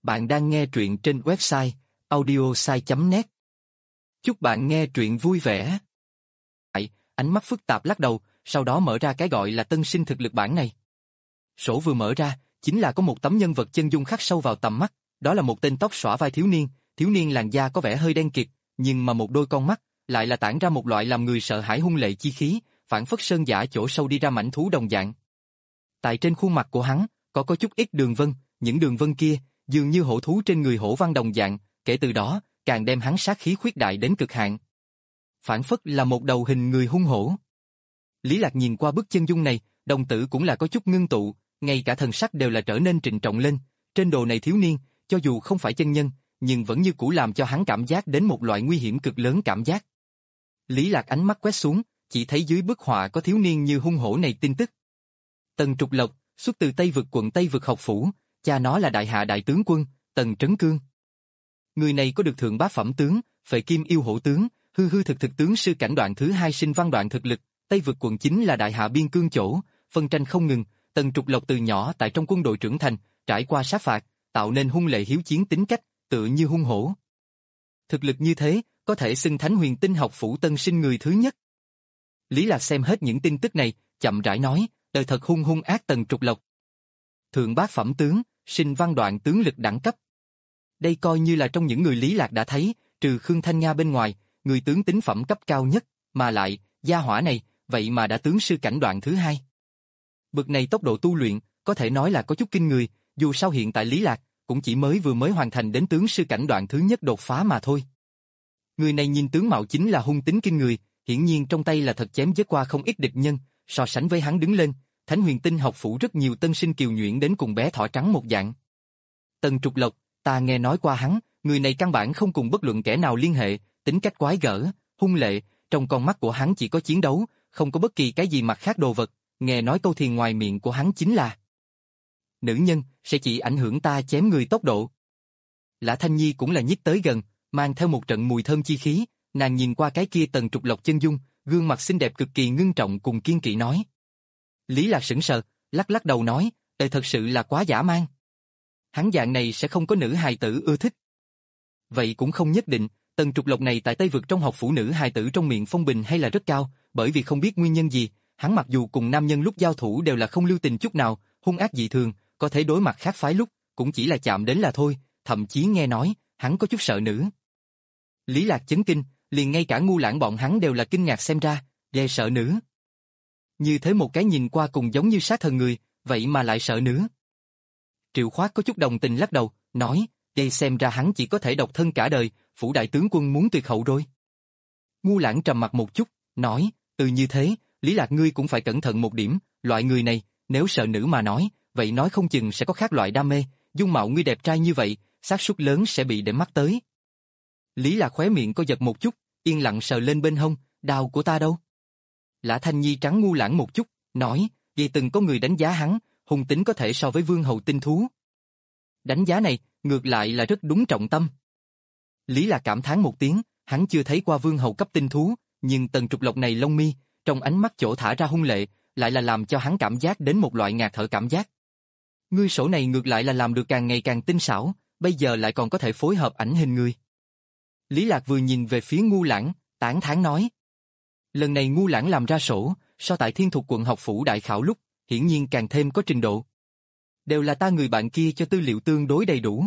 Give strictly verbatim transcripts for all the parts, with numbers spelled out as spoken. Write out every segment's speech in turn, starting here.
Bạn đang nghe truyện trên website audiosai chấm net. Chúc bạn nghe truyện vui vẻ. Ánh mắt phức tạp lắc đầu, sau đó mở ra cái gọi là tân sinh thực lực bảng này. Sổ vừa mở ra, chính là có một tấm nhân vật chân dung khắc sâu vào tầm mắt, đó là một tên tóc xõa vai thiếu niên, thiếu niên làn da có vẻ hơi đen kịt, nhưng mà một đôi con mắt lại là tản ra một loại làm người sợ hãi hung lệ chi khí, phảng phất sơn giả chỗ sâu đi ra mảnh thú đồng dạng. Tại trên khuôn mặt của hắn, có có chút ít đường vân, những đường vân kia dường như hổ thú trên người hổ văn đồng dạng, kể từ đó, càng đem hắn sát khí khuyết đại đến cực hạn. Phảng phất là một đầu hình người hung hổ. Lý Lạc nhìn qua bức chân dung này, đồng tử cũng là có chút ngưng tụ, ngay cả thần sắc đều là trở nên trịnh trọng lên. Trên đồ này thiếu niên, cho dù không phải chân nhân, nhưng vẫn như cũ làm cho hắn cảm giác đến một loại nguy hiểm cực lớn cảm giác. Lý Lạc ánh mắt quét xuống, chỉ thấy dưới bức họa có thiếu niên như hung hổ này tin tức. Tần Trục Lộc, xuất từ Tây Vực quận Tây Vực học phủ, cha nó là đại hạ đại tướng quân, Tần Trấn Cương. Người này có được thượng bá phẩm tướng, phệ kim yêu hổ tướng, hư hư thực thực tướng sư cảnh đoạn thứ hai sinh văn đoạn thực lực, Tây Vực quận chính là đại hạ biên cương chỗ, phân tranh không ngừng, Tần Trục Lộc từ nhỏ tại trong quân đội trưởng thành, trải qua sát phạt, tạo nên hung lệ hiếu chiến tính cách, tựa như hung hổ. Thực lực như thế, có thể xưng Thánh Huyền Tinh học phủ tân sinh người thứ nhất. Lý Lạc xem hết những tin tức này, chậm rãi nói, đời thật hung hung ác Tần Trục Lộc. Thượng bá phẩm tướng, sinh văn đoạn tướng lực đẳng cấp. Đây coi như là trong những người Lý Lạc đã thấy, trừ Khương Thanh Nga bên ngoài, người tướng tính phẩm cấp cao nhất, mà lại, gia hỏa này, vậy mà đã tướng sư cảnh đoạn thứ hai. Bực này tốc độ tu luyện, có thể nói là có chút kinh người, dù sao hiện tại Lý Lạc, cũng chỉ mới vừa mới hoàn thành đến tướng sư cảnh đoạn thứ nhất đột phá mà thôi. Người này nhìn tướng mạo chính là hung tính kinh người, hiển nhiên trong tay là thật chém giết qua không ít địch nhân, so sánh với hắn đứng lên, Thánh Huyền Tinh học phủ rất nhiều tân sinh kiều nhuyễn đến cùng bé thỏ trắng một dạng. Tần Trục Lộc, ta nghe nói qua hắn, người này căn bản không cùng bất luận kẻ nào liên hệ, tính cách quái gở, hung lệ, trong con mắt của hắn chỉ có chiến đấu, không có bất kỳ cái gì mặt khác đồ vật, nghe nói câu thiền ngoài miệng của hắn chính là nữ nhân sẽ chỉ ảnh hưởng ta chém người tốc độ. Lã Thanh Nhi cũng là nhích tới gần, mang theo một trận mùi thơm chi khí, nàng nhìn qua cái kia Tần Trục Lộc chân dung, gương mặt xinh đẹp cực kỳ ngưng trọng cùng kiên kỵ nói. Lý Lạc sững sờ, lắc lắc đầu nói, đời thật sự là quá dã man. Hắn dạng này sẽ không có nữ hài tử ưa thích. Vậy cũng không nhất định, Tần Trục Lộc này tại Tây Vực trong học phủ nữ hài tử trong miệng phong bình hay là rất cao, bởi vì không biết nguyên nhân gì, hắn mặc dù cùng nam nhân lúc giao thủ đều là không lưu tình chút nào, hung ác dị thường, có thể đối mặt khác phái lúc, cũng chỉ là chạm đến là thôi, thậm chí nghe nói, hắn có chút sợ nữ. Lý Lạc chấn kinh, liền ngay cả Ngu Lãng bọn hắn đều là kinh ngạc xem ra, ghê sợ nữ. Như thế một cái nhìn qua cùng giống như sát thần người, vậy mà lại sợ nữ. Triệu Khoát có chút đồng tình lắc đầu, nói, đây xem ra hắn chỉ có thể độc thân cả đời, phủ đại tướng quân muốn tuyệt hậu rồi. Ngu Lãng trầm mặt một chút, nói, từ như thế, Lý Lạc ngươi cũng phải cẩn thận một điểm, loại người này, nếu sợ nữ mà nói, vậy nói không chừng sẽ có khác loại đam mê, dung mạo ngươi đẹp trai như vậy, xác suất lớn sẽ bị để mắt tới. Lý Lạc khóe miệng co giật một chút, yên lặng sờ lên bên hông, đao của ta đâu? Lã Thanh Nhi trắng Ngu Lãng một chút, nói, vì từng có người đánh giá hắn, hung tính có thể so với vương hầu tinh thú. Đánh giá này, ngược lại là rất đúng trọng tâm. Lý Lạc cảm thán một tiếng, hắn chưa thấy qua vương hầu cấp tinh thú, nhưng Tần Trục Lộc này lông mi, trong ánh mắt chỗ thả ra hung lệ, lại là làm cho hắn cảm giác đến một loại ngạt thở cảm giác. Ngươi sổ này ngược lại là làm được càng ngày càng tinh xảo, bây giờ lại còn có thể phối hợp ảnh hình người. Lý Lạc vừa nhìn về phía Ngu Lãng, tán thán nói. Lần này Ngu Lãng làm ra sổ, so tại Thiên Thục quận học phủ đại khảo lúc, hiển nhiên càng thêm có trình độ. Đều là ta người bạn kia cho tư liệu tương đối đầy đủ.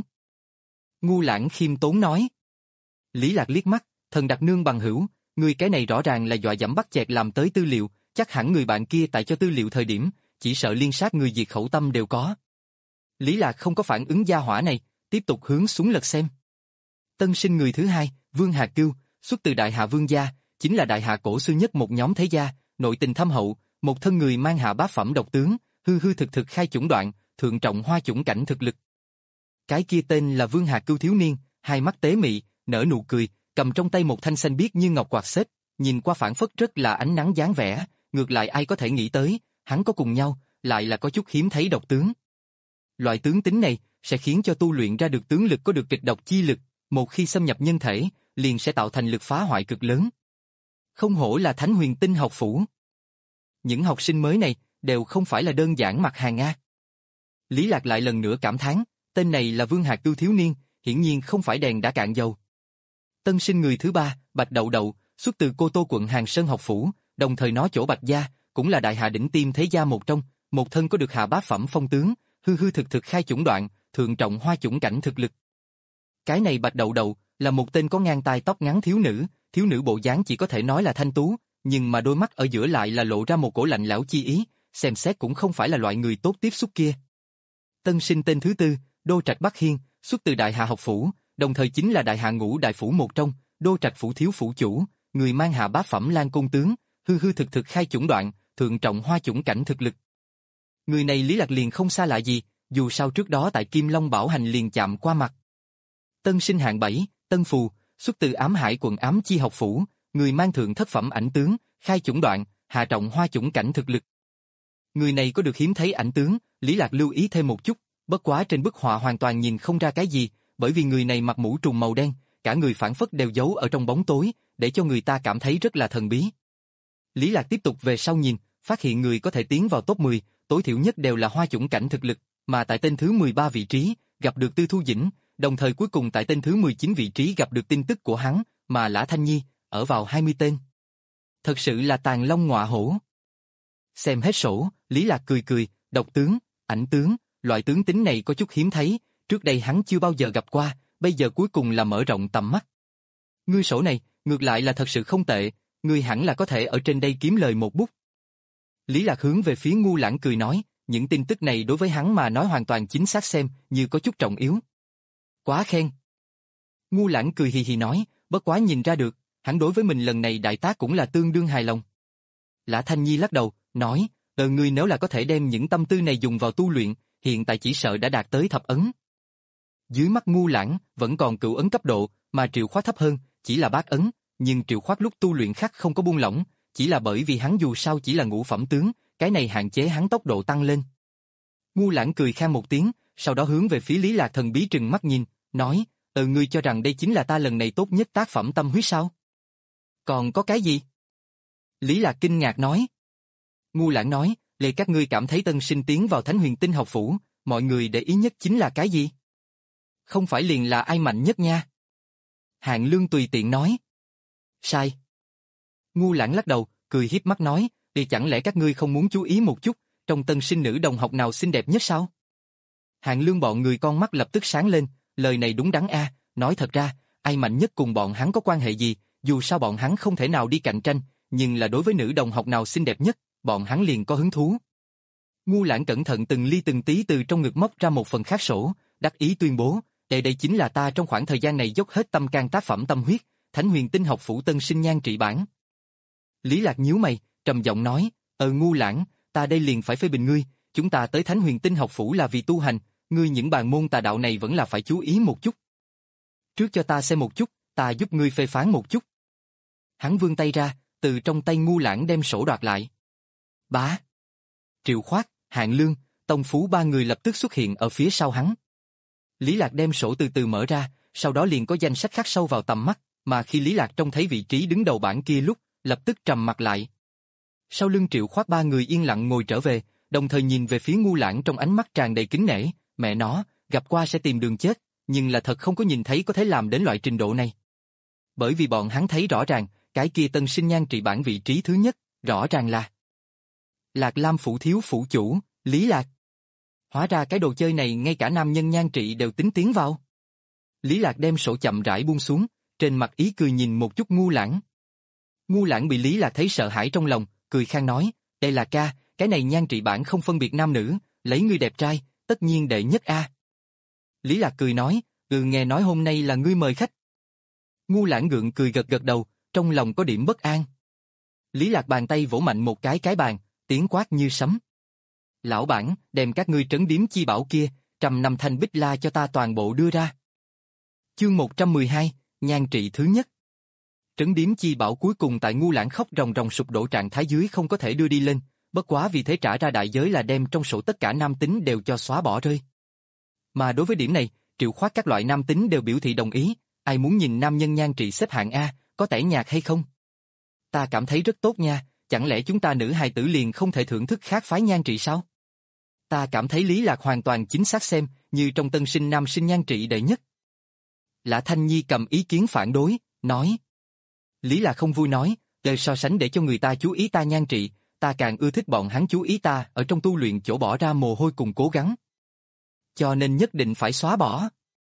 Ngu Lãng khiêm tốn nói. Lý Lạc liếc mắt, thần đặc nương bằng hữu, người cái này rõ ràng là dọa dẫm bắt chẹt làm tới tư liệu, chắc hẳn người bạn kia tại cho tư liệu thời điểm, chỉ sợ liên sát người diệt khẩu tâm đều có. Lý Lạc không có phản ứng gia hỏa này, tiếp tục hướng xuống lật xem. Tân sinh người thứ hai, Vương Hà Cưu, xuất từ Đại Hạ Vương gia, chính là Đại Hạ cổ xưa nhất một nhóm thế gia, nội tình thâm hậu, một thân người mang hạ bá phẩm độc tướng, hư hư thực thực khai chủng đoạn, thượng trọng hoa chủng cảnh thực lực. Cái kia tên là Vương Hà Cưu thiếu niên, hai mắt tế mị, nở nụ cười, cầm trong tay một thanh xanh biếc như ngọc quạt xếp, nhìn qua phản phất rất là ánh nắng dáng vẻ, ngược lại ai có thể nghĩ tới, hắn có cùng nhau, lại là có chút hiếm thấy độc tướng. Loại tướng tính này sẽ khiến cho tu luyện ra được tướng lực có được kịch độc chi lực, một khi xâm nhập nhân thể, liền sẽ tạo thành lực phá hoại cực lớn. Không hổ là Thánh Huyền Tinh học phủ. Những học sinh mới này đều không phải là đơn giản mặt hàng a. Lý Lạc lại lần nữa cảm thán, tên này là Vương Hạc Cưu thiếu niên, hiển nhiên không phải đèn đã cạn dầu. Tân sinh người thứ ba, Bạch Đậu Đậu, xuất từ Cô Tô quận Hàng Sơn học phủ, đồng thời nó chỗ Bạch gia, cũng là đại hạ đỉnh tiêm thế gia một trong, một thân có được hạ bá phẩm phong tướng, hư hư thực thực khai chủng đoạn, thượng trọng hoa chủng cảnh thực lực. Cái này Bạch Đậu Đậu là một tên có ngang tai tóc ngắn thiếu nữ, thiếu nữ bộ dáng chỉ có thể nói là thanh tú, nhưng mà đôi mắt ở giữa lại là lộ ra một cổ lạnh lẽo chi ý, xem xét cũng không phải là loại người tốt tiếp xúc kia. Tân sinh tên thứ tư, Đô Trạch Bắc Hiên, xuất từ đại hạ học phủ, đồng thời chính là đại hạ ngũ đại phủ một trong, Đô Trạch phủ thiếu phủ chủ, người mang hạ bá phẩm Lan Cung tướng, hư hư thực thực khai chủng đoạn, thượng trọng hoa chủng cảnh thực lực. Người này Lý Lạc liền không xa lạ gì, dù sao trước đó tại Kim Long Bảo Hành liền chạm qua mặt. Tân sinh hạng bảy, Tân Phù, xuất từ Ám Hải quận Ám Chi học phủ, người mang thượng thất phẩm ảnh tướng, khai chủng đoạn, hạ trọng hoa chủng cảnh thực lực. Người này có được hiếm thấy ảnh tướng, Lý Lạc lưu ý thêm một chút, bất quá trên bức họa hoàn toàn nhìn không ra cái gì, bởi vì người này mặc mũ trùm màu đen, cả người phản phất đều giấu ở trong bóng tối, để cho người ta cảm thấy rất là thần bí. Lý Lạc tiếp tục về sau nhìn, phát hiện người có thể tiến vào top mười, tối thiểu nhất đều là hoa chủng cảnh thực lực, mà tại tên thứ mười ba vị trí, gặp được Tư Thu Dĩnh, đồng thời cuối cùng tại tên thứ mười chín vị trí gặp được tin tức của hắn, mà Lã Thanh Nhi, ở vào hai mươi tên. Thật sự là tàn long ngọa hổ. Xem hết sổ, Lý Lạc cười cười, độc tướng, ảnh tướng, loại tướng tính này có chút hiếm thấy, trước đây hắn chưa bao giờ gặp qua, bây giờ cuối cùng là mở rộng tầm mắt. Ngươi sổ này, ngược lại là thật sự không tệ, ngươi hẳn là có thể ở trên đây kiếm lời một bút. Lý Lạc hướng về phía Ngu Lãng cười nói, những tin tức này đối với hắn mà nói hoàn toàn chính xác xem, như có chút trọng yếu. Quá khen. Ngu Lãng cười hì hì nói, bất quá nhìn ra được, hắn đối với mình lần này đại tác cũng là tương đương hài lòng. Lã Thanh Nhi lắc đầu, nói, ờ ngươi nếu là có thể đem những tâm tư này dùng vào tu luyện, hiện tại chỉ sợ đã đạt tới thập ấn. Dưới mắt Ngu Lãng, vẫn còn cửu ấn cấp độ, mà Triệu Khoát thấp hơn, chỉ là bát ấn, nhưng Triệu Khoát lúc tu luyện khắc không có buông lỏng, chỉ là bởi vì hắn dù sao chỉ là ngũ phẩm tướng, cái này hạn chế hắn tốc độ tăng lên. Ngu Lãng cười khan một tiếng, sau đó hướng về phía Lý Lạc thần bí trừng mắt nhìn, nói, ờ ngươi cho rằng đây chính là ta lần này tốt nhất tác phẩm tâm huyết sao? Còn có cái gì? Lý Lạc kinh ngạc nói. Ngu Lãng nói, lệ các ngươi cảm thấy tân sinh tiến vào Thánh Huyền Tinh học phủ, mọi người để ý nhất chính là cái gì? Không phải liền là ai mạnh nhất nha. Hạng Lương tùy tiện nói. Sai. Ngu Lãng lắc đầu, cười hiếp mắt nói, thì chẳng lẽ các ngươi không muốn chú ý một chút, trong tân sinh nữ đồng học nào xinh đẹp nhất sao? Hạng Lương bọn người con mắt lập tức sáng lên, lời này đúng đắn a, nói thật ra, ai mạnh nhất cùng bọn hắn có quan hệ gì, dù sao bọn hắn không thể nào đi cạnh tranh, nhưng là đối với nữ đồng học nào xinh đẹp nhất, bọn hắn liền có hứng thú. Ngu Lãng cẩn thận từng ly từng tí từ trong ngực móc ra một phần khác sổ, đắc ý tuyên bố, đây đây chính là ta trong khoảng thời gian này dốc hết tâm can tác phẩm tâm huyết, Thánh Huyền Tinh học phủ tân sinh nhan trị bản. Lý Lạc nhíu mày, trầm giọng nói, ờ Ngu Lãng, ta đây liền phải phê bình ngươi, chúng ta tới Thánh Huyền Tinh học phủ là vì tu hành, ngươi những bàn môn tà đạo này vẫn là phải chú ý một chút. Trước cho ta xem một chút, ta giúp ngươi phê phán một chút. Hắn vươn tay ra, từ trong tay Ngu Lãng đem sổ đoạt lại. Bá. Triệu Khoát, Hạng Lương, Tông Phú ba người lập tức xuất hiện ở phía sau hắn. Lý Lạc đem sổ từ từ mở ra, sau đó liền có danh sách khắc sâu vào tầm mắt, mà khi Lý Lạc trông thấy vị trí đứng đầu bảng kia lúc, lập tức trầm mặt lại. Sau lưng Triệu Khoát ba người yên lặng ngồi trở về, đồng thời nhìn về phía Ngu Lãng trong ánh mắt tràn đầy kính nể, mẹ nó, gặp qua sẽ tìm đường chết, nhưng là thật không có nhìn thấy có thể làm đến loại trình độ này. Bởi vì bọn hắn thấy rõ ràng, cái kia tân sinh nhan trị bản vị trí thứ nhất, rõ ràng là Lạc Lam phủ thiếu phủ chủ, Lý Lạc. Hóa ra cái đồ chơi này ngay cả nam nhân nhan trị đều tính tiến vào. Lý Lạc đem sổ chậm rãi buông xuống, trên mặt ý cười nhìn một chút Ngu Lãng. Ngu Lãng bị Lý Lạc thấy sợ hãi trong lòng, cười khang nói, đây là ca, cái này nhan trị bản không phân biệt nam nữ, lấy ngươi đẹp trai, tất nhiên đệ nhất a. Lý Lạc cười nói, ừ nghe nói hôm nay là ngươi mời khách. Ngu Lãng gượng cười gật gật đầu, trong lòng có điểm bất an. Lý Lạc bàn tay vỗ mạnh một cái cái bàn, tiếng quát như sấm. Lão bản, đem các ngươi trấn điếm chi bảo kia, trăm năm thanh bích la cho ta toàn bộ đưa ra. Chương một trăm mười hai, nhan trị thứ nhất. Trấn điếm chi bảo cuối cùng tại Ngu Lãng khóc ròng ròng sụp đổ trạng thái dưới không có thể đưa đi lên, bất quá vì thế trả ra đại giới là đem trong sổ tất cả nam tính đều cho xóa bỏ rơi. Mà đối với điểm này, Triệu Khoát các loại nam tính đều biểu thị đồng ý, ai muốn nhìn nam nhân nhan trị xếp hạng A, có tẻ nhạt hay không? Ta cảm thấy rất tốt nha, chẳng lẽ chúng ta nữ hài tử liền không thể thưởng thức khác phái nhan trị sao? Ta cảm thấy Lý Lạc hoàn toàn chính xác xem, như trong tân sinh nam sinh nhan trị đệ nhất. Lã Thanh Nhi cầm ý kiến phản đối, nói. Lý Lạc không vui nói, đời so sánh để cho người ta chú ý ta nhan trị, ta càng ưa thích bọn hắn chú ý ta ở trong tu luyện chỗ bỏ ra mồ hôi cùng cố gắng. Cho nên nhất định phải xóa bỏ.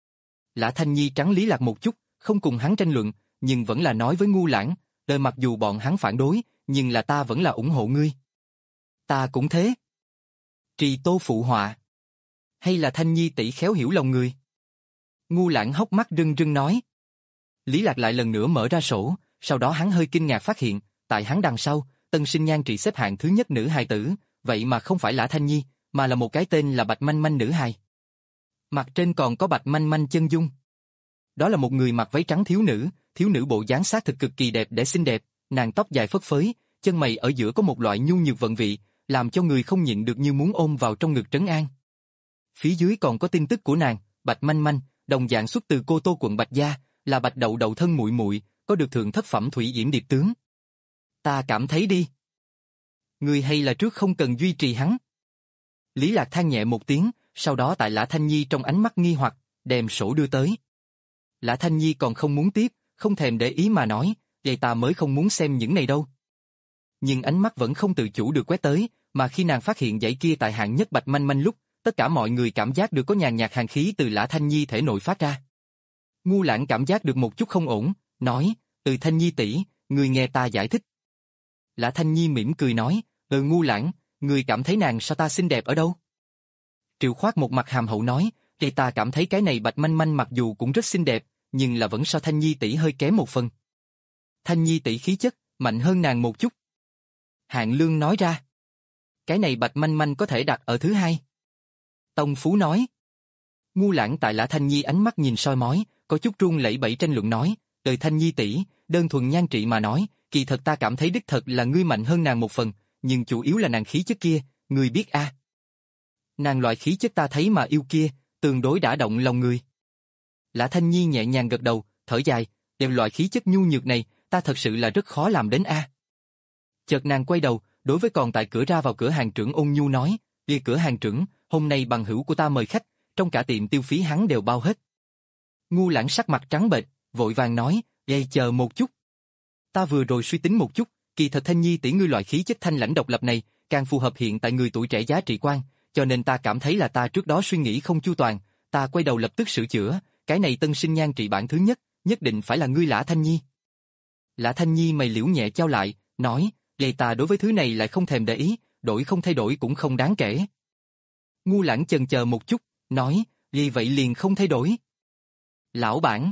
Lã Thanh Nhi trắng Lý Lạc một chút, không cùng hắn tranh luận, nhưng vẫn là nói với Ngu Lãng, đời mặc dù bọn hắn phản đối, nhưng là ta vẫn là ủng hộ ngươi. Ta cũng thế. Trì Tô phụ họa. Hay là Thanh Nhi tỷ khéo hiểu lòng người? Ngu Lãng hốc mắt rưng rưng nói. Lý Lạc lại lần nữa mở ra sổ, sau đó hắn hơi kinh ngạc phát hiện, tại hắn đằng sau, tân sinh nhan trị xếp hạng thứ nhất nữ hài tử, vậy mà không phải Lã Thanh Nhi, mà là một cái tên là Bạch Manh Manh nữ hài. Mặt trên còn có Bạch Manh Manh chân dung. Đó là một người mặc váy trắng thiếu nữ, thiếu nữ bộ dáng xác thực cực kỳ đẹp để xinh đẹp, nàng tóc dài phất phới, chân mày ở giữa có một loại nhu nhược vận vị, làm cho người không nhịn được như muốn ôm vào trong ngực trấn an. Phía dưới còn có tin tức của nàng, Bạch Manh Manh, đồng dạng xuất từ Cô Tô quận Bạch Gia, là Bạch Đậu Đậu thân muội muội, có được thượng thất phẩm thủy diễm điệp tướng. Ta cảm thấy đi. Người hay là trước không cần duy trì hắn. Lý Lạc than nhẹ một tiếng, sau đó tại Lã Thanh Nhi trong ánh mắt nghi hoặc, đem sổ đưa tới. Lã Thanh Nhi còn không muốn tiếp, không thèm để ý mà nói, vậy ta mới không muốn xem những này đâu. Nhưng ánh mắt vẫn không tự chủ được quét tới, mà khi nàng phát hiện dãy kia tại hạng nhất Bạch Manh Manh lúc, tất cả mọi người cảm giác được có nhàn nhạt hàn khí từ Lã Thanh Nhi thể nội phát ra. Ngu Lãng cảm giác được một chút không ổn, nói, từ Thanh Nhi tỷ, người nghe ta giải thích. Lã Thanh Nhi mỉm cười nói, ừ Ngu Lãng, người cảm thấy nàng sao ta xinh đẹp ở đâu? Triệu Khoát một mặt hàm hậu nói, thì ta cảm thấy cái này Bạch Manh Manh mặc dù cũng rất xinh đẹp, nhưng là vẫn so Thanh Nhi tỷ hơi kém một phần. Thanh Nhi tỷ khí chất, mạnh hơn nàng một chút. Hạng Lương nói ra. Cái này Bạch Manh Manh có thể đặt ở thứ hai. Tông Phú nói. Ngu Lãng tại Lã Thanh Nhi ánh mắt nhìn soi mói, có chút run lẩy bẩy tranh luận nói, đời Thanh Nhi tỷ, đơn thuần nhan trị mà nói, kỳ thật ta cảm thấy đích thật là ngươi mạnh hơn nàng một phần, nhưng chủ yếu là nàng khí chất kia, ngươi biết a? À. Nàng loại khí chất ta thấy mà yêu kia, tương đối đã động lòng người. Lã Thanh Nhi nhẹ nhàng gật đầu, thở dài, đều loại khí chất nhu nhược này, ta thật sự là rất khó làm đến a. À. Chợt nàng quay đầu, đối với còn tại cửa ra vào cửa hàng trưởng ôn nhu nói, đi cửa hàng trưởng, hôm nay bằng hữu của ta mời khách, trong cả tiệm tiêu phí hắn đều bao hết. Ngu Lãng sắc mặt trắng bệch, vội vàng nói, "Vậy chờ một chút. Ta vừa rồi suy tính một chút, kỳ thật Thanh Nhi tỷ ngươi loại khí chất thanh lãnh độc lập này, càng phù hợp hiện tại người tuổi trẻ giá trị quan, cho nên ta cảm thấy là ta trước đó suy nghĩ không chu toàn, ta quay đầu lập tức sửa chữa, cái này tân sinh nhan trị bản thứ nhất, nhất định phải là ngươi Lã Thanh Nhi." Lã Thanh Nhi mày liễu nhẹ trao lại, nói, "Vậy ta đối với thứ này lại không thèm để ý, đổi không thay đổi cũng không đáng kể." Ngu Lãng chần chờ một chút, nói, "Vì vậy liền không thay đổi." Lão bản.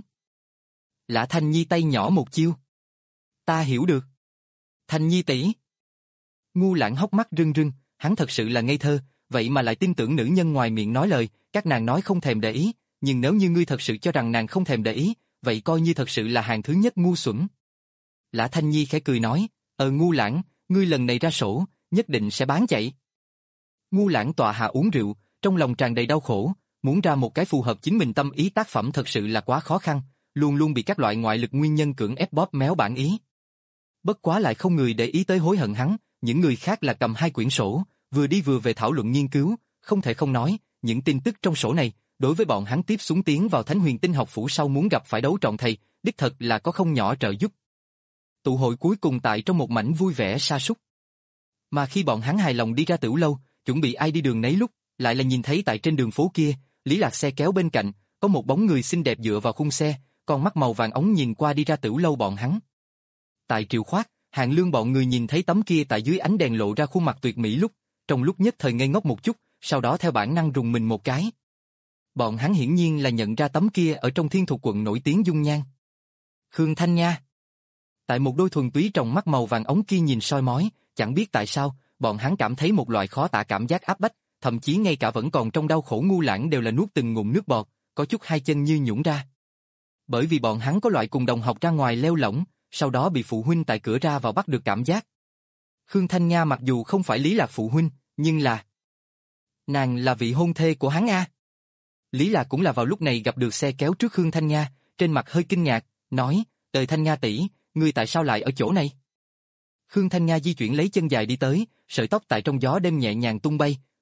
Lã Thanh Nhi tay nhỏ một chiêu. Ta hiểu được. Thanh Nhi tỷ. Ngu Lãng hốc mắt rưng rưng, hắn thật sự là ngây thơ, vậy mà lại tin tưởng nữ nhân ngoài miệng nói lời, các nàng nói không thèm để ý, nhưng nếu như ngươi thật sự cho rằng nàng không thèm để ý, vậy coi như thật sự là hàng thứ nhất ngu xuẩn. Lã Thanh Nhi khẽ cười nói, ờ Ngu Lãng, ngươi lần này ra sổ, nhất định sẽ bán chạy. Ngu Lãng tọa hạ uống rượu, trong lòng tràn đầy đau khổ, muốn ra một cái phù hợp chính mình tâm ý tác phẩm thật sự là quá khó khăn, luôn luôn bị các loại ngoại lực nguyên nhân cưỡng ép bóp méo bản ý. Bất quá lại không người để ý tới hối hận hắn, những người khác là cầm hai quyển sổ, vừa đi vừa về thảo luận nghiên cứu, không thể không nói, những tin tức trong sổ này, đối với bọn hắn tiếp xuống tiến vào Thánh Huyền Tinh học phủ sau muốn gặp phải đấu trọng thầy, đích thật là có không nhỏ trợ giúp. Tụ hội cuối cùng tại trong một mảnh vui vẻ sa sút. Mà khi bọn hắn hài lòng đi ra Tửu lâu, chuẩn bị ai đi đường nấy lúc, lại là nhìn thấy tại trên đường phố kia, Lý Lạc xe kéo bên cạnh, có một bóng người xinh đẹp dựa vào khung xe, con mắt màu vàng óng nhìn qua đi ra Tửu lâu bọn hắn. Tại Triệu Khoát, Hạng Lương bọn người nhìn thấy tấm kia tại dưới ánh đèn lộ ra khuôn mặt tuyệt mỹ lúc, trong lúc nhất thời ngây ngốc một chút, sau đó theo bản năng rùng mình một cái. Bọn hắn hiển nhiên là nhận ra tấm kia ở trong Thiên Thục quận nổi tiếng dung nhan. Khương Thanh Nha. Tại một đôi thuần túy trong mắt màu vàng ống kia nhìn soi mói, chẳng biết tại sao, bọn hắn cảm thấy một loại khó tả cảm giác áp bách, thậm chí ngay cả vẫn còn trong đau khổ Ngu Lãng đều là nuốt từng ngụm nước bọt, có chút hai chân như nhũn ra. Bởi vì bọn hắn có loại cùng đồng học ra ngoài leo lỏng, sau đó bị phụ huynh tại cửa ra vào bắt được cảm giác. Khương Thanh Nha mặc dù không phải Lý Lạc phụ huynh, nhưng là... nàng là vị hôn thê của hắn a. Lý Lạc cũng là vào lúc này gặp được xe kéo trước Khương Thanh Nha, trên mặt hơi kinh ngạc, nói, "Đời Thanh Nha tỷ, ngươi tại sao lại ở chỗ này?" Khương Thanh Nha di chuyển lấy chân dài đi tới, sợi tóc tại trong gió đêm nhẹ nhàng tung bay,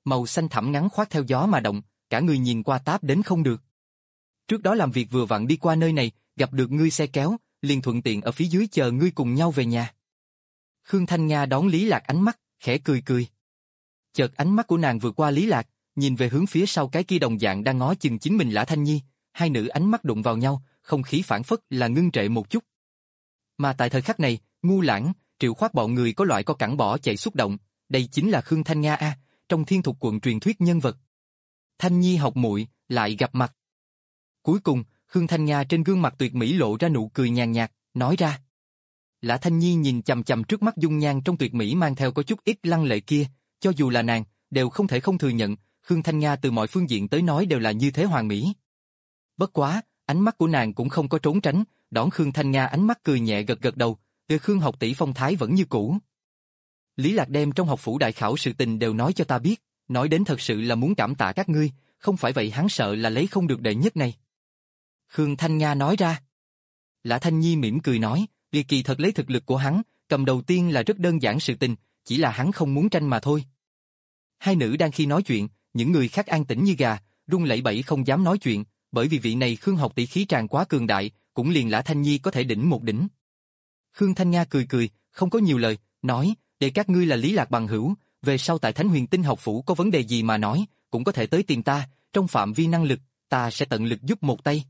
màu xanh thẳm ngắn khoác theo gió mà động, cả người nhìn qua táp đến không được. Trước đó làm việc vừa vặn đi qua nơi này, gặp được ngươi xe kéo, liền thuận tiện ở phía dưới chờ ngươi cùng nhau về nhà. Khương Thanh Nga đón Lý Lạc ánh mắt, khẽ cười cười. Chợt ánh mắt của nàng vừa qua Lý Lạc, nhìn về hướng phía sau cái kia đồng dạng đang ngó chừng chính mình Lã Thanh Nhi, hai nữ ánh mắt đụng vào nhau, không khí phảng phất là ngưng trệ một chút. Mà tại thời khắc này, Ngu Lãng, Triệu Khoát bọn người có loại co cẳng bỏ chạy xúc động, đây chính là Khương Thanh Nga a, trong thiên thục quận truyền thuyết nhân vật. Thanh Nhi học muội lại gặp mặt. Cuối cùng, Khương Thanh Nga trên gương mặt tuyệt mỹ lộ ra nụ cười nhàn nhạt, nói ra. Lã Thanh Nhi nhìn chằm chằm trước mắt dung nhan trong tuyệt mỹ mang theo có chút ít lăng lệ kia, cho dù là nàng, đều không thể không thừa nhận, Khương Thanh Nga từ mọi phương diện tới nói đều là như thế hoàn mỹ. Bất quá, ánh mắt của nàng cũng không có trốn tránh, đón Khương Thanh Nga ánh mắt cười nhẹ gật gật đầu, từ Khương học tỷ phong thái vẫn như cũ. Lý Lạc đem trong học phủ đại khảo sự tình đều nói cho ta biết, nói đến thật sự là muốn cảm tạ các ngươi, không phải vậy hắn sợ là lấy không được đệ nhất này. Khương Thanh Nga nói ra. Lã Thanh Nhi mỉm cười nói, vì kỳ thật lấy thực lực của hắn, cầm đầu tiên là rất đơn giản sự tình, chỉ là hắn không muốn tranh mà thôi. Hai nữ đang khi nói chuyện, những người khác an tĩnh như gà, run lẩy bẩy không dám nói chuyện, bởi vì vị này Khương học tỷ khí tràn quá cường đại, cũng liền Lã Thanh Nhi có thể đỉnh một đỉnh. Khương Thanh Nga cười cười, không có nhiều lời, nói, để các ngươi là Lý Lạc bằng hữu, về sau tại Thánh Huyền Tinh học phủ có vấn đề gì mà nói, cũng có thể tới tìm ta, trong phạm vi năng lực, ta sẽ tận lực giúp một tay.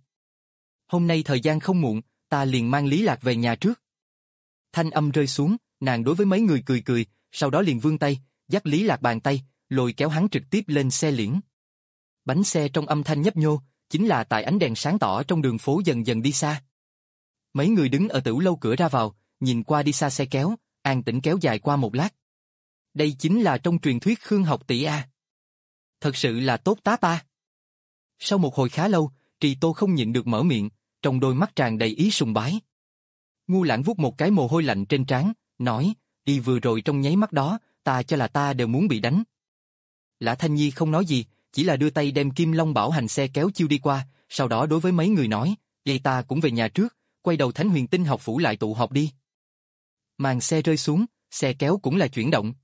Hôm nay thời gian không muộn, ta liền mang Lý Lạc về nhà trước. Thanh âm rơi xuống, nàng đối với mấy người cười cười, sau đó liền vươn tay, dắt Lý Lạc bàn tay, lôi kéo hắn trực tiếp lên xe liễn. Bánh xe trong âm thanh nhấp nhô, chính là tại ánh đèn sáng tỏ trong đường phố dần dần đi xa. Mấy người đứng ở tửu lâu cửa ra vào, nhìn qua đi xa xe kéo, an tĩnh kéo dài qua một lát. Đây chính là trong truyền thuyết Khương học tỷ a. Thật sự là tốt táp a. Sau một hồi khá lâu, Trì Tô không nhịn được mở miệng, trong đôi mắt tràn đầy ý sùng bái. Ngu Lãng vuốt một cái mồ hôi lạnh trên trán, nói, đi vừa rồi trong nháy mắt đó, ta cho là ta đều muốn bị đánh. Lã Thanh Nhi không nói gì, chỉ là đưa tay đem Kim Long Bảo hành xe kéo chiêu đi qua, sau đó đối với mấy người nói, vậy ta cũng về nhà trước, quay đầu Thánh Huyền Tinh học phủ lại tụ họp đi. Màn xe rơi xuống, xe kéo cũng là chuyển động.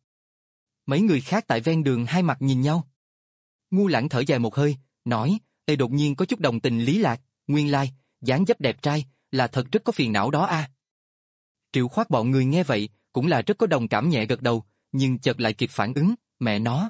Mấy người khác tại ven đường hai mặt nhìn nhau. Ngu Lãng thở dài một hơi, nói, ê đột nhiên có chút đồng tình Lý Lạc, nguyên lai, dáng dấp đẹp trai, là thật rất có phiền não đó a. Triệu Khoát bọn người nghe vậy, cũng là rất có đồng cảm nhẹ gật đầu, nhưng chợt lại kịp phản ứng, mẹ nó.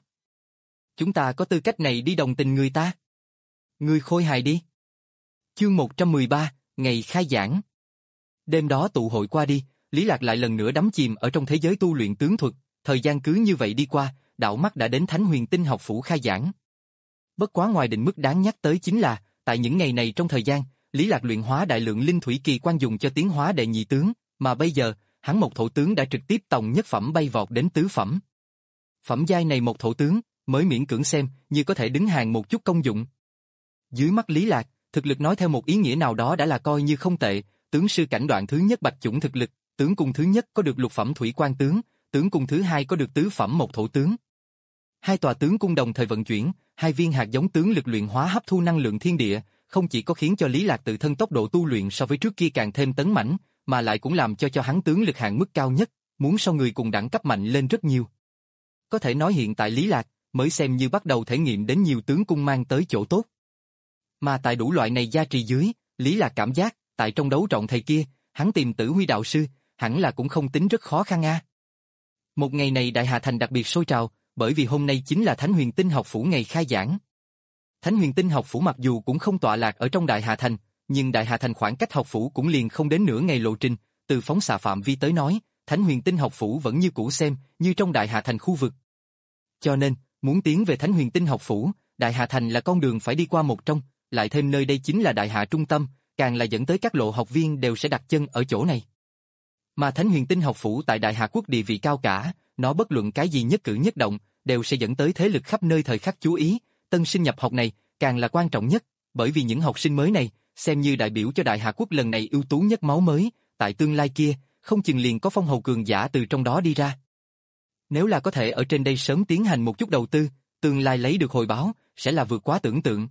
Chúng ta có tư cách này đi đồng tình người ta. Ngươi khôi hài đi. Chương một trăm mười ba, ngày khai giảng. Đêm đó tụ hội qua đi, Lý Lạc lại lần nữa đắm chìm ở trong thế giới tu luyện tướng thuật, thời gian cứ như vậy đi qua, đảo mắt đã đến Thánh Huyền Tinh học phủ khai giảng. Bất quá ngoài định mức đáng nhắc tới chính là, tại những ngày này trong thời gian, Lý Lạc luyện hóa đại lượng linh thủy kỳ quan dùng cho tiến hóa đệ nhị tướng, mà bây giờ, hắn một thổ tướng đã trực tiếp tòng nhất phẩm bay vọt đến tứ phẩm. Phẩm giai này một thổ tướng, mới miễn cưỡng xem như có thể đứng hàng một chút công dụng. Dưới mắt Lý Lạc, thực lực nói theo một ý nghĩa nào đó đã là coi như không tệ, tướng sư cảnh đoạn thứ nhất bạch chủng thực lực, tướng cung thứ nhất có được lục phẩm thủy quan tướng, tướng cung thứ hai có được tứ phẩm một thổ tướng. Hai tòa tướng cung đồng thời vận chuyển, hai viên hạt giống tướng lực luyện hóa hấp thu năng lượng thiên địa, không chỉ có khiến cho Lý Lạc tự thân tốc độ tu luyện so với trước kia càng thêm tấn mãnh, mà lại cũng làm cho cho hắn tướng lực hạn mức cao nhất, muốn so người cùng đẳng cấp mạnh lên rất nhiều. Có thể nói hiện tại Lý Lạc mới xem như bắt đầu thể nghiệm đến nhiều tướng cung mang tới chỗ tốt. Mà tại đủ loại này gia trì dưới, Lý Lạc cảm giác, tại trong đấu trọng thầy kia, hắn tìm Tử Huy đạo sư, hẳn là cũng không tính rất khó khăn a. À. Một ngày này Đại Hà Thành đặc biệt sôi trào, bởi vì hôm nay chính là Thánh Huyền Tinh học phủ ngày khai giảng. Thánh Huyền Tinh học phủ mặc dù cũng không tọa lạc ở trong Đại Hà Thành, nhưng Đại Hà Thành khoảng cách học phủ cũng liền không đến nửa ngày lộ trình, từ phóng xạ phạm vi tới nói, Thánh Huyền Tinh học phủ vẫn như cũ xem như trong Đại Hà Thành khu vực. Cho nên, muốn tiến về Thánh Huyền Tinh học phủ, Đại Hà Thành là con đường phải đi qua một trong, lại thêm nơi đây chính là Đại Hà trung tâm, càng là dẫn tới các lộ học viên đều sẽ đặt chân ở chỗ này. Mà Thánh Huyền Tinh học phủ tại Đại Hà quốc địa vị cao cả, nó bất luận cái gì nhất cử nhất động, đều sẽ dẫn tới thế lực khắp nơi thời khắc chú ý, tân sinh nhập học này càng là quan trọng nhất, bởi vì những học sinh mới này, xem như đại biểu cho Đại Hà quốc lần này ưu tú nhất máu mới, tại tương lai kia, không chừng liền có phong hầu cường giả từ trong đó đi ra. Nếu là có thể ở trên đây sớm tiến hành một chút đầu tư, tương lai lấy được hồi báo, sẽ là vượt quá tưởng tượng.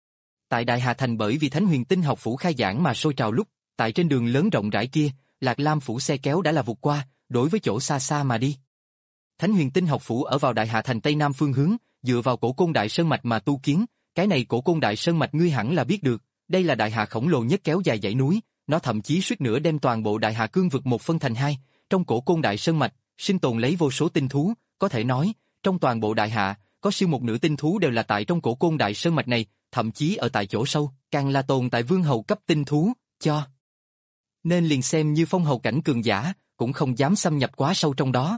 Tại Đại Hà Thành bởi vì Thánh Huyền Tinh học phủ khai giảng mà sôi trào lúc, tại trên đường lớn rộng rãi kia, Lạc Lam phủ xe kéo đã là vụt qua, đối với chỗ xa xa mà đi. Thánh Huyền Tinh học phủ ở vào Đại Hà Thành tây nam phương hướng, dựa vào Cổ Côn Đại Sơn Mạch mà tu kiến, cái này Cổ Côn Đại Sơn Mạch ngươi hẳn là biết được, đây là đại hà khổng lồ nhất kéo dài dãy núi, nó thậm chí suýt nữa đem toàn bộ đại hà cương vực một phân thành hai, trong Cổ Côn Đại Sơn Mạch, sinh tồn lấy vô số tinh thú, có thể nói, trong toàn bộ đại hạ, có siêu một nửa tinh thú đều là tại trong Cổ Côn Đại Sơn Mạch này, thậm chí ở tại chỗ sâu, càng là tồn tại vương hầu cấp tinh thú, cho. Nên liền xem như phong hầu cảnh cường giả, cũng không dám xâm nhập quá sâu trong đó.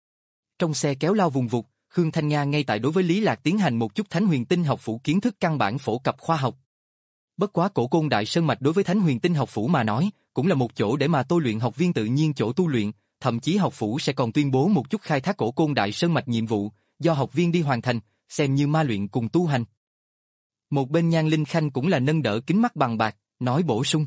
Trong xe kéo lao vùng vụt, Khương Thanh Nga ngay tại đối với Lý Lạc tiến hành một chút Thánh Huyền Tinh học phủ kiến thức căn bản phổ cập khoa học. Bất quá Cổ Côn Đại Sơn Mạch đối với Thánh Huyền Tinh học phủ mà nói, cũng là một chỗ để mà tôi luyện học viên tự nhiên chỗ tu luyện, thậm chí học phủ sẽ còn tuyên bố một chút khai thác Cổ Côn Đại Sơn Mạch nhiệm vụ, do học viên đi hoàn thành, xem như ma luyện cùng tu hành. Một bên Nhan Linh Khanh cũng là nâng đỡ kính mắt bằng bạc, nói bổ sung.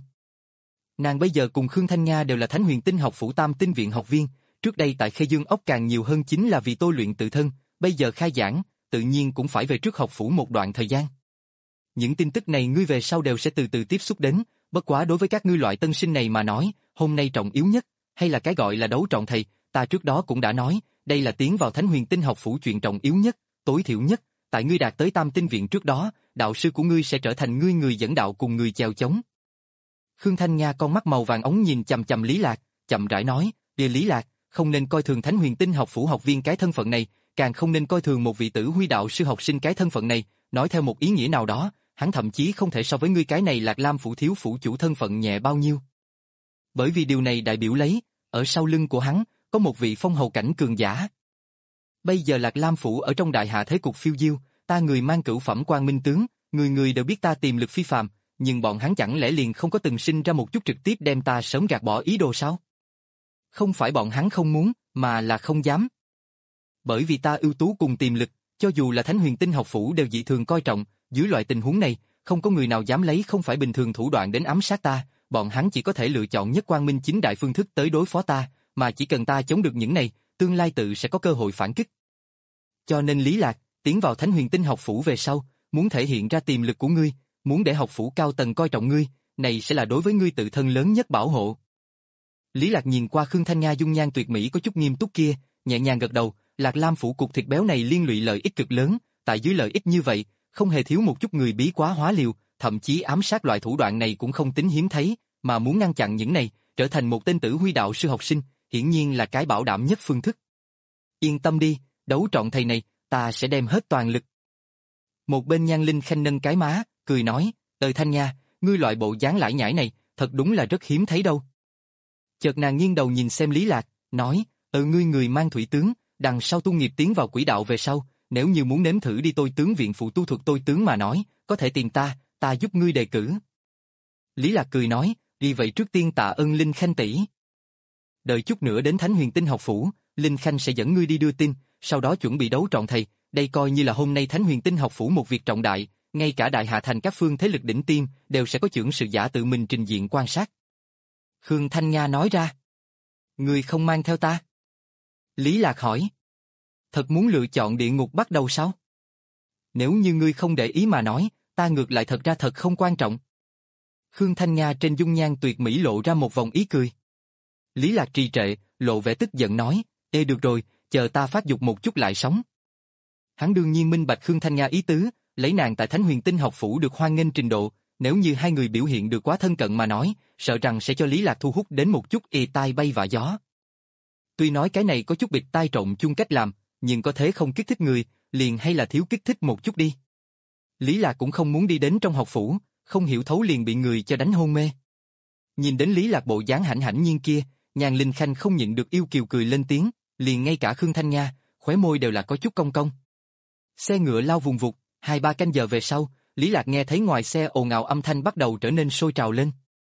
Nàng bây giờ cùng Khương Thanh Nga đều là Thánh Huyền Tinh học phủ Tam Tinh viện học viên, trước đây tại Khê Dương Ốc càng nhiều hơn chính là vì tôi luyện tự thân, bây giờ khai giảng, tự nhiên cũng phải về trước học phủ một đoạn thời gian. Những tin tức này ngươi về sau đều sẽ từ từ tiếp xúc đến, bất quá đối với các ngươi loại tân sinh này mà nói, hôm nay trọng yếu nhất, hay là cái gọi là đấu trọng thầy, ta trước đó cũng đã nói, đây là tiến vào Thánh Huyền Tinh học phủ chuyện trọng yếu nhất, tối thiểu nhất, tại ngươi đạt tới Tam Tinh viện trước đó, đạo sư của ngươi sẽ trở thành ngươi người dẫn đạo cùng người chèo chống. Khương Thanh Nga con mắt màu vàng ống nhìn chằm chằm Lý Lạc, chậm rãi nói, "Địa Lý Lạc, không nên coi thường Thánh Huyền Tinh học phủ học viên cái thân phận này, càng không nên coi thường một vị tử huy đạo sư học sinh cái thân phận này, nói theo một ý nghĩa nào đó, hắn thậm chí không thể so với ngươi cái này Lạc Lam phủ thiếu phủ chủ thân phận nhẹ bao nhiêu." Bởi vì điều này đại biểu lấy, ở sau lưng của hắn, có một vị phong hầu cảnh cường giả. Bây giờ Lạc Lam phủ ở trong đại hạ thế cục phiêu diêu, ta người mang cửu phẩm quan minh tướng, người người đều biết ta tiềm lực phi phàm, nhưng bọn hắn chẳng lẽ liền không có từng sinh ra một chút trực tiếp đem ta sớm gạt bỏ ý đồ sao? Không phải bọn hắn không muốn, mà là không dám. Bởi vì ta ưu tú cùng tiềm lực, cho dù là Thánh Huyền Tinh học phủ đều dị thường coi trọng, dưới loại tình huống này, không có người nào dám lấy không phải bình thường thủ đoạn đến ám sát ta, bọn hắn chỉ có thể lựa chọn nhất quang minh chính đại phương thức tới đối phó ta, mà chỉ cần ta chống được những này, tương lai tự sẽ có cơ hội phản kích. Cho nên Lý Lạc, tiến vào Thánh Huyền Tinh học phủ về sau, muốn thể hiện ra tiềm lực của ngươi, muốn để học phủ cao tầng coi trọng ngươi, này sẽ là đối với ngươi tự thân lớn nhất bảo hộ. Lý Lạc nhìn qua Khương Thanh Nga dung nhan tuyệt mỹ có chút nghiêm túc kia, nhẹ nhàng gật đầu, Lạc Lam phủ cục thịt béo này liên lụy lợi ích cực lớn, tại dưới lợi ích như vậy, không hề thiếu một chút người bí quá hóa liều, thậm chí ám sát loại thủ đoạn này cũng không tính hiếm thấy, mà muốn ngăn chặn những này, trở thành một tên tử huy đạo sư học sinh, hiển nhiên là cái bảo đảm nhất phương thức. Yên tâm đi, đấu trọn thầy này, ta sẽ đem hết toàn lực. Một bên Nhan Linh Khanh nâng cái má, cười nói, "Ơi Thanh Nha, ngươi loại bộ dáng lải nhải này, thật đúng là rất hiếm thấy đâu." Chợt nàng nghiêng đầu nhìn xem Lý Lạc, nói, "Ừ ngươi người mang thủy tướng, đằng sau tu nghiệp tiến vào quỹ đạo về sau, nếu như muốn nếm thử đi tôi tướng viện phụ tu thuật tôi tướng mà nói, có thể tìm ta, ta giúp ngươi đề cử." Lý Lạc cười nói, "Vì vậy trước tiên tạ ơn Linh Khanh tỷ. Đợi chút nữa đến Thánh Huyền Tinh học phủ, Linh Khanh sẽ dẫn ngươi đi đưa tin, sau đó chuẩn bị đấu trọn thầy, đây coi như là hôm nay Thánh Huyền Tinh học phủ một việc trọng đại, ngay cả đại hạ thành các phương thế lực đỉnh tiêm đều sẽ có chưởng sự giả tự mình trình diện quan sát." Khương Thanh Nga nói ra, "Ngươi không mang theo ta?" Lý Lạc hỏi, "Thật muốn lựa chọn địa ngục bắt đầu sao?" "Nếu như ngươi không để ý mà nói, ta ngược lại thật ra thật không quan trọng." Khương Thanh Nga trên dung nhan tuyệt mỹ lộ ra một vòng ý cười. Lý Lạc trì trệ, lộ vẻ tức giận nói, "Ê được rồi, chờ ta phát dục một chút lại sống." Hắn đương nhiên minh bạch Khương Thanh Nga ý tứ, lấy nàng tại Thánh Huyền Tinh học phủ được hoan nghênh trình độ, nếu như hai người biểu hiện được quá thân cận mà nói, sợ rằng sẽ cho Lý Lạc thu hút đến một chút ê tai bay vạ gió. Tuy nói cái này có chút bịt tai trộn chung cách làm, nhưng có thế không kích thích người, liền hay là thiếu kích thích một chút đi. Lý Lạc cũng không muốn đi đến trong học phủ, không hiểu thấu liền bị người cho đánh hôn mê. Nhìn đến Lý Lạc bộ dáng hãnh hãnh nhiên kia, Nhan Linh Khanh không nhịn được yêu kiều cười lên tiếng, liền ngay cả Khương Thanh Nga, khóe môi đều là có chút cong cong. Xe ngựa lao vùng vụt, hai ba canh giờ về sau, Lý Lạc nghe thấy ngoài xe ồn ào âm thanh bắt đầu trở nên sôi trào lên.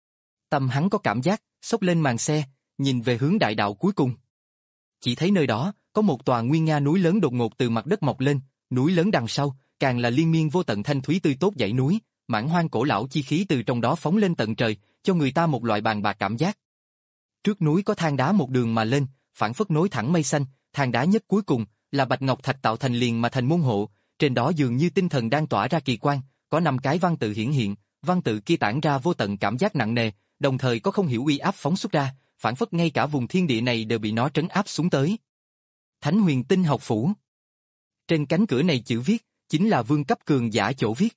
Tâm hắn có cảm giác, xốc lên màn xe, nhìn về hướng đại đạo cuối cùng. Chỉ thấy nơi đó, có một tòa nguy nga núi lớn đột ngột từ mặt đất mọc lên, núi lớn đằng sau, càng là liên miên vô tận thanh thúy tươi tốt dãy núi, mãn hoang cổ lão chi khí từ trong đó phóng lên tận trời, cho người ta một loại bàn bạc cảm giác. Trước núi có thang đá một đường mà lên, phảng phất nối thẳng mây xanh, thang đá nhất cuối cùng là bạch ngọc thạch tạo thành liền mà thành môn hộ, trên đó dường như tinh thần đang tỏa ra kỳ quang, có năm cái văn tự hiển hiện, văn tự kia tản ra vô tận cảm giác nặng nề, đồng thời có không hiểu uy áp phóng xuất ra, phảng phất ngay cả vùng thiên địa này đều bị nó trấn áp xuống tới. Thánh Huyền Tinh học phủ. Trên cánh cửa này chữ viết, chính là vương cấp cường giả chỗ viết.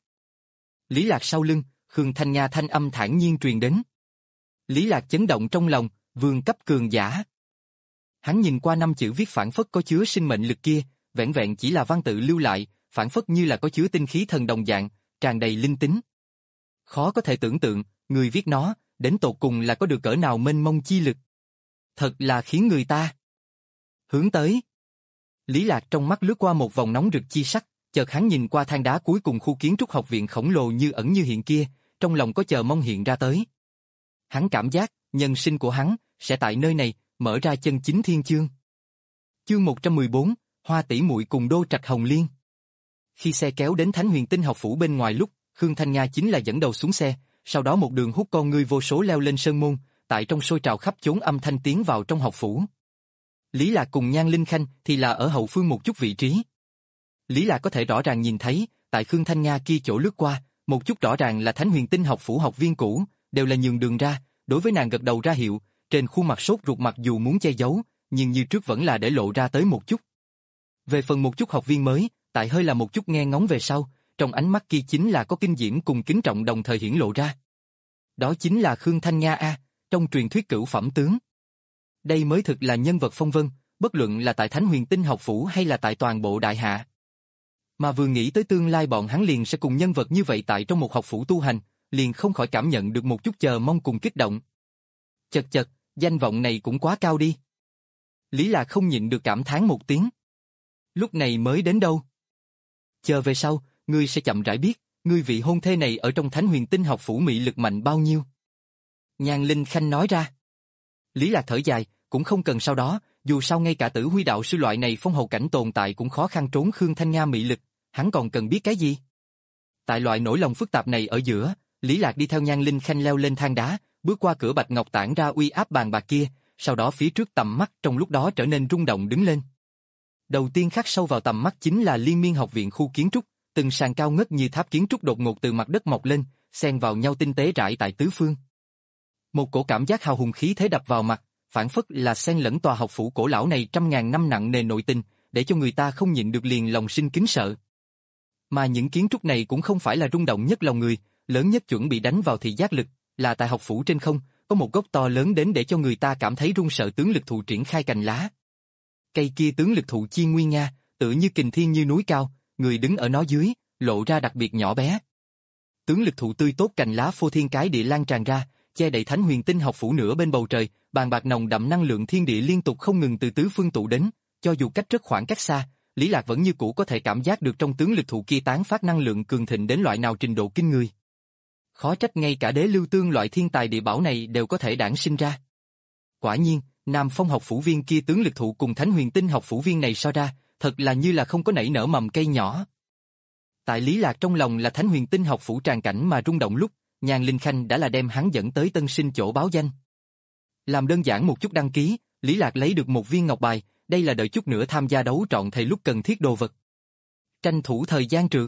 Lý Lạc sau lưng, Khương Thanh Nga thanh âm thản nhiên truyền đến. Lý Lạc chấn động trong lòng, vương cấp cường giả. Hắn nhìn qua năm chữ viết phản phất có chứa sinh mệnh lực kia, vẻn vẹn chỉ là văn tự lưu lại, phản phất như là có chứa tinh khí thần đồng dạng, tràn đầy linh tính. Khó có thể tưởng tượng, người viết nó, đến tột cùng là có được cỡ nào mênh mông chi lực. Thật là khiến người ta hướng tới. Lý Lạc trong mắt lướt qua một vòng nóng rực chi sắc, chợt hắn nhìn qua thang đá cuối cùng khu kiến trúc học viện khổng lồ như ẩn như hiện kia, trong lòng có chờ mong hiện ra tới. Hắn cảm giác, nhân sinh của hắn, sẽ tại nơi này, mở ra chân chính thiên chương. Chương một trăm mười bốn, Hoa tỷ muội cùng Đô Trạch Hồng Liên. Khi xe kéo đến Thánh Huyền Tinh học phủ bên ngoài lúc, Khương Thanh Nga chính là dẫn đầu xuống xe, sau đó một đường hút con ngươi vô số leo lên sơn môn, tại trong sôi trào khắp chốn âm thanh tiến vào trong học phủ. Lý Lạc cùng Nhan Linh Khanh thì là ở hậu phương một chút vị trí. Lý Lạc có thể rõ ràng nhìn thấy, tại Khương Thanh Nga kia chỗ lướt qua, một chút rõ ràng là Thánh Huyền Tinh học phủ học viên cũ, đều là nhường đường ra, đối với nàng gật đầu ra hiệu, trên khuôn mặt sốt ruột mặc dù muốn che giấu, nhưng như trước vẫn là để lộ ra tới một chút. Về phần một chút học viên mới, tại hơi là một chút nghe ngóng về sau, trong ánh mắt kia chính là có kinh diễm cùng kính trọng đồng thời hiển lộ ra. Đó chính là Khương Thanh Nga a, trong truyền thuyết cửu phẩm tướng. Đây mới thực là nhân vật phong vân, bất luận là tại Thánh Huyền Tinh học phủ hay là tại toàn bộ đại hạ. Mà vừa nghĩ tới tương lai bọn hắn liền sẽ cùng nhân vật như vậy tại trong một học phủ tu hành, liền không khỏi cảm nhận được một chút chờ mong cùng kích động. Chật chật, danh vọng này cũng quá cao đi. Lý Lạc không nhịn được cảm thán một tiếng. Lúc này mới đến đâu? Chờ về sau, ngươi sẽ chậm rãi biết, ngươi vị hôn thê này ở trong Thánh Huyền Tinh học phủ mị lực mạnh bao nhiêu. Nhan Linh Khanh nói ra. Lý Lạc thở dài, cũng không cần sau đó, dù sao ngay cả Tử Huy đạo sư loại này phong hầu cảnh tồn tại cũng khó khăn trốn Khương Thanh Nga mị lực, hắn còn cần biết cái gì? Tại loại nỗi lòng phức tạp này ở giữa, Lý Lạc đi theo Nhan Linh Khanh leo lên thang đá, bước qua cửa bạch ngọc tản ra uy áp bàn bạc kia, sau đó phía trước tầm mắt trong lúc đó trở nên rung động đứng lên. Đầu tiên khắc sâu vào tầm mắt chính là Liên Miên học viện khu kiến trúc, từng sàn cao ngất như tháp kiến trúc đột ngột từ mặt đất mọc lên, xen vào nhau tinh tế rải tại tứ phương. Một cổ cảm giác hào hùng khí thế đập vào mặt, phản phất là xen lẫn tòa học phủ cổ lão này trăm ngàn năm nặng nề nội tình, để cho người ta không nhịn được liền lòng sinh kính sợ. Mà những kiến trúc này cũng không phải là rung động nhất lòng người, lớn nhất chuẩn bị đánh vào thị giác lực, là tại học phủ trên không, có một gốc to lớn đến để cho người ta cảm thấy run sợ tướng lực thụ triển khai cành lá. Cây kia tướng lực thụ chi nguy nga, tựa như kình thiên như núi cao, người đứng ở nó dưới, lộ ra đặc biệt nhỏ bé. Tướng lực thụ tươi tốt cành lá phô thiên cái địa lan tràn ra, che đậy Thánh Huyền Tinh học phủ nửa bên bầu trời, bàn bạc nồng đậm năng lượng thiên địa liên tục không ngừng từ tứ phương tụ đến, cho dù cách rất khoảng cách xa, Lý Lạc vẫn như cũ có thể cảm giác được trong tướng lực thụ kia tán phát năng lượng cường thịnh đến loại nào trình độ kinh người. Khó trách ngay cả Đế Lưu Tương loại thiên tài địa bảo này đều có thể đản sinh ra. Quả nhiên, Nam Phong học phủ viên kia tướng lực thụ cùng Thánh Huyền Tinh học phủ viên này so ra, thật là như là không có nảy nở mầm cây nhỏ. Tại Lý Lạc trong lòng là Thánh Huyền Tinh học phủ tràn cảnh mà rung động lúc, Nhan Linh Khanh đã là đem hắn dẫn tới tân sinh chỗ báo danh. Làm đơn giản một chút đăng ký, Lý Lạc lấy được một viên ngọc bài, đây là đợi chút nữa tham gia đấu trọn thầy lúc cần thiết đồ vật. Tranh thủ thời gian trượt.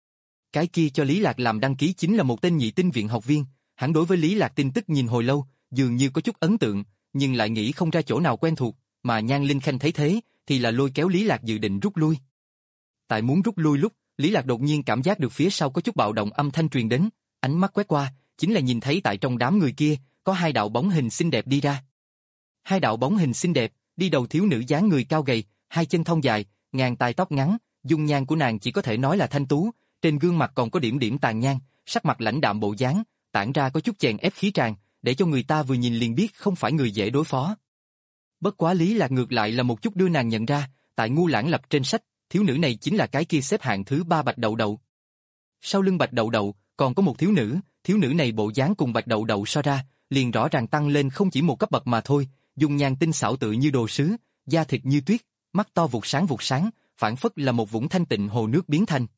Cái kia cho Lý Lạc làm đăng ký chính là một tên nhị tinh viện học viên, hắn đối với Lý Lạc tin tức nhìn hồi lâu, dường như có chút ấn tượng, nhưng lại nghĩ không ra chỗ nào quen thuộc, mà Nhan Linh Khanh thấy thế, thì là lôi kéo Lý Lạc dự định rút lui. Tại muốn rút lui lúc, Lý Lạc đột nhiên cảm giác được phía sau có chút bạo động âm thanh truyền đến, ánh mắt quét qua, chính là nhìn thấy tại trong đám người kia, có hai đạo bóng hình xinh đẹp đi ra. Hai đạo bóng hình xinh đẹp, đi đầu thiếu nữ dáng người cao gầy, hai chân thon dài, ngàn tai tóc ngắn, dung nhan của nàng chỉ có thể nói là thanh tú, trên gương mặt còn có điểm điểm tàn nhang, sắc mặt lãnh đạm bộ dáng, tản ra có chút chèn ép khí tràng, để cho người ta vừa nhìn liền biết không phải người dễ đối phó. Bất quá Lý Lạc ngược lại là một chút đưa nàng nhận ra, tại Ngu Lãng Lập trên sách, thiếu nữ này chính là cái kia xếp hạng thứ ba Bạch Đậu Đậu. Sau lưng Bạch Đậu Đậu, còn có một thiếu nữ, thiếu nữ này bộ dáng cùng Bạch Đậu Đậu so ra, liền rõ ràng tăng lên không chỉ một cấp bậc mà thôi, dung nhan tinh xảo tự như đồ sứ, da thịt như tuyết, mắt to vụt sáng vụt sáng, phản phất là một vũng thanh tịnh hồ nước biến thành.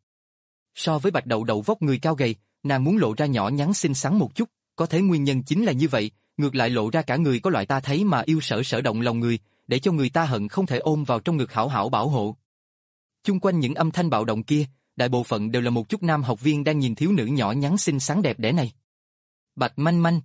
So với Bạch Đậu Đậu vóc người cao gầy, nàng muốn lộ ra nhỏ nhắn xinh xắn một chút, có thể nguyên nhân chính là như vậy, ngược lại lộ ra cả người có loại ta thấy mà yêu sở sở động lòng người, để cho người ta hận không thể ôm vào trong ngực hảo hảo bảo hộ. Chung quanh những âm thanh bạo động kia, đại bộ phận đều là một chút nam học viên đang nhìn thiếu nữ nhỏ nhắn xinh xắn đẹp đẽ này. Bạch Manh Manh.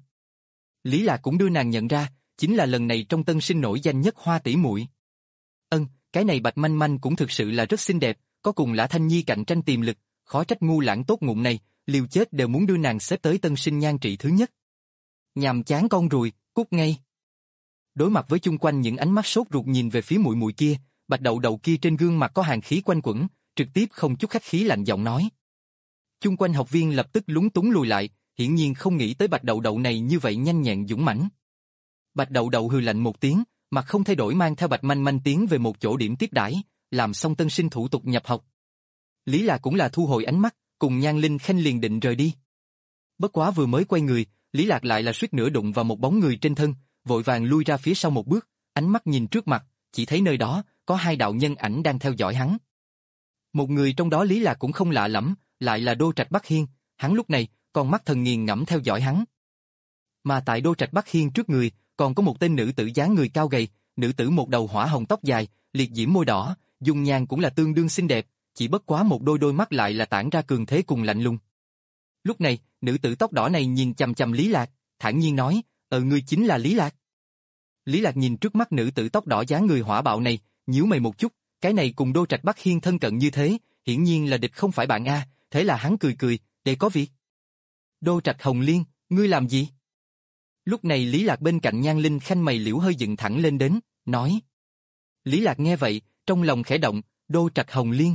Lý Lạc cũng đưa nàng nhận ra, chính là lần này trong tân sinh nổi danh nhất Hoa tỷ muội. Ân, cái này Bạch Manh Manh cũng thực sự là rất xinh đẹp, có cùng Lã Thanh Nhi cạnh tranh tiềm lực, khó trách ngu lãng tốt ngụm này, liều chết đều muốn đưa nàng xếp tới tân sinh nhan trị thứ nhất. Nhàm chán con ruồi, cút ngay. Đối mặt với chung quanh những ánh mắt sốt ruột nhìn về phía muội muội kia, Bạch Đậu Đậu kia trên gương mặt có hàn khí quanh quẩn, trực tiếp không chút khách khí lạnh giọng nói. Chung quanh học viên lập tức lúng túng lùi lại, hiển nhiên không nghĩ tới Bạch Đậu Đậu này như vậy nhanh nhẹn dũng mãnh. Bạch Đậu Đậu hừ lạnh một tiếng, mặt không thay đổi mang theo Bạch Manh Manh tiến về một chỗ điểm tiếp đãi, làm xong tân sinh thủ tục nhập học. Lý Lạc cũng là thu hồi ánh mắt, cùng Nhan Linh Khanh liền định rời đi. Bất quá vừa mới quay người, Lý Lạc lại là suýt nữa đụng vào một bóng người trên thân, vội vàng lui ra phía sau một bước, ánh mắt nhìn trước mặt, chỉ thấy nơi đó có hai đạo nhân ảnh đang theo dõi hắn. Một người trong đó Lý Lạc cũng không lạ lẫm, lại là Đô Trạch Bắc Hiên, hắn lúc này còn mắt thần nghiền ngẫm theo dõi hắn. Mà tại Đô Trạch Bắc Hiên trước người, còn có một tên nữ tử dáng người cao gầy, nữ tử một đầu hỏa hồng tóc dài, liệt diễm môi đỏ, dung nhan cũng là tương đương xinh đẹp, chỉ bất quá một đôi đôi mắt lại là tản ra cường thế cùng lạnh lùng. Lúc này, nữ tử tóc đỏ này nhìn chằm chằm Lý Lạc, thản nhiên nói, "Ờ ngươi chính là Lý Lạc." Lý Lạc nhìn trước mắt nữ tử tóc đỏ dáng người hỏa bạo này, nhíu mày một chút, cái này cùng Đô Trạch Bắc Hiên thân cận như thế, hiển nhiên là địch không phải bạn a, thế là hắn cười cười, "Để có việc." "Đô Trạch Hồng Liên, ngươi làm gì?" Lúc này Lý Lạc bên cạnh Nhan Linh Khanh mày liễu hơi dựng thẳng lên đến, nói. Lý Lạc nghe vậy, trong lòng khẽ động, Đô Trạch Hồng Liên.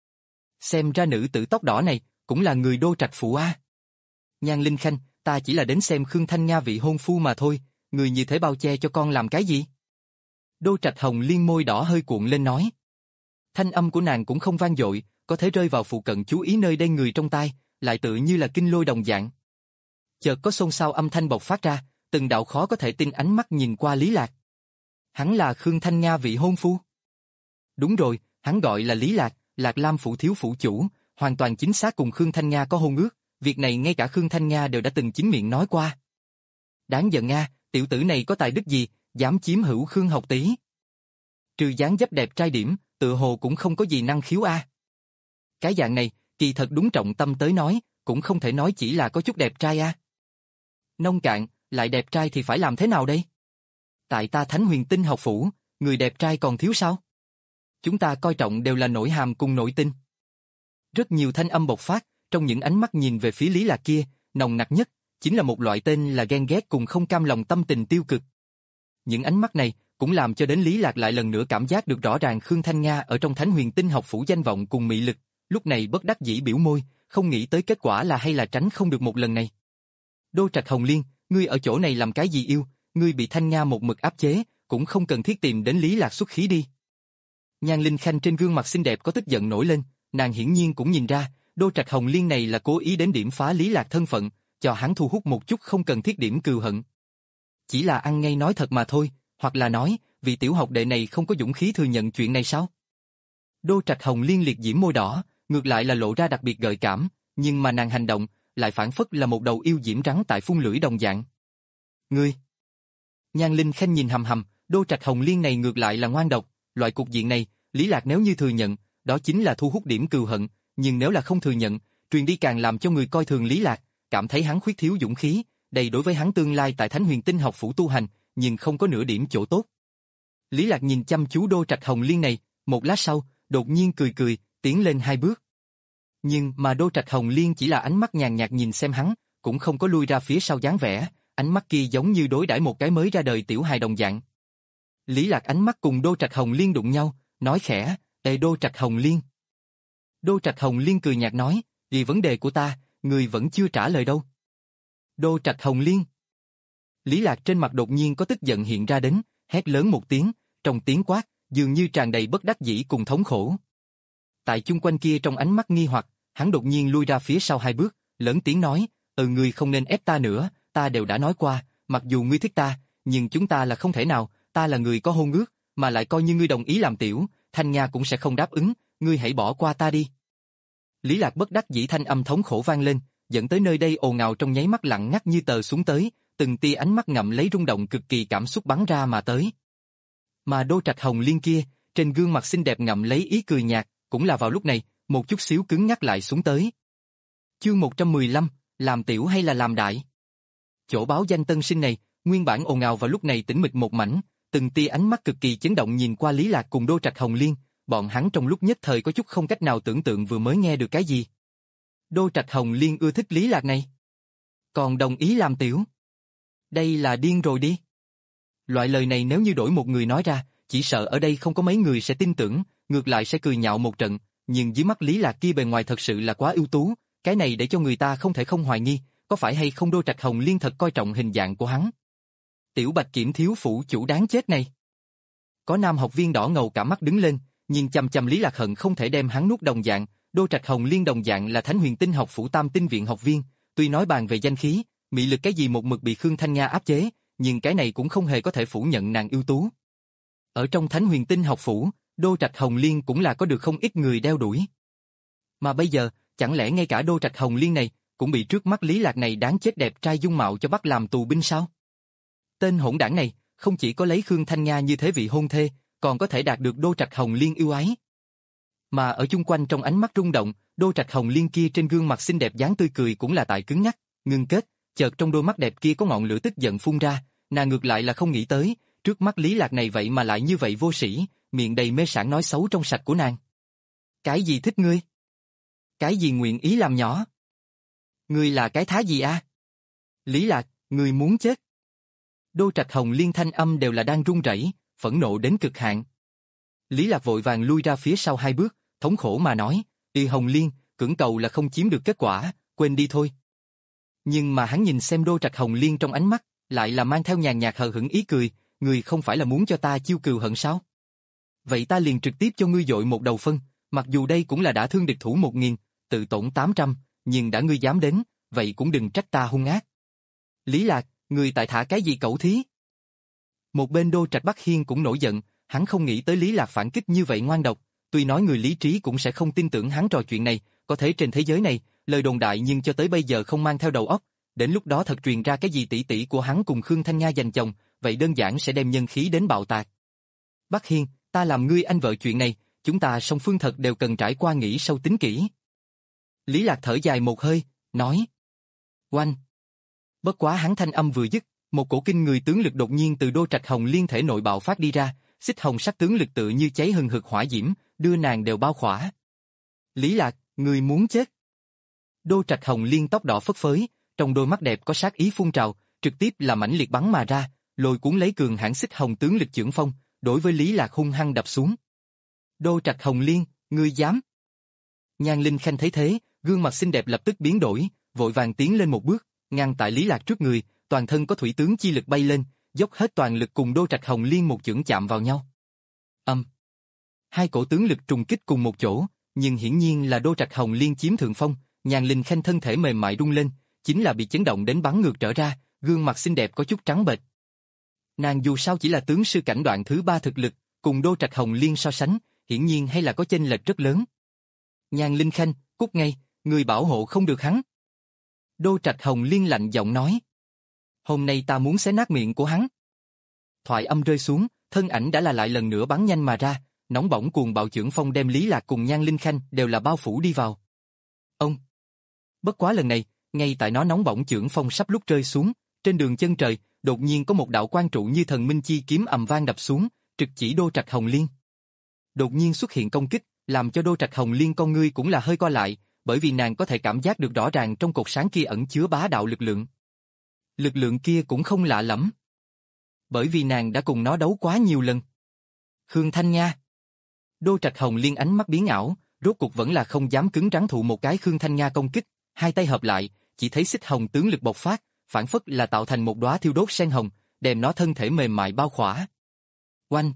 Xem ra nữ tử tóc đỏ này, cũng là người Đô Trạch Phủ a. Nhan Linh Khanh, ta chỉ là đến xem Khương Thanh Nga vị hôn phu mà thôi, người như thế bao che cho con làm cái gì? Đô Trạch Hồng Liên môi đỏ hơi cuộn lên nói. Thanh âm của nàng cũng không vang dội, có thể rơi vào phụ cận chú ý nơi đây người trong tai, lại tự như là kinh lôi đồng dạng. Chợt có xôn xao âm thanh bộc phát ra, từng đạo khó có thể tin ánh mắt nhìn qua Lý Lạc. Hắn là Khương Thanh Nga vị hôn phu. Đúng rồi, hắn gọi là Lý Lạc, Lạc Lam phủ thiếu phủ chủ, hoàn toàn chính xác cùng Khương Thanh Nga có hôn ước, việc này ngay cả Khương Thanh Nga đều đã từng chính miệng nói qua. Đáng giận Nga, tiểu tử này có tài đức gì, dám chiếm hữu Khương học tỷ. Trừ dáng dấp đẹp trai điểm, tự hồ cũng không có gì năng khiếu a. Cái dạng này, kỳ thật đúng trọng tâm tới nói, cũng không thể nói chỉ là có chút đẹp trai a. Nông cạn, lại đẹp trai thì phải làm thế nào đây? Tại ta Thánh Huyền Tinh học phủ, người đẹp trai còn thiếu sao? Chúng ta coi trọng đều là nội hàm cùng nội tinh. Rất nhiều thanh âm bộc phát, trong những ánh mắt nhìn về phía Lý Lạc kia, nồng nặc nhất, chính là một loại tên là ghen ghét cùng không cam lòng tâm tình tiêu cực. Những ánh mắt này, cũng làm cho đến Lý Lạc lại lần nữa cảm giác được rõ ràng Khương Thanh Nga ở trong Thánh Huyền Tinh học phủ danh vọng cùng mị lực, lúc này bất đắc dĩ biểu môi, không nghĩ tới kết quả là hay là tránh không được một lần này. Đô Trạch Hồng Liên, ngươi ở chỗ này làm cái gì yêu, ngươi bị Thanh Nga một mực áp chế, cũng không cần thiết tìm đến Lý Lạc xuất khí đi. Nhan Linh Khanh trên gương mặt xinh đẹp có tức giận nổi lên, nàng hiển nhiên cũng nhìn ra, Đô Trạch Hồng Liên này là cố ý đến điểm phá Lý Lạc thân phận, cho hắn thu hút một chút không cần thiết điểm cừu hận. Chỉ là ăn ngay nói thật mà thôi, hoặc là nói, vị tiểu học đệ này không có dũng khí thừa nhận chuyện này sao? Đô Trạch Hồng Liên liệt diễm môi đỏ, ngược lại là lộ ra đặc biệt gợi cảm, nhưng mà nàng hành động, lại phản phất là một đầu yêu diễm rắn tại phun lưỡi đồng dạng. Ngươi! Nhan Linh Khanh nhìn hầm hầm, Đô Trạch Hồng Liên này ngược lại là ngoan độc, loại cục diện này, Lý Lạc nếu như thừa nhận, đó chính là thu hút điểm cừu hận, nhưng nếu là không thừa nhận, truyền đi càng làm cho người coi thường Lý Lạc, cảm thấy hắn khuyết thiếu dũng khí, đây đối với hắn tương lai tại Thánh Huyền Tinh học phủ tu hành, nhưng không có nửa điểm chỗ tốt. Lý Lạc nhìn chăm chú Đô Trạch Hồng Liên này, một lát sau, đột nhiên cười cười, tiến lên hai bước. Nhưng mà Đô Trạch Hồng Liên chỉ là ánh mắt nhàn nhạt nhìn xem hắn, cũng không có lui ra phía sau dáng vẻ, ánh mắt kia giống như đối đãi một cái mới ra đời tiểu hài đồng dạng. Lý Lạc ánh mắt cùng Đô Trạch Hồng Liên đụng nhau, nói khẽ, "Ê Đô Trạch Hồng Liên." Đô Trạch Hồng Liên cười nhạt nói, "Vì vấn đề của ta, người vẫn chưa trả lời đâu." Đô Trạch Hồng Liên. Lý Lạc trên mặt đột nhiên có tức giận hiện ra đến, hét lớn một tiếng, trong tiếng quát, dường như tràn đầy bất đắc dĩ cùng thống khổ. Tại chung quanh kia trong ánh mắt nghi hoặc, hắn đột nhiên lui ra phía sau hai bước, lớn tiếng nói, "Ừ ngươi không nên ép ta nữa, ta đều đã nói qua, mặc dù ngươi thích ta, nhưng chúng ta là không thể nào, ta là người có hôn ước, mà lại coi như ngươi đồng ý làm tiểu, Thanh Nga cũng sẽ không đáp ứng, ngươi hãy bỏ qua ta đi." Lý Lạc bất đắc dĩ thanh âm thống khổ vang lên, dẫn tới nơi đây ồn ào trong nháy mắt lặng ngắt như tờ xuống tới, từng tia ánh mắt ngậm lấy rung động cực kỳ cảm xúc bắn ra mà tới. Mà Đô Trạch Hồng Liên kia, trên gương mặt xinh đẹp ngậm lấy ý cười nhạt, cũng là vào lúc này, một chút xíu cứng nhắc lại xuống tới. Chương một trăm mười lăm, làm tiểu hay là làm đại? Chỗ báo danh tân sinh này, nguyên bản ồn ào vào lúc này tĩnh mịch một mảnh, từng tia ánh mắt cực kỳ chấn động nhìn qua Lý Lạc cùng Đô Trạch Hồng Liên, bọn hắn trong lúc nhất thời có chút không cách nào tưởng tượng vừa mới nghe được cái gì. Đô Trạch Hồng Liên ưa thích Lý Lạc này. Còn đồng ý làm tiểu. Đây là điên rồi đi. Loại lời này nếu như đổi một người nói ra, chỉ sợ ở đây không có mấy người sẽ tin tưởng, ngược lại sẽ cười nhạo một trận, nhưng dưới mắt Lý Lạc kia bề ngoài thật sự là quá ưu tú, cái này để cho người ta không thể không hoài nghi, có phải hay không Đô Trạch Hồng Liên thật coi trọng hình dạng của hắn. Tiểu Bạch Kiểm thiếu phủ chủ đáng chết này. Có nam học viên đỏ ngầu cả mắt đứng lên, nhìn chằm chằm Lý Lạc hận không thể đem hắn nuốt đồng dạng, Đô Trạch Hồng Liên đồng dạng là Thánh Huyền Tinh học phủ Tam Tinh viện học viên, tuy nói bàn về danh khí, mị lực cái gì một mực bị Khương Thanh Nga áp chế, nhưng cái này cũng không hề có thể phủ nhận nàng ưu tú. Ở trong Thánh Huyền Tinh học phủ, Đô Trạch Hồng Liên cũng là có được không ít người đeo đuổi. Mà bây giờ, chẳng lẽ ngay cả Đô Trạch Hồng Liên này cũng bị trước mắt Lý Lạc này đáng chết đẹp trai dung mạo cho bắt làm tù binh sao? Tên hỗn đảng này không chỉ có lấy Khương Thanh Nga như thế vị hôn thê, còn có thể đạt được Đô Trạch Hồng Liên yêu ái. Mà ở chung quanh trong ánh mắt rung động, Đô Trạch Hồng Liên kia trên gương mặt xinh đẹp dáng tươi cười cũng là tại cứng nhắc, ngưng kết, chợt trong đôi mắt đẹp kia có ngọn lửa tức giận phun ra, nàng ngược lại là không nghĩ tới, trước mắt Lý Lạc này vậy mà lại như vậy vô sĩ, miệng đầy mê sảng nói xấu trong sạch của nàng. Cái gì thích ngươi? Cái gì nguyện ý làm nhỏ? Ngươi là cái thá gì a? Lý Lạc, ngươi muốn chết. Đô Trạch Hồng Liên thanh âm đều là đang run rẩy, phẫn nộ đến cực hạn. Lý Lạc vội vàng lui ra phía sau hai bước, thống khổ mà nói, "Y Hồng Liên, cưỡng cầu là không chiếm được kết quả, quên đi thôi." Nhưng mà hắn nhìn xem Đô Trạch Hồng Liên trong ánh mắt, lại là mang theo nhàn nhạt hờ hững ý cười, "Ngươi không phải là muốn cho ta chiêu cừu hận sao? Vậy ta liền trực tiếp cho ngươi dội một đầu phân, mặc dù đây cũng là đã thương địch thủ một nghìn, tự tổn tám trăm, nhưng đã ngươi dám đến, vậy cũng đừng trách ta hung ác." Lý Lạc, ngươi tại thả cái gì cẩu thí? Một bên Đô Trạch Bắc Hiên cũng nổi giận, hắn không nghĩ tới Lý Lạc phản kích như vậy ngoan độc, tuy nói người lý trí cũng sẽ không tin tưởng hắn trò chuyện này, có thể trên thế giới này, lời đồn đại nhưng cho tới bây giờ không mang theo đầu óc, đến lúc đó thật truyền ra cái gì tỷ tỷ của hắn cùng Khương Thanh Nga giành chồng, vậy đơn giản sẽ đem nhân khí đến bạo tạc. Bắc Hiên, ta làm ngươi anh vợ chuyện này, chúng ta song phương thật đều cần trải qua nghĩ sâu tính kỹ. Lý Lạc thở dài một hơi, nói. Oanh! Bất quá hắn thanh âm vừa dứt, một cổ kinh người tướng lực đột nhiên từ Đô Trạch Hồng Liên thể nội bạo phát đi ra, xích hồng sắc tướng lực tự như cháy hừng hực hỏa diễm, đưa nàng đều bao khỏa. Lý Lạc, ngươi muốn chết. Đô Trạch Hồng Liên tóc đỏ phất phới, trong đôi mắt đẹp có sát ý phun trào, trực tiếp là mãnh liệt bắn mà ra, lôi cuốn lấy cường hãn xích hồng tướng lực chưởng phong, đối với Lý Lạc hung hăng đập xuống. Đô Trạch Hồng Liên, ngươi dám? Nhan Linh Khanh thấy thế, gương mặt xinh đẹp lập tức biến đổi, vội vàng tiến lên một bước, ngăn tại Lý Lạc trước người, toàn thân có thủy tướng chi lực bay lên, dốc hết toàn lực cùng Đô Trạch Hồng Liên một chưởng chạm vào nhau. Âm. Um. Hai cổ tướng lực trùng kích cùng một chỗ, nhưng hiển nhiên là Đô Trạch Hồng Liên chiếm thượng phong, Nhan Linh Khanh thân thể mềm mại rung lên, chính là bị chấn động đến bắn ngược trở ra, gương mặt xinh đẹp có chút trắng bệch. Nàng dù sao chỉ là tướng sư cảnh đoạn thứ ba thực lực, cùng Đô Trạch Hồng Liên so sánh, hiển nhiên hay là có chênh lệch rất lớn. Nhan Linh Khanh, cút ngay, người bảo hộ không được hắn. Đô Trạch Hồng Liên lạnh giọng nói. Hôm nay ta muốn xé nát miệng của hắn. Thoại âm rơi xuống, thân ảnh đã là lại lần nữa bắn nhanh mà ra, nóng bỏng cuồng bạo chưởng phong đem Lý Lạc cùng Nhan Linh Khanh đều là bao phủ đi vào. Ông. Bất quá lần này, ngay tại nó nóng bỏng chưởng phong sắp lúc rơi xuống, trên đường chân trời, đột nhiên có một đạo quang trụ như thần minh chi kiếm ầm vang đập xuống, trực chỉ Đô Trạch Hồng Liên. Đột nhiên xuất hiện công kích, làm cho Đô Trạch Hồng Liên con ngươi cũng là hơi co lại, bởi vì nàng có thể cảm giác được rõ ràng trong cột sáng kia ẩn chứa bá đạo lực lượng. Lực lượng kia cũng không lạ lẫm, bởi vì nàng đã cùng nó đấu quá nhiều lần. Khương Thanh Nga. Đô Trạch Hồng Liên ánh mắt biến ảo, rốt cuộc vẫn là không dám cứng rắn thụ một cái Khương Thanh Nga công kích, hai tay hợp lại, chỉ thấy xích hồng tướng lực bộc phát, phản phất là tạo thành một đóa thiêu đốt sen hồng, đem nó thân thể mềm mại bao khỏa. Oanh!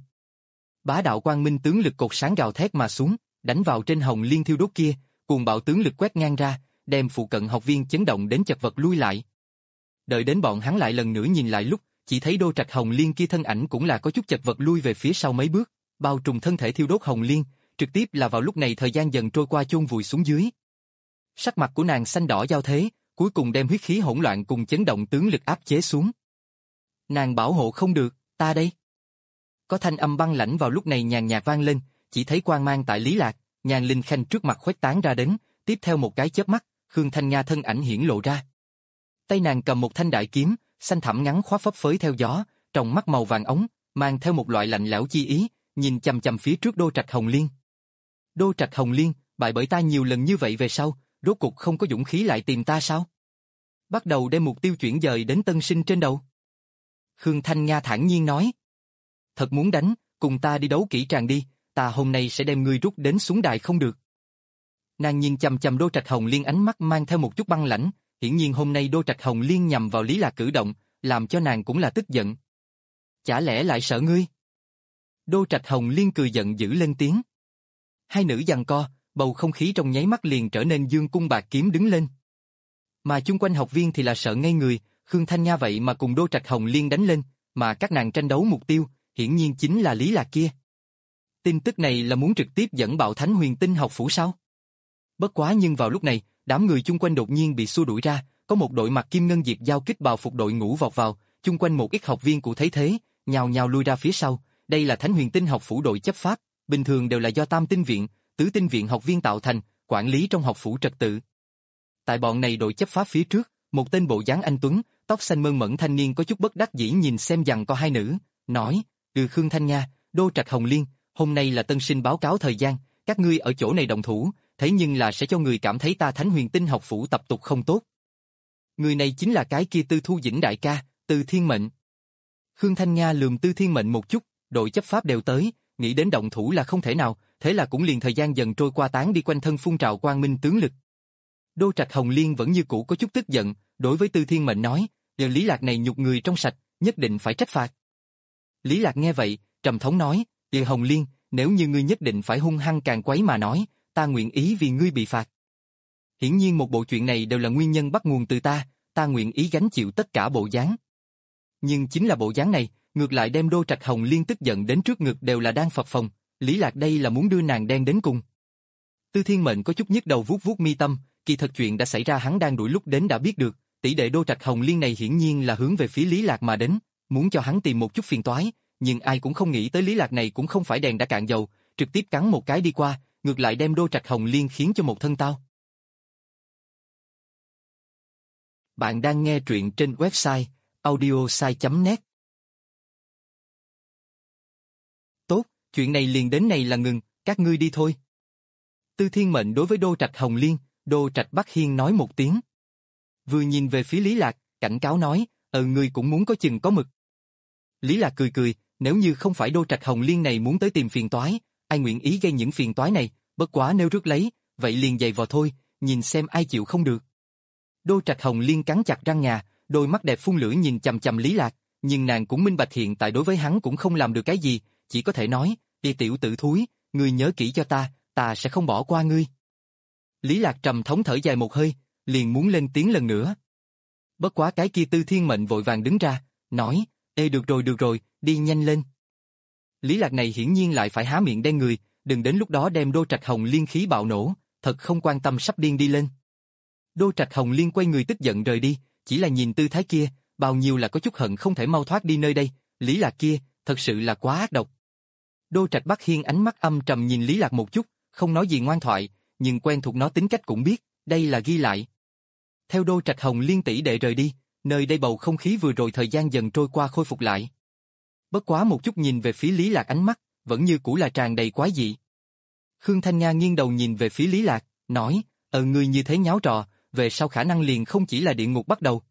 Bá đạo quang minh tướng lực cột sáng gào thét mà xuống, đánh vào trên Hồng Liên thiêu đốt kia, cuồng bạo tướng lực quét ngang ra, đem phụ cận học viên chấn động đến chật vật lui lại. Đợi đến bọn hắn lại lần nữa nhìn lại lúc, chỉ thấy Đô Trạch Hồng Liên kia thân ảnh cũng là có chút chật vật lui về phía sau mấy bước, bao trùm thân thể thiêu đốt Hồng Liên, trực tiếp là vào lúc này thời gian dần trôi qua chôn vùi xuống dưới. Sắc mặt của nàng xanh đỏ giao thế, cuối cùng đem huyết khí hỗn loạn cùng chấn động tướng lực áp chế xuống. Nàng bảo hộ không được, ta đây. Có thanh âm băng lãnh vào lúc này nhàn nhạt vang lên, chỉ thấy quang mang tại Lý Lạc, Nhan Linh Khanh trước mặt khuếch tán ra đến, tiếp theo một cái chớp mắt, Khương Thanh Nga thân ảnh hiển lộ ra. Tay nàng cầm một thanh đại kiếm, xanh thẳm ngắn khóa phấp phới theo gió, trong mắt màu vàng ống, mang theo một loại lạnh lẽo chi ý, nhìn chằm chằm phía trước Đô Trạch Hồng Liên. Đô Trạch Hồng Liên, bại bởi ta nhiều lần như vậy về sau, rốt cục không có dũng khí lại tìm ta sao? Bắt đầu đem mục tiêu chuyển dời đến tân sinh trên đầu. Khương Thanh Nga thản nhiên nói. Thật muốn đánh, cùng ta đi đấu kỹ tràng đi, ta hôm nay sẽ đem ngươi rút đến xuống đài không được. Nàng nhìn chằm chằm Đô Trạch Hồng Liên, ánh mắt mang theo một chút băng lãnh, hiển nhiên hôm nay Đô Trạch Hồng Liên nhằm vào Lý Lạc cử động, làm cho nàng cũng là tức giận. Chả lẽ lại sợ ngươi? Đô Trạch Hồng Liên cười giận dữ lên tiếng. Hai nữ giằng co, bầu không khí trong nháy mắt liền trở nên dương cung bạc kiếm đứng lên. Mà chung quanh học viên thì là sợ ngây người, Khương Thanh Nga vậy mà cùng Đô Trạch Hồng Liên đánh lên, mà các nàng tranh đấu mục tiêu, hiển nhiên chính là Lý Lạc kia. Tin tức này là muốn trực tiếp dẫn bạo Thánh Huyền Tinh học phủ sao? Bất quá nhưng vào lúc này, đám người chung quanh đột nhiên bị xua đuổi ra, có một đội mặc kim ngân diệp giao kích bào phục đội ngũ vọt vào, chung quanh một ít học viên cụ thấy thế, nhào nhào lui ra phía sau, đây là Thánh Huyền Tinh học phủ đội chấp pháp, bình thường đều là do Tam Tinh viện, Tứ Tinh viện học viên tạo thành, quản lý trong học phủ trật tự. Tại bọn này đội chấp pháp phía trước, một tên bộ dáng anh tuấn, tóc xanh mơn mởn thanh niên có chút bất đắc dĩ nhìn xem giằng co hai nữ, nói: "Ừ Khương Thanh Nga, Đô Trạch Hồng Liên, hôm nay là tân sinh báo cáo thời gian, các ngươi ở chỗ này động thủ, thế nhưng là sẽ cho người cảm thấy ta Thánh Huyền Tinh học phủ tập tục không tốt." Người này chính là cái kia Tư Thu Dĩnh đại ca, Tư Thiên Mệnh. Khương Thanh Nga lườm Tư Thiên Mệnh một chút, đội chấp pháp đều tới, nghĩ đến động thủ là không thể nào, thế là cũng liền thời gian dần trôi qua tán đi quanh thân phun trào quang minh tướng lực. Đô Trạch Hồng Liên vẫn như cũ có chút tức giận, đối với Tư Thiên Mệnh nói, "Giờ Lý Lạc này nhục người trong sạch, nhất định phải trách phạt." Lý Lạc nghe vậy, trầm thống nói, "Giờ Hồng Liên, nếu như ngươi nhất định phải hung hăng càng quấy mà nói, ta nguyện ý vì ngươi bị phạt. Hiển nhiên một bộ chuyện này đều là nguyên nhân bắt nguồn từ ta, ta nguyện ý gánh chịu tất cả bộ dáng." Nhưng chính là bộ dáng này, ngược lại đem Đô Trạch Hồng Liên tức giận đến trước ngực đều là đang phập phồng, Lý Lạc đây là muốn đưa nàng đen đến cùng. Tư Thiên Mệnh có chút nhức đầu vuốt vuốt mi tâm, kỳ thật chuyện đã xảy ra hắn đang đuổi lúc đến đã biết được, tỷ đệ Đô Trạch Hồng Liên này hiển nhiên là hướng về phía Lý Lạc mà đến, muốn cho hắn tìm một chút phiền toái, nhưng ai cũng không nghĩ tới Lý Lạc này cũng không phải đèn đã cạn dầu, trực tiếp cắn một cái đi qua, ngược lại đem Đô Trạch Hồng Liên khiến cho một thân tao. Bạn đang nghe truyện trên website audiosai chấm net. Tốt, chuyện này liền đến này là ngừng, các ngươi đi thôi. Tư Thiên Mệnh đối với Đô Trạch Hồng Liên, Đô Trạch Bắc Hiên nói một tiếng. Vừa nhìn về phía Lý Lạc, cảnh cáo nói, ờ ngươi cũng muốn có chừng có mực. Lý Lạc cười cười, nếu như không phải Đô Trạch Hồng Liên này muốn tới tìm phiền toái, ai nguyện ý gây những phiền toái này, bất quá nếu rước lấy, vậy liền giày vò thôi, nhìn xem ai chịu không được. Đô Trạch Hồng Liên cắn chặt răng ngà, đôi mắt đẹp phun lửa nhìn chằm chằm Lý Lạc, nhưng nàng cũng minh bạch hiện tại đối với hắn cũng không làm được cái gì, chỉ có thể nói, "Đi tiểu tử thúi, ngươi nhớ kỹ cho ta, ta sẽ không bỏ qua ngươi." Lý Lạc trầm thống thở dài một hơi, liền muốn lên tiếng lần nữa. Bất quá cái kia Tư Thiên Mệnh vội vàng đứng ra, nói, "Ê được rồi được rồi, đi nhanh lên." Lý Lạc này hiển nhiên lại phải há miệng đen người, đừng đến lúc đó đem Đô Trạch Hồng Liên khí bạo nổ, thật không quan tâm sắp điên đi lên. Đô Trạch Hồng Liên quay người tức giận rời đi, chỉ là nhìn tư thái kia, bao nhiêu là có chút hận không thể mau thoát đi nơi đây, Lý Lạc kia, thật sự là quá ác độc. Đô Trạch Bắc Hiên ánh mắt âm trầm nhìn Lý Lạc một chút, không nói gì ngoan thoại, nhưng quen thuộc nó tính cách cũng biết, đây là ghi lại. Theo Đô Trạch Hồng Liên tỷ đệ rời đi, nơi đây bầu không khí vừa rồi thời gian dần trôi qua khôi phục lại. Bất quá một chút nhìn về phía Lý Lạc ánh mắt, vẫn như cũ là tràn đầy quái dị. Khương Thanh Nga nghiêng đầu nhìn về phía Lý Lạc, nói, ờ ngươi như thế nháo trò, về sau khả năng liền không chỉ là địa ngục bắt đầu.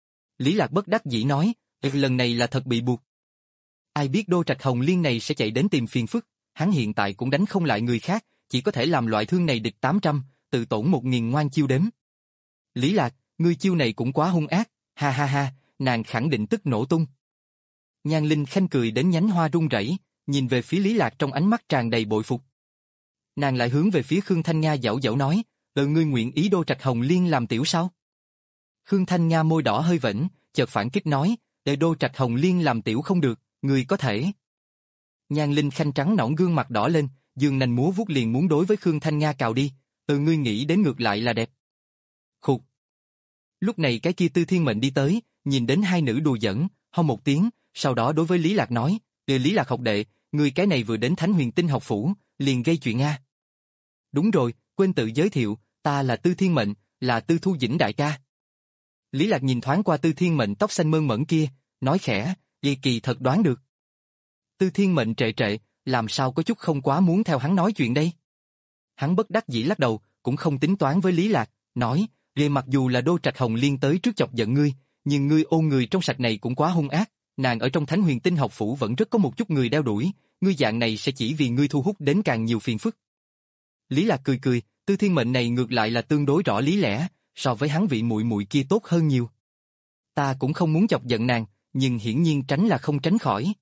Lý Lạc bất đắc dĩ nói, lần này là thật bị buộc. Ai biết Đô Trạch Hồng Liên này sẽ chạy đến tìm phiền phức, hắn hiện tại cũng đánh không lại người khác, chỉ có thể làm loại thương này địch tám trăm, tự tổn một nghìn ngoan chiêu đếm. Lý Lạc, ngươi chiêu này cũng quá hung ác, ha ha ha, nàng khẳng định tức nổ tung. Nhan Linh Khanh cười đến nhánh hoa rung rẩy, nhìn về phía Lý Lạc trong ánh mắt tràn đầy bội phục. Nàng lại hướng về phía Khương Thanh Nga dõu dõu nói, "Ờ ngươi nguyện ý Đô Trạch Hồng Liên làm tiểu sao?" Khương Thanh Nga môi đỏ hơi vểnh, chợt phản kích nói, "Để Đô Trạch Hồng Liên làm tiểu không được, ngươi có thể." Nhan Linh Khanh trắng nõn gương mặt đỏ lên, dương nanh múa vuốt liền muốn đối với Khương Thanh Nga cào đi, "Ừ ngươi nghĩ đến ngược lại là đẹp." Khục. Lúc này cái kia Tư Thiên Mệnh đi tới, nhìn đến hai nữ đùa giỡn, ho một tiếng, sau đó đối với Lý Lạc nói, "Ờ Lý Lạc học đệ, ngươi cái này vừa đến Thánh Huyền Tinh học phủ, liền gây chuyện a." "Đúng rồi, quên tự giới thiệu, ta là Tư Thiên Mệnh, là Tư Thu Dĩnh đại ca." Lý Lạc nhìn thoáng qua Tư Thiên Mệnh tóc xanh mơn mởn kia, nói khẽ, "Kỳ kỳ thật đoán được." Tư Thiên Mệnh trệ trệ, làm sao có chút không quá muốn theo hắn nói chuyện đây. Hắn bất đắc dĩ lắc đầu, cũng không tính toán với Lý Lạc, nói, Ghê mặc dù là Đô Trạch Hồng Liên tới trước chọc giận ngươi, nhưng ngươi ôn người trong sạch này cũng quá hung ác, nàng ở trong Thánh Huyền Tinh học phủ vẫn rất có một chút người đeo đuổi, ngươi dạng này sẽ chỉ vì ngươi thu hút đến càng nhiều phiền phức. Lý Lạc cười cười, Tư Thiên Mệnh này ngược lại là tương đối rõ lý lẽ, so với hắn vị muội muội kia tốt hơn nhiều. Ta cũng không muốn chọc giận nàng, nhưng hiển nhiên tránh là không tránh khỏi.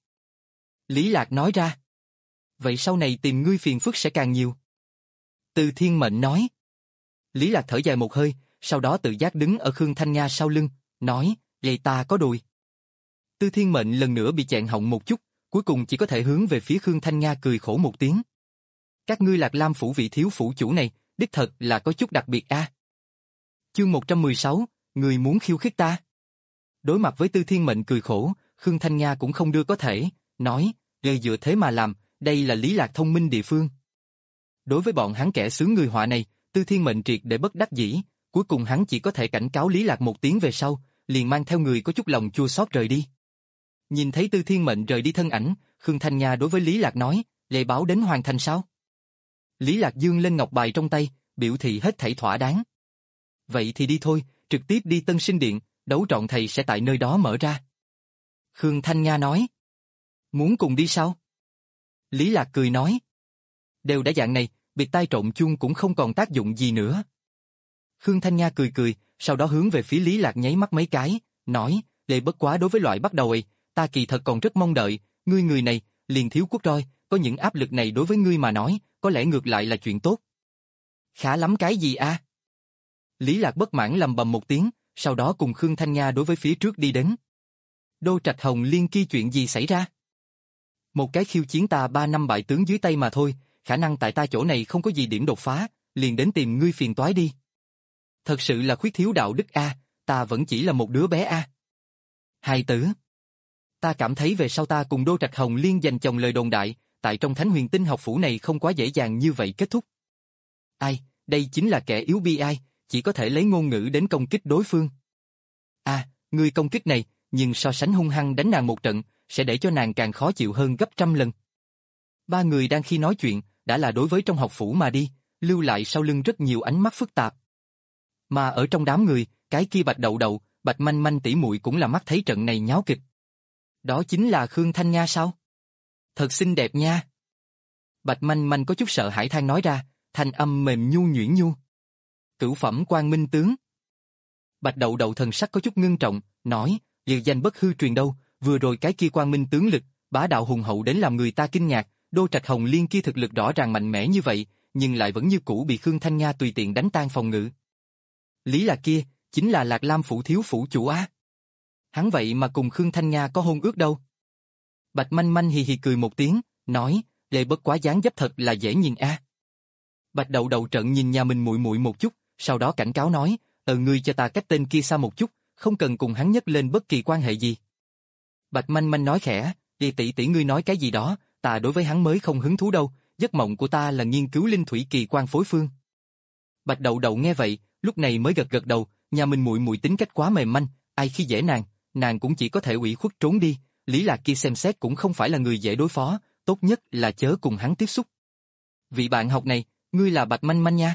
Lý Lạc nói ra. Vậy sau này tìm ngươi phiền phức sẽ càng nhiều. Tư Thiên Mệnh nói. Lý Lạc thở dài một hơi, sau đó tự giác đứng ở Khương Thanh Nga sau lưng, nói, vậy ta có đùi. Tư Thiên Mệnh lần nữa bị chẹn họng một chút, cuối cùng chỉ có thể hướng về phía Khương Thanh Nga cười khổ một tiếng. Các ngươi Lạc Lam phủ vị thiếu phủ chủ này, đích thật là có chút đặc biệt a. À. Chương một trăm mười sáu, người muốn khiêu khích ta. Đối mặt với Tư Thiên Mệnh cười khổ, Khương Thanh Nga cũng không đưa có thể, nói, lời dựa thế mà làm, đây là Lý Lạc thông minh địa phương. Đối với bọn hắn kẻ xướng người họa này, Tư Thiên Mệnh triệt để bất đắc dĩ, cuối cùng hắn chỉ có thể cảnh cáo Lý Lạc một tiếng về sau, liền mang theo người có chút lòng chua xót rời đi. Nhìn thấy Tư Thiên Mệnh rời đi thân ảnh, Khương Thanh Nga đối với Lý Lạc nói, lệ báo đến hoàn thành sao? Lý Lạc dương lên ngọc bài trong tay, biểu thị hết thảy thỏa đáng. Vậy thì đi thôi, trực tiếp đi Tân Sinh Điện, đấu trọn thầy sẽ tại nơi đó mở ra. Khương Thanh Nga nói. Muốn cùng đi sao? Lý Lạc cười nói. Đều đã dạng này, biệt tai trộn chuông cũng không còn tác dụng gì nữa. Khương Thanh Nga cười cười, sau đó hướng về phía Lý Lạc nháy mắt mấy cái, nói, lệ bất quá đối với loại bắt đầu ấy, ta kỳ thật còn rất mong đợi, ngươi người này, liền thiếu quốc roi, có những áp lực này đối với ngươi mà nói, có lẽ ngược lại là chuyện tốt. Khá lắm cái gì a? À? Lý Lạc bất mãn lầm bầm một tiếng, sau đó cùng Khương Thanh Nga đối với phía trước đi đến. Đô Trạch Hồng Liên kia chuyện gì xảy ra? Một cái khiêu chiến ta ba năm bại tướng dưới tay mà thôi, khả năng tại ta chỗ này không có gì điểm đột phá, liền đến tìm ngươi phiền toái đi. Thật sự là khuyết thiếu đạo đức a, ta vẫn chỉ là một đứa bé a. Hài tử. Ta cảm thấy về sau ta cùng Đô Trạch Hồng Liên giành chồng lời đồn đại, tại trong Thánh Huyền Tinh học phủ này không quá dễ dàng như vậy kết thúc. Ai, đây chính là kẻ yếu bi ai, chỉ có thể lấy ngôn ngữ đến công kích đối phương. À, ngươi công kích này, nhưng so sánh hung hăng đánh nàng một trận, sẽ để cho nàng càng khó chịu hơn gấp trăm lần. Ba người đang khi nói chuyện, đã là đối với trong học phủ mà đi, lưu lại sau lưng rất nhiều ánh mắt phức tạp. Mà ở trong đám người, cái kia Bạch Đậu Đậu, Bạch Manh Manh tỷ muội cũng là mắt thấy trận này nháo kịch. Đó chính là Khương Thanh Nga sao? Thật xinh đẹp nha. Bạch Manh Manh có chút sợ hãi than nói ra, thanh âm mềm nhu nhuyễn nhu. Cửu phẩm Quang Minh tướng. Bạch Đậu Đậu thần sắc có chút ngưng trọng, nói, dự danh bất hư truyền đâu, vừa rồi cái kia Quang Minh tướng lực, bá đạo hùng hậu đến làm người ta kinh ngạc, Đô Trạch Hồng Liên kia thực lực rõ ràng mạnh mẽ như vậy, nhưng lại vẫn như cũ bị Khương Thanh Nga tùy tiện đánh tan phòng ngự. Lý Lạc kia, chính là Lạc Lam phủ thiếu phủ chủ á. Hắn vậy mà cùng Khương Thanh Nga có hôn ước đâu. Bạch Manh Manh hì hì cười một tiếng, nói, lệ bất quá dáng dấp thật là dễ nhìn a. Bạch Đậu Đậu trợn nhìn nhà mình muội muội một chút, sau đó cảnh cáo nói, ờ ngươi cho ta cách tên kia xa một chút, không cần cùng hắn nhắc lên bất kỳ quan hệ gì. Bạch Manh Manh nói khẽ, đi tỷ tỷ ngươi nói cái gì đó, ta đối với hắn mới không hứng thú đâu, giấc mộng của ta là nghiên cứu linh thủy kỳ quan phối phương. Bạch Đậu Đậu nghe vậy, lúc này mới gật gật đầu, nhà mình muội muội tính cách quá mềm manh, ai khi dễ nàng, nàng cũng chỉ có thể ủy khuất trốn đi, Lý Lạc kia xem xét cũng không phải là người dễ đối phó, tốt nhất là chớ cùng hắn tiếp xúc. Vị bạn học này, ngươi là Bạch Manh Manh nha.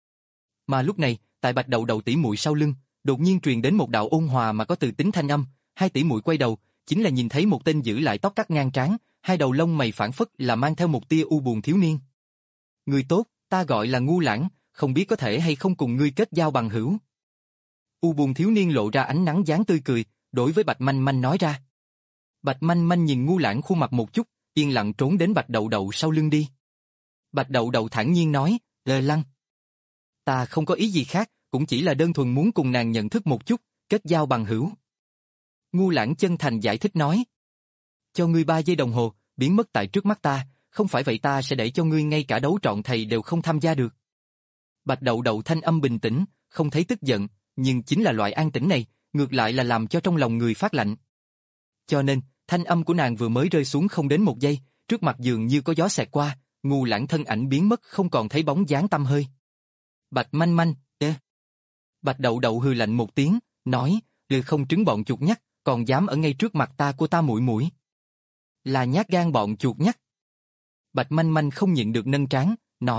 Mà lúc này, tại Bạch Đậu Đậu tỷ muội sau lưng, đột nhiên truyền đến một đạo ôn hòa mà có từ tính thanh âm, hai tỷ muội quay đầu, chính là nhìn thấy một tên giữ lại tóc cắt ngang trán, hai đầu lông mày phảng phất là mang theo một tia u buồn thiếu niên. Người tốt, ta gọi là Ngu Lãng, không biết có thể hay không cùng ngươi kết giao bằng hữu. U buồn thiếu niên lộ ra ánh nắng dáng tươi cười, đối với Bạch Manh Manh nói ra. Bạch Manh Manh nhìn Ngu Lãng khuôn mặt một chút, yên lặng trốn đến Bạch Đậu Đậu sau lưng đi. Bạch Đậu Đậu thản nhiên nói, lờ lăng. Ta không có ý gì khác, cũng chỉ là đơn thuần muốn cùng nàng nhận thức một chút, kết giao bằng hữu. Ngu Lãng chân thành giải thích nói. Cho ngươi ba giây đồng hồ, biến mất tại trước mắt ta, không phải vậy ta sẽ để cho ngươi ngay cả đấu trọn thầy đều không tham gia được. Bạch Đậu Đậu thanh âm bình tĩnh, không thấy tức giận, nhưng chính là loại an tĩnh này, ngược lại là làm cho trong lòng người phát lạnh. Cho nên, thanh âm của nàng vừa mới rơi xuống không đến một giây, trước mặt dường như có gió xẹt qua, Ngu Lãng thân ảnh biến mất không còn thấy bóng dáng tăm hơi. Bạch Manh Manh, ê. Bạch Đậu Đậu hừ lạnh một tiếng, nói, lừa không trứng bọn chuột nhắt, còn dám ở ngay trước mặt ta của ta muội muội. Là nhát gan bọn chuột nhắt. Bạch Manh Manh không nhịn được nâng trán, nói,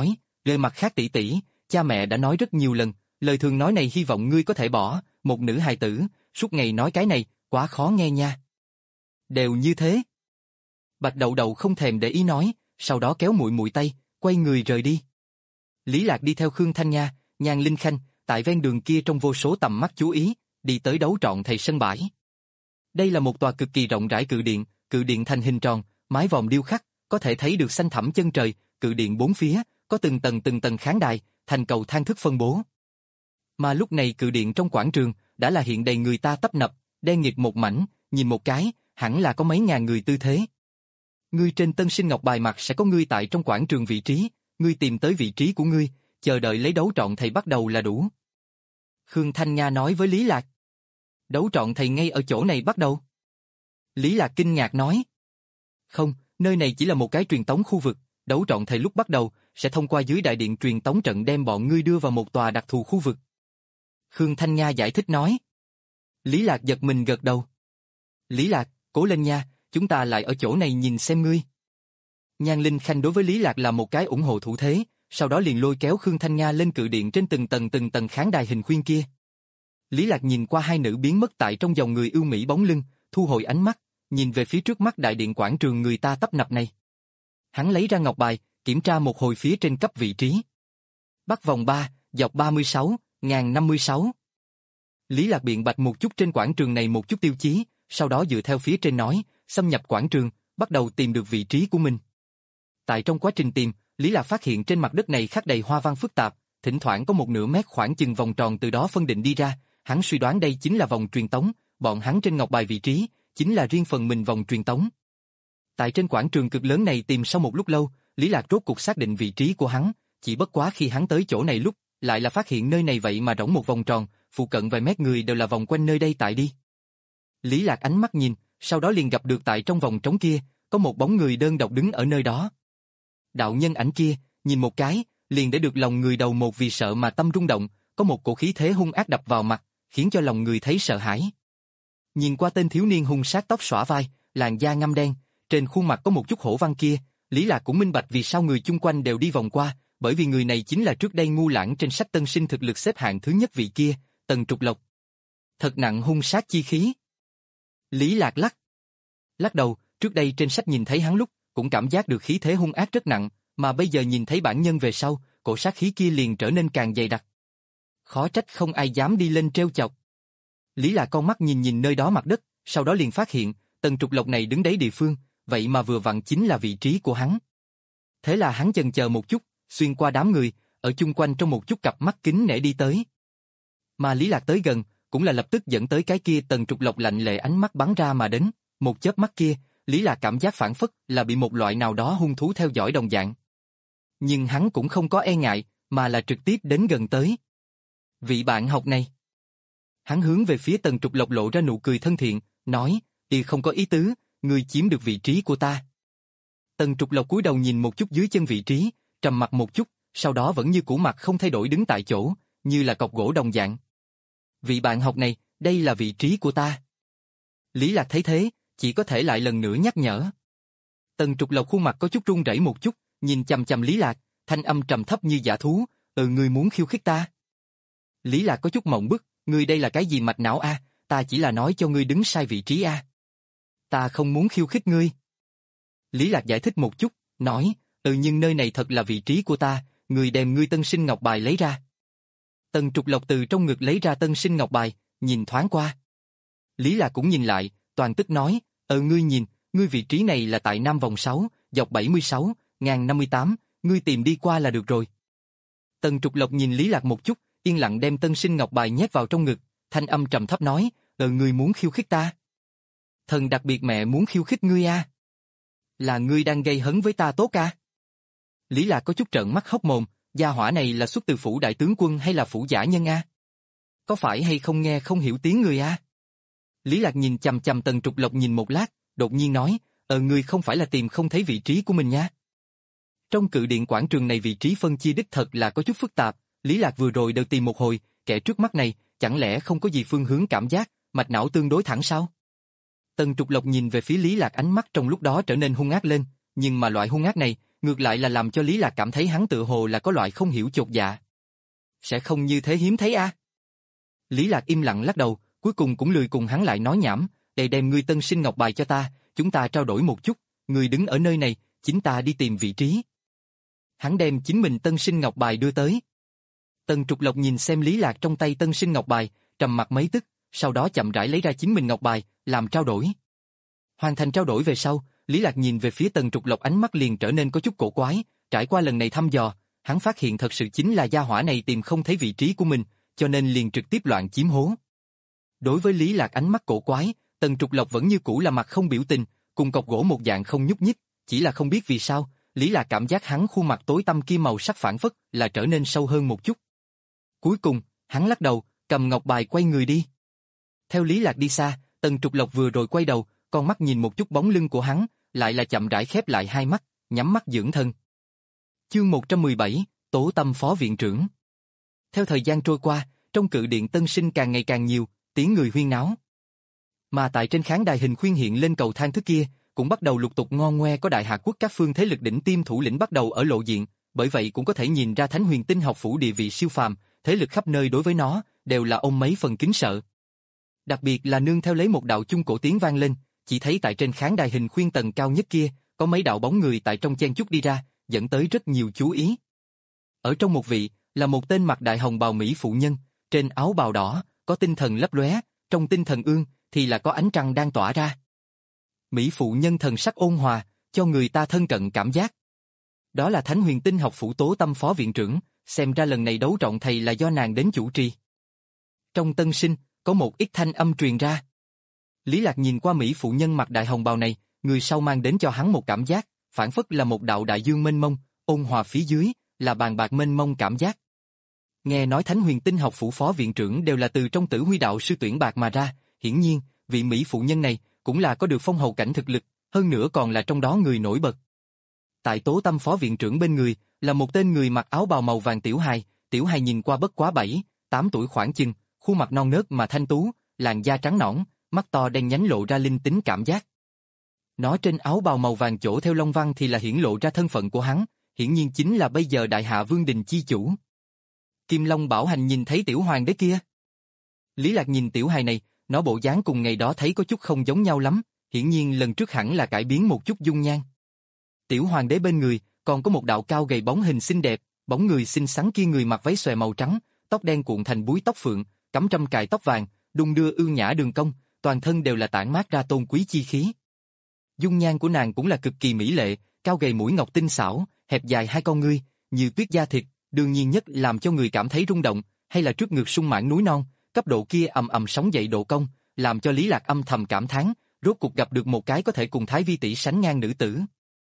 Về mặt khác tỷ tỷ, cha mẹ đã nói rất nhiều lần, lời thường nói này hy vọng ngươi có thể bỏ, một nữ hài tử, suốt ngày nói cái này, quá khó nghe nha. Đều như thế. Bạch Đậu Đậu không thèm để ý nói, sau đó kéo muội muội tay, quay người rời đi. Lý Lạc đi theo Khương Thanh Nha, Nhan Linh Khanh, tại ven đường kia trong vô số tầm mắt chú ý, đi tới đấu trọn thầy sân bãi. Đây là một tòa cực kỳ rộng rãi cự điện, cự điện thành hình tròn, mái vòm điêu khắc, có thể thấy được xanh thẳm chân trời, cự điện bốn phía, có từng tầng từng tầng khán đài, thành cầu thang thức phân bố. Mà lúc này cự điện trong quảng trường, đã là hiện đầy người ta tấp nập, đen nghịt một mảnh, nhìn một cái, hẳn là có mấy ngàn người tư thế. Ngươi trên tân sinh ngọc bài mặt sẽ có ngươi tại trong quảng trường vị trí, ngươi tìm tới vị trí của ngươi, chờ đợi lấy đấu trọn thầy bắt đầu là đủ. Khương Thanh Nha nói với Lý Lạc. Đấu trọn thầy ngay ở chỗ này bắt đầu. Lý Lạc kinh ngạc nói. Không, nơi này chỉ là một cái truyền tống khu vực, đấu trọn thầy lúc bắt đầu, sẽ thông qua dưới đại điện truyền tống trận đem bọn ngươi đưa vào một tòa đặc thù khu vực. Khương Thanh Nha giải thích nói. Lý Lạc giật mình gật đầu. Lý Lạc, cố lên nha, chúng ta lại ở chỗ này nhìn xem ngươi. Nhan Linh Khanh đối với Lý Lạc là một cái ủng hộ thủ thế, sau đó liền lôi kéo Khương Thanh Nha lên cự điện trên từng tầng từng tầng khán đài hình khuyên kia. Lý Lạc nhìn qua hai nữ biến mất tại trong dòng người ưu mỹ bóng lưng, thu hồi ánh mắt, nhìn về phía trước mắt đại điện quảng trường người ta tấp nập này. Hắn lấy ra ngọc bài, kiểm tra một hồi phía trên cấp vị trí. Bắc vòng ba, dọc ba mươi sáu, ngàn năm mươi sáu. Lý Lạc biện bạch một chút trên quảng trường này một chút tiêu chí, sau đó dựa theo phía trên nói, xâm nhập quảng trường, bắt đầu tìm được vị trí của mình. Tại trong quá trình tìm, Lý Lạc phát hiện trên mặt đất này khắc đầy hoa văn phức tạp, thỉnh thoảng có một nửa mét khoảng chừng vòng tròn từ đó phân định đi ra, hắn suy đoán đây chính là vòng truyền tống, bọn hắn trên ngọc bài vị trí, chính là riêng phần mình vòng truyền tống. Tại trên quảng trường cực lớn này tìm sau một lúc lâu, Lý Lạc rốt cuộc xác định vị trí của hắn, chỉ bất quá khi hắn tới chỗ này lúc, lại là phát hiện nơi này vậy mà rỗng một vòng tròn, phụ cận vài mét người đều là vòng quanh nơi đây tại đi. Lý Lạc ánh mắt nhìn, sau đó liền gặp được tại trong vòng trống kia, có một bóng người đơn độc đứng ở nơi đó. Đạo nhân ảnh kia, nhìn một cái, liền để được lòng người đầu một vì sợ mà tâm rung động, có một cổ khí thế hung ác đập vào mặt, khiến cho lòng người thấy sợ hãi. Nhìn qua tên thiếu niên hung sát tóc xõa vai, làn da ngăm đen, trên khuôn mặt có một chút hổ văn kia, Lý Lạc cũng minh bạch vì sao người chung quanh đều đi vòng qua, bởi vì người này chính là trước đây ngu lãng trên sách tân sinh thực lực xếp hạng thứ nhất vị kia, Tần Trục Lộc. Thật nặng hung sát chi khí. Lý Lạc lắc. Lắc đầu, trước đây trên sách nhìn thấy hắn lúc, cũng cảm giác được khí thế hung ác rất nặng, mà bây giờ nhìn thấy bản nhân về sau, cổ sát khí kia liền trở nên càng dày đặc. Khó trách không ai dám đi lên trêu chọc. Lý Lạc con mắt nhìn nhìn nơi đó mặt đất, sau đó liền phát hiện, Tần Trục Lộc này đứng đấy địa phương, vậy mà vừa vặn chính là vị trí của hắn. Thế là hắn chần chờ một chút, xuyên qua đám người, ở chung quanh trong một chút cặp mắt kính nể đi tới. Mà Lý Lạc tới gần, cũng là lập tức dẫn tới cái kia Tần Trục Lộc lạnh lệ ánh mắt bắn ra mà đến, một chớp mắt kia, Lý Lạc cảm giác phản phất là bị một loại nào đó hung thú theo dõi đồng dạng. Nhưng hắn cũng không có e ngại, mà là trực tiếp đến gần tới. Vị bạn học này. Hắn hướng về phía Tần Trục Lộc lộ ra nụ cười thân thiện, nói, "Y không có ý tứ, ngươi chiếm được vị trí của ta." Tần Trục Lộc cúi đầu nhìn một chút dưới chân vị trí, trầm mặt một chút, sau đó vẫn như cũ mặt không thay đổi đứng tại chỗ, như là cọc gỗ đồng dạng. "Vị bạn học này, đây là vị trí của ta." Lý Lạc thấy thế, chỉ có thể lại lần nữa nhắc nhở. Tần Trục Lộc khuôn mặt có chút run rẩy một chút, nhìn chằm chằm Lý Lạc, thanh âm trầm thấp như dã thú, "Ừ, ngươi muốn khiêu khích ta?" Lý Lạc có chút mộng bức, "Ngươi đây là cái gì mạch não a? Ta chỉ là nói cho ngươi đứng sai vị trí a. Ta không muốn khiêu khích ngươi." Lý Lạc giải thích một chút, nói, "Ừ, nhưng nơi này thật là vị trí của ta, ngươi đem ngươi tân sinh ngọc bài lấy ra." Tần Trục Lộc từ trong ngực lấy ra tân sinh ngọc bài, nhìn thoáng qua. Lý Lạc cũng nhìn lại, toàn tức nói, "Ờ ngươi nhìn, ngươi vị trí này là tại Nam vòng sáu, dọc bảy mươi sáu, ngàn năm mươi tám, ngươi tìm đi qua là được rồi." Tần Trục Lộc nhìn Lý Lạc một chút, yên lặng đem tân sinh ngọc bài nhét vào trong ngực, thanh âm trầm thấp nói, "Ờ ngươi muốn khiêu khích ta?" "Thần đặc biệt mẹ muốn khiêu khích ngươi a? Là ngươi đang gây hấn với ta tốt a?" Lý Lạc có chút trợn mắt hốc mồm, gia hỏa này là xuất từ phủ đại tướng quân hay là phủ giả nhân a? Có phải hay không nghe không hiểu tiếng người a? Lý Lạc nhìn chằm chằm Tần Trục Lộc nhìn một lát, đột nhiên nói, "Ờ ngươi không phải là tìm không thấy vị trí của mình nha." Trong cự điện quảng trường này vị trí phân chia đích thật là có chút phức tạp, Lý Lạc vừa rồi đều tìm một hồi, kẻ trước mắt này, chẳng lẽ không có gì phương hướng cảm giác, mạch não tương đối thẳng sao? Tần Trục Lộc nhìn về phía Lý Lạc ánh mắt trong lúc đó trở nên hung ác lên, nhưng mà loại hung ác này, ngược lại là làm cho Lý Lạc cảm thấy hắn tự hồ là có loại không hiểu chột dạ. Sẽ không như thế hiếm thấy a? Lý Lạc im lặng lắc đầu, cuối cùng cũng lười cùng hắn lại nói nhảm, để đem ngươi tân sinh ngọc bài cho ta, chúng ta trao đổi một chút, ngươi đứng ở nơi này, chính ta đi tìm vị trí. Hắn đem chính mình tân sinh ngọc bài đưa tới. Tần Trục Lộc nhìn xem Lý Lạc trong tay tân sinh ngọc bài, trầm mặt mấy tức, sau đó chậm rãi lấy ra chính mình ngọc bài, làm trao đổi. Hoàn thành trao đổi về sau, Lý Lạc nhìn về phía Tần Trục Lộc, ánh mắt liền trở nên có chút cổ quái, trải qua lần này thăm dò, hắn phát hiện thật sự chính là gia hỏa này tìm không thấy vị trí của mình, cho nên liền trực tiếp loạn chiếm hố. Đối với Lý Lạc ánh mắt cổ quái, Tần Trục Lộc vẫn như cũ là mặt không biểu tình, cùng cọc gỗ một dạng không nhúc nhích, chỉ là không biết vì sao, Lý Lạc cảm giác hắn khuôn mặt tối tăm kia màu sắc phản phất là trở nên sâu hơn một chút. Cuối cùng, hắn lắc đầu, cầm ngọc bài quay người đi. Theo Lý Lạc đi xa, Tần Trục Lộc vừa rồi quay đầu, con mắt nhìn một chút bóng lưng của hắn, lại là chậm rãi khép lại hai mắt, nhắm mắt dưỡng thân. Chương một trăm mười bảy, Tố Tâm Phó Viện Trưởng. Theo thời gian trôi qua, trong cự điện tân sinh càng ngày càng nhiều, tiếng người huyên náo. Mà tại trên khán đài hình khuyên hiện lên cầu thang thứ kia, cũng bắt đầu lục tục ngon ngoe có đại hạ quốc các phương thế lực đỉnh tiêm thủ lĩnh bắt đầu ở lộ diện, bởi vậy cũng có thể nhìn ra Thánh Huyền Tinh học phủ địa vị siêu phàm, thế lực khắp nơi đối với nó đều là ôm mấy phần kính sợ. Đặc biệt là nương theo lấy một đạo chung cổ tiếng vang lên, chỉ thấy tại trên khán đài hình khuyên tầng cao nhất kia, có mấy đạo bóng người tại trong chen chúc đi ra, dẫn tới rất nhiều chú ý. Ở trong một vị, là một tên mặc đại hồng bào mỹ phụ nhân, trên áo bào đỏ, có tinh thần lấp lóe, trong tinh thần ương, thì là có ánh trăng đang tỏa ra. Mỹ phụ nhân thần sắc ôn hòa, cho người ta thân cận cảm giác. Đó là Thánh Huyền Tinh học phủ Tố Tâm Phó Viện Trưởng, xem ra lần này đấu trọng thầy là do nàng đến chủ trì. Trong tân sinh, có một ít thanh âm truyền ra. Lý Lạc nhìn qua Mỹ phụ nhân mặc đại hồng bào này, người sau mang đến cho hắn một cảm giác, phản phất là một đạo đại dương mênh mông, ôn hòa phía dưới, là bàn bạc mênh mông cảm giác. Nghe nói Thánh Huyền Tinh học phủ Phó Viện Trưởng đều là từ trong Tử Huy đạo sư tuyển bạc mà ra, hiển nhiên, vị Mỹ phụ nhân này cũng là có được phong hầu cảnh thực lực, hơn nữa còn là trong đó người nổi bật. Tại Tố Tâm Phó Viện Trưởng bên người, là một tên người mặc áo bào màu vàng tiểu hài, tiểu hài nhìn qua bất quá bảy, tám tuổi khoảng chừng, khuôn mặt non nớt mà thanh tú, làn da trắng nõn, mắt to đen nhánh lộ ra linh tính cảm giác. Nó trên áo bào màu vàng chỗ theo long văn thì là hiển lộ ra thân phận của hắn, hiển nhiên chính là bây giờ Đại Hạ Vương Đình chi chủ. Kim Long Bảo Hành nhìn thấy tiểu hoàng đế kia. Lý Lạc nhìn tiểu hài này, nó bộ dáng cùng ngày đó thấy có chút không giống nhau lắm, hiển nhiên lần trước hẳn là cải biến một chút dung nhan. Tiểu hoàng đế bên người, còn có một đạo cao gầy bóng hình xinh đẹp, bóng người xinh xắn kia người mặc váy xòe màu trắng, tóc đen cuộn thành búi tóc phượng, cắm trăm cài tóc vàng, đung đưa ưu nhã đường cong, toàn thân đều là tản mát ra tôn quý chi khí. Dung nhan của nàng cũng là cực kỳ mỹ lệ, cao gầy mũi ngọc tinh xảo, hẹp dài hai con ngươi, như tuyết da thịt, đương nhiên nhất làm cho người cảm thấy rung động, hay là trước ngực sung mãn núi non, cấp độ kia ầm ầm sóng dậy độ cong, làm cho Lý Lạc âm thầm cảm thán, rốt cuộc gặp được một cái có thể cùng Thái Vi tỷ sánh ngang nữ tử.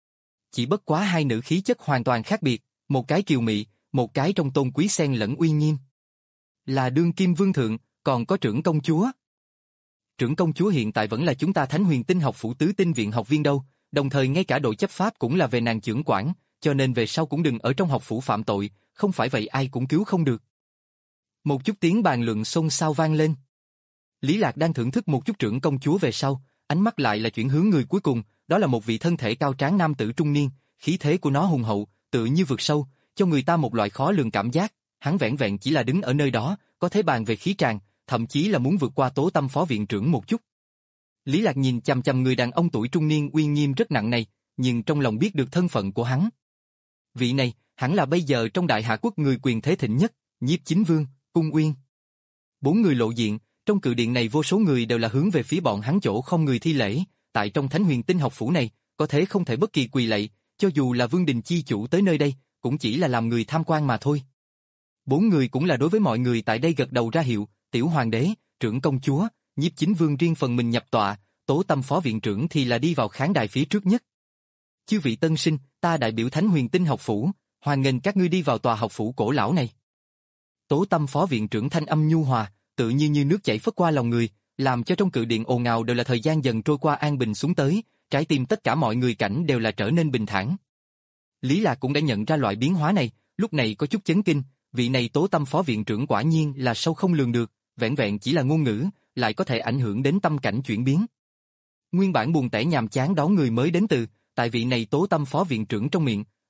Chỉ bất quá hai nữ khí chất hoàn toàn khác biệt, một cái kiều mị, một cái trong tôn quý xen lẫn uy nghiêm. Là đương kim vương thượng, còn có trưởng công chúa. Trưởng công chúa hiện tại vẫn là chúng ta Thánh Huyền Tinh học phủ tứ tinh viện học viên đâu, đồng thời ngay cả đội chấp pháp cũng là về nàng trưởng quản, cho nên về sau cũng đừng ở trong học phủ phạm tội, không phải vậy ai cũng cứu không được. Một chút tiếng bàn luận xôn xao vang lên. Lý Lạc đang thưởng thức một chút trưởng công chúa về sau, ánh mắt lại là chuyển hướng người cuối cùng, đó là một vị thân thể cao tráng nam tử trung niên, khí thế của nó hùng hậu, tựa như vực sâu, cho người ta một loại khó lường cảm giác, hắn vẻn vẹn chỉ là đứng ở nơi đó, có thể bàn về khí tràng, thậm chí là muốn vượt qua Tố Tâm Phó Viện Trưởng một chút. Lý Lạc nhìn chằm chằm người đàn ông tuổi trung niên uy nghiêm rất nặng này, nhưng trong lòng biết được thân phận của hắn. Vị này, hẳn là bây giờ trong Đại Hạ quốc người quyền thế thịnh nhất, Nhiếp Chính Vương, Cung Uyên. Bốn người lộ diện, trong cự điện này vô số người đều là hướng về phía bọn hắn chỗ không người thi lễ, tại trong Thánh Huyền Tinh học phủ này, có thế không thể bất kỳ quỳ lạy, cho dù là Vương Đình chi chủ tới nơi đây, cũng chỉ là làm người tham quan mà thôi. Bốn người cũng là đối với mọi người tại đây gật đầu ra hiệu, tiểu hoàng đế, trưởng công chúa, Nhiếp Chính Vương riêng phần mình nhập tọa, Tố Tâm Phó Viện Trưởng thì là đi vào khán đài phía trước nhất. Chư vị tân sinh, ta đại biểu Thánh Huyền Tinh học phủ, hoan nghênh các ngươi đi vào tòa học phủ cổ lão này. Tố Tâm Phó Viện Trưởng thanh âm nhu hòa, tự như như nước chảy phất qua lòng người, làm cho trong cự điện ồn ào đều là thời gian dần trôi qua an bình xuống tới, trái tim tất cả mọi người cảnh đều là trở nên bình thản. Lý Lạc cũng đã nhận ra loại biến hóa này, lúc này có chút chấn kinh, vị này Tố Tâm Phó Viện Trưởng quả nhiên là sâu không lường được, vẻn vẹn chỉ là ngôn ngữ, lại có thể ảnh hưởng đến tâm cảnh chuyển biến. Nguyên bản buồn tẻ nhàm chán đón người mới đến từ, tại vị này Tố Tâm Phó Viện Trưởng trong miệng,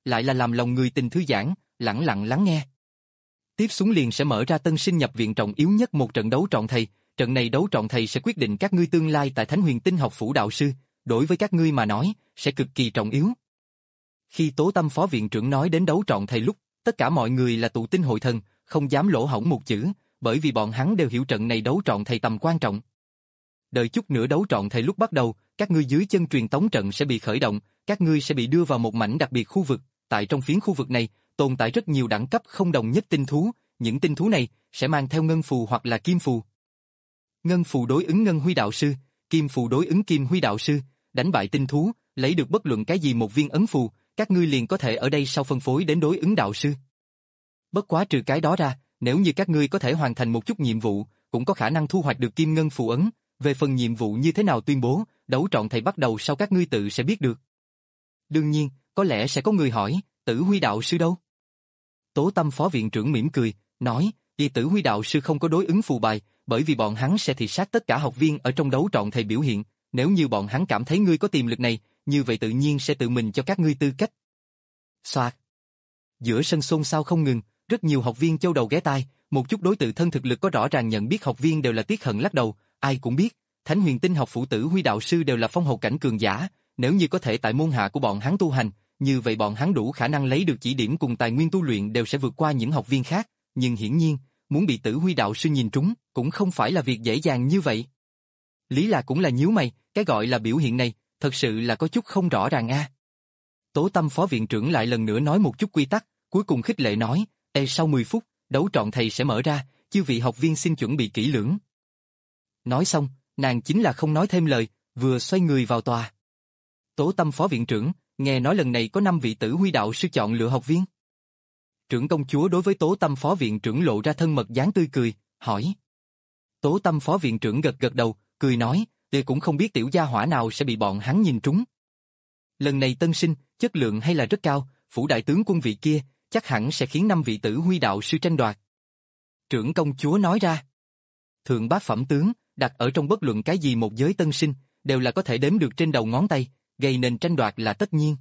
lại là làm lòng người tình thư giãn, lẳng lặng lắng nghe. Tiếp xuống liền sẽ mở ra tân sinh nhập viện trọng yếu nhất một trận đấu trọn thầy, trận này đấu trọn thầy sẽ quyết định các ngươi tương lai tại Thánh Huyền Tinh học phủ đạo sư, đối với các ngươi mà nói, sẽ cực kỳ trọng yếu. Khi Tố Tâm phó viện trưởng nói đến đấu trọn thầy lúc, tất cả mọi người là tụ tinh hội thần, không dám lỗ hổng một chữ, bởi vì bọn hắn đều hiểu trận này đấu trọn thầy tầm quan trọng. Đợi chút nữa đấu trọn thầy lúc bắt đầu, các ngươi dưới chân truyền tống trận sẽ bị khởi động, các ngươi sẽ bị đưa vào một mảnh đặc biệt khu vực, tại trong phiến khu vực này, tồn tại rất nhiều đẳng cấp không đồng nhất tinh thú, những tinh thú này sẽ mang theo ngân phù hoặc là kim phù. Ngân phù đối ứng ngân huy đạo sư, kim phù đối ứng kim huy đạo sư, đánh bại tinh thú, lấy được bất luận cái gì một viên ấn phù, các ngươi liền có thể ở đây sau phân phối đến đối ứng đạo sư. Bất quá trừ cái đó ra, nếu như các ngươi có thể hoàn thành một chút nhiệm vụ, cũng có khả năng thu hoạch được kim ngân phù ấn, về phần nhiệm vụ như thế nào tuyên bố, đấu trọn thầy bắt đầu sau các ngươi tự sẽ biết được. Đương nhiên, có lẽ sẽ có người hỏi, Tử Huy đạo sư đâu? Tố Tâm phó viện trưởng mỉm cười, nói, y Tử Huy đạo sư không có đối ứng phù bài, bởi vì bọn hắn sẽ thị sát tất cả học viên ở trong đấu trọn thầy biểu hiện, nếu như bọn hắn cảm thấy ngươi có tiềm lực này, như vậy tự nhiên sẽ tự mình cho các ngươi tư cách. Soạt. Giữa sân xôn xao không ngừng, rất nhiều học viên châu đầu ghé tai, một chút đối tự thân thực lực có rõ ràng nhận biết học viên đều là tiếc hận lắc đầu, ai cũng biết, Thánh Huyền Tinh học phủ Tử Huy đạo sư đều là phong hầu cảnh cường giả, nếu như có thể tại môn hạ của bọn hắn tu hành, như vậy bọn hắn đủ khả năng lấy được chỉ điểm cùng tài nguyên tu luyện đều sẽ vượt qua những học viên khác, nhưng hiển nhiên, muốn bị Tử Huy đạo sư nhìn trúng, cũng không phải là việc dễ dàng như vậy. Lý Lạc cũng là nhíu mày, cái gọi là biểu hiện này, thật sự là có chút không rõ ràng a. Tố Tâm phó viện trưởng lại lần nữa nói một chút quy tắc, cuối cùng khích lệ nói, "Ê, sau mười phút, đấu trọn thầy sẽ mở ra, chư vị học viên xin chuẩn bị kỹ lưỡng." Nói xong, nàng chính là không nói thêm lời, vừa xoay người vào tòa. Tố Tâm phó viện trưởng, nghe nói lần này có năm vị Tử Huy đạo sư chọn lựa học viên. Trưởng công chúa đối với Tố Tâm phó viện trưởng lộ ra thân mật dáng tươi cười, hỏi. Tố Tâm phó viện trưởng gật gật đầu, cười nói, "Tôi cũng không biết tiểu gia hỏa nào sẽ bị bọn hắn nhìn trúng. Lần này tân sinh, chất lượng hay là rất cao, phủ đại tướng quân vị kia, chắc hẳn sẽ khiến năm vị Tử Huy đạo sư tranh đoạt." Trưởng công chúa nói ra. Thượng bát phẩm tướng, đặt ở trong bất luận cái gì một giới tân sinh, đều là có thể đếm được trên đầu ngón tay, gây nên tranh đoạt là tất nhiên.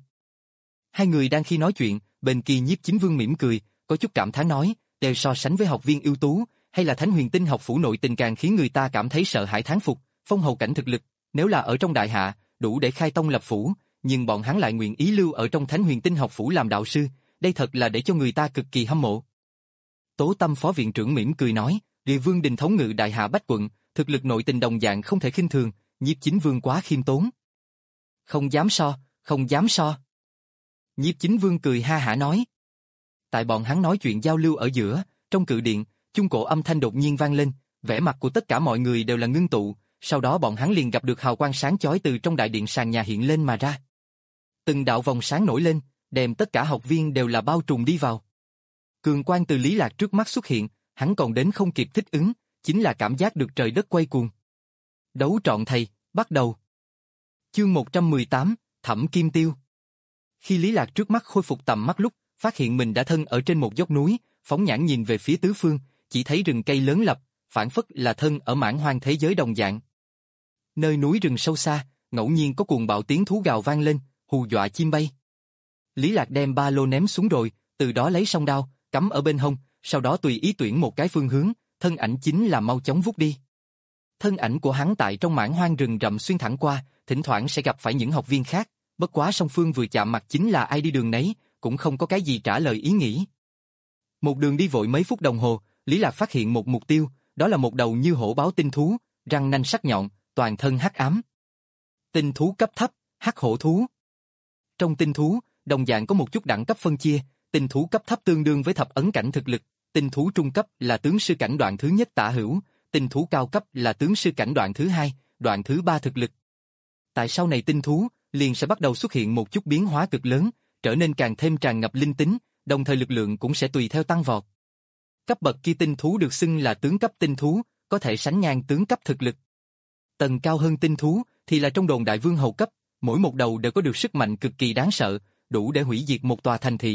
Hai người đang khi nói chuyện, bên kia Nhiếp Chính Vương mỉm cười, có chút cảm thán nói, đều so sánh với học viên ưu tú, hay là Thánh Huyền Tinh học phủ nội tình càng khiến người ta cảm thấy sợ hãi thán phục, phong hầu cảnh thực lực, nếu là ở trong đại hạ, đủ để khai tông lập phủ, nhưng bọn hắn lại nguyện ý lưu ở trong Thánh Huyền Tinh học phủ làm đạo sư, đây thật là để cho người ta cực kỳ hâm mộ. Tố Tâm phó viện trưởng mỉm cười nói, Địa Vương đình thống ngự đại hạ bách quận, thực lực nội tình đồng dạng không thể khinh thường, Nhiếp Chính Vương quá khiêm tốn. Không dám so, không dám so. Nhiếp Chính Vương cười ha hả nói. Tại bọn hắn nói chuyện giao lưu ở giữa, trong cự điện, chuông cổ âm thanh đột nhiên vang lên, vẻ mặt của tất cả mọi người đều là ngưng tụ, sau đó bọn hắn liền gặp được hào quang sáng chói từ trong đại điện sàn nhà hiện lên mà ra. Từng đạo vòng sáng nổi lên, đem tất cả học viên đều là bao trùm đi vào. Cường quang từ Lý Lạc trước mắt xuất hiện, hắn còn đến không kịp thích ứng, chính là cảm giác được trời đất quay cuồng. Đấu trọn thầy, bắt đầu. Chương một trăm mười tám, Thẩm Kim Tiêu. Khi Lý Lạc trước mắt khôi phục tầm mắt lúc, phát hiện mình đã thân ở trên một dốc núi, phóng nhãn nhìn về phía tứ phương, chỉ thấy rừng cây lớn lập, phản phất là thân ở mãn hoang thế giới đồng dạng. Nơi núi rừng sâu xa, ngẫu nhiên có cuồng bạo tiếng thú gào vang lên, hù dọa chim bay. Lý Lạc đem ba lô ném xuống rồi, từ đó lấy song đao, cắm ở bên hông, sau đó tùy ý tuyển một cái phương hướng, thân ảnh chính là mau chóng vút đi. Thân ảnh của hắn tại trong mãn hoang rừng rậm xuyên thẳng qua, thỉnh thoảng sẽ gặp phải những học viên khác, bất quá song phương vừa chạm mặt chính là ai đi đường nấy, cũng không có cái gì trả lời ý nghĩ. Một đường đi vội mấy phút đồng hồ, Lý Lạc phát hiện một mục tiêu, đó là một đầu như hổ báo tinh thú, răng nanh sắc nhọn, toàn thân hắc ám. Tinh thú cấp thấp, hắc hổ thú. Trong tinh thú, đồng dạng có một chút đẳng cấp phân chia, tinh thú cấp thấp tương đương với thập ấn cảnh thực lực, tinh thú trung cấp là tướng sư cảnh đoạn thứ nhất tả hữu, tinh thú cao cấp là tướng sư cảnh đoạn thứ hai, đoạn thứ ba thực lực. Tại sau này tinh thú, liền sẽ bắt đầu xuất hiện một chút biến hóa cực lớn, trở nên càng thêm tràn ngập linh tính, đồng thời lực lượng cũng sẽ tùy theo tăng vọt. Cấp bậc kia tinh thú được xưng là tướng cấp tinh thú, có thể sánh ngang tướng cấp thực lực. Tầng cao hơn tinh thú thì là trong đồn đại vương hầu cấp, mỗi một đầu đều có được sức mạnh cực kỳ đáng sợ, đủ để hủy diệt một tòa thành thị.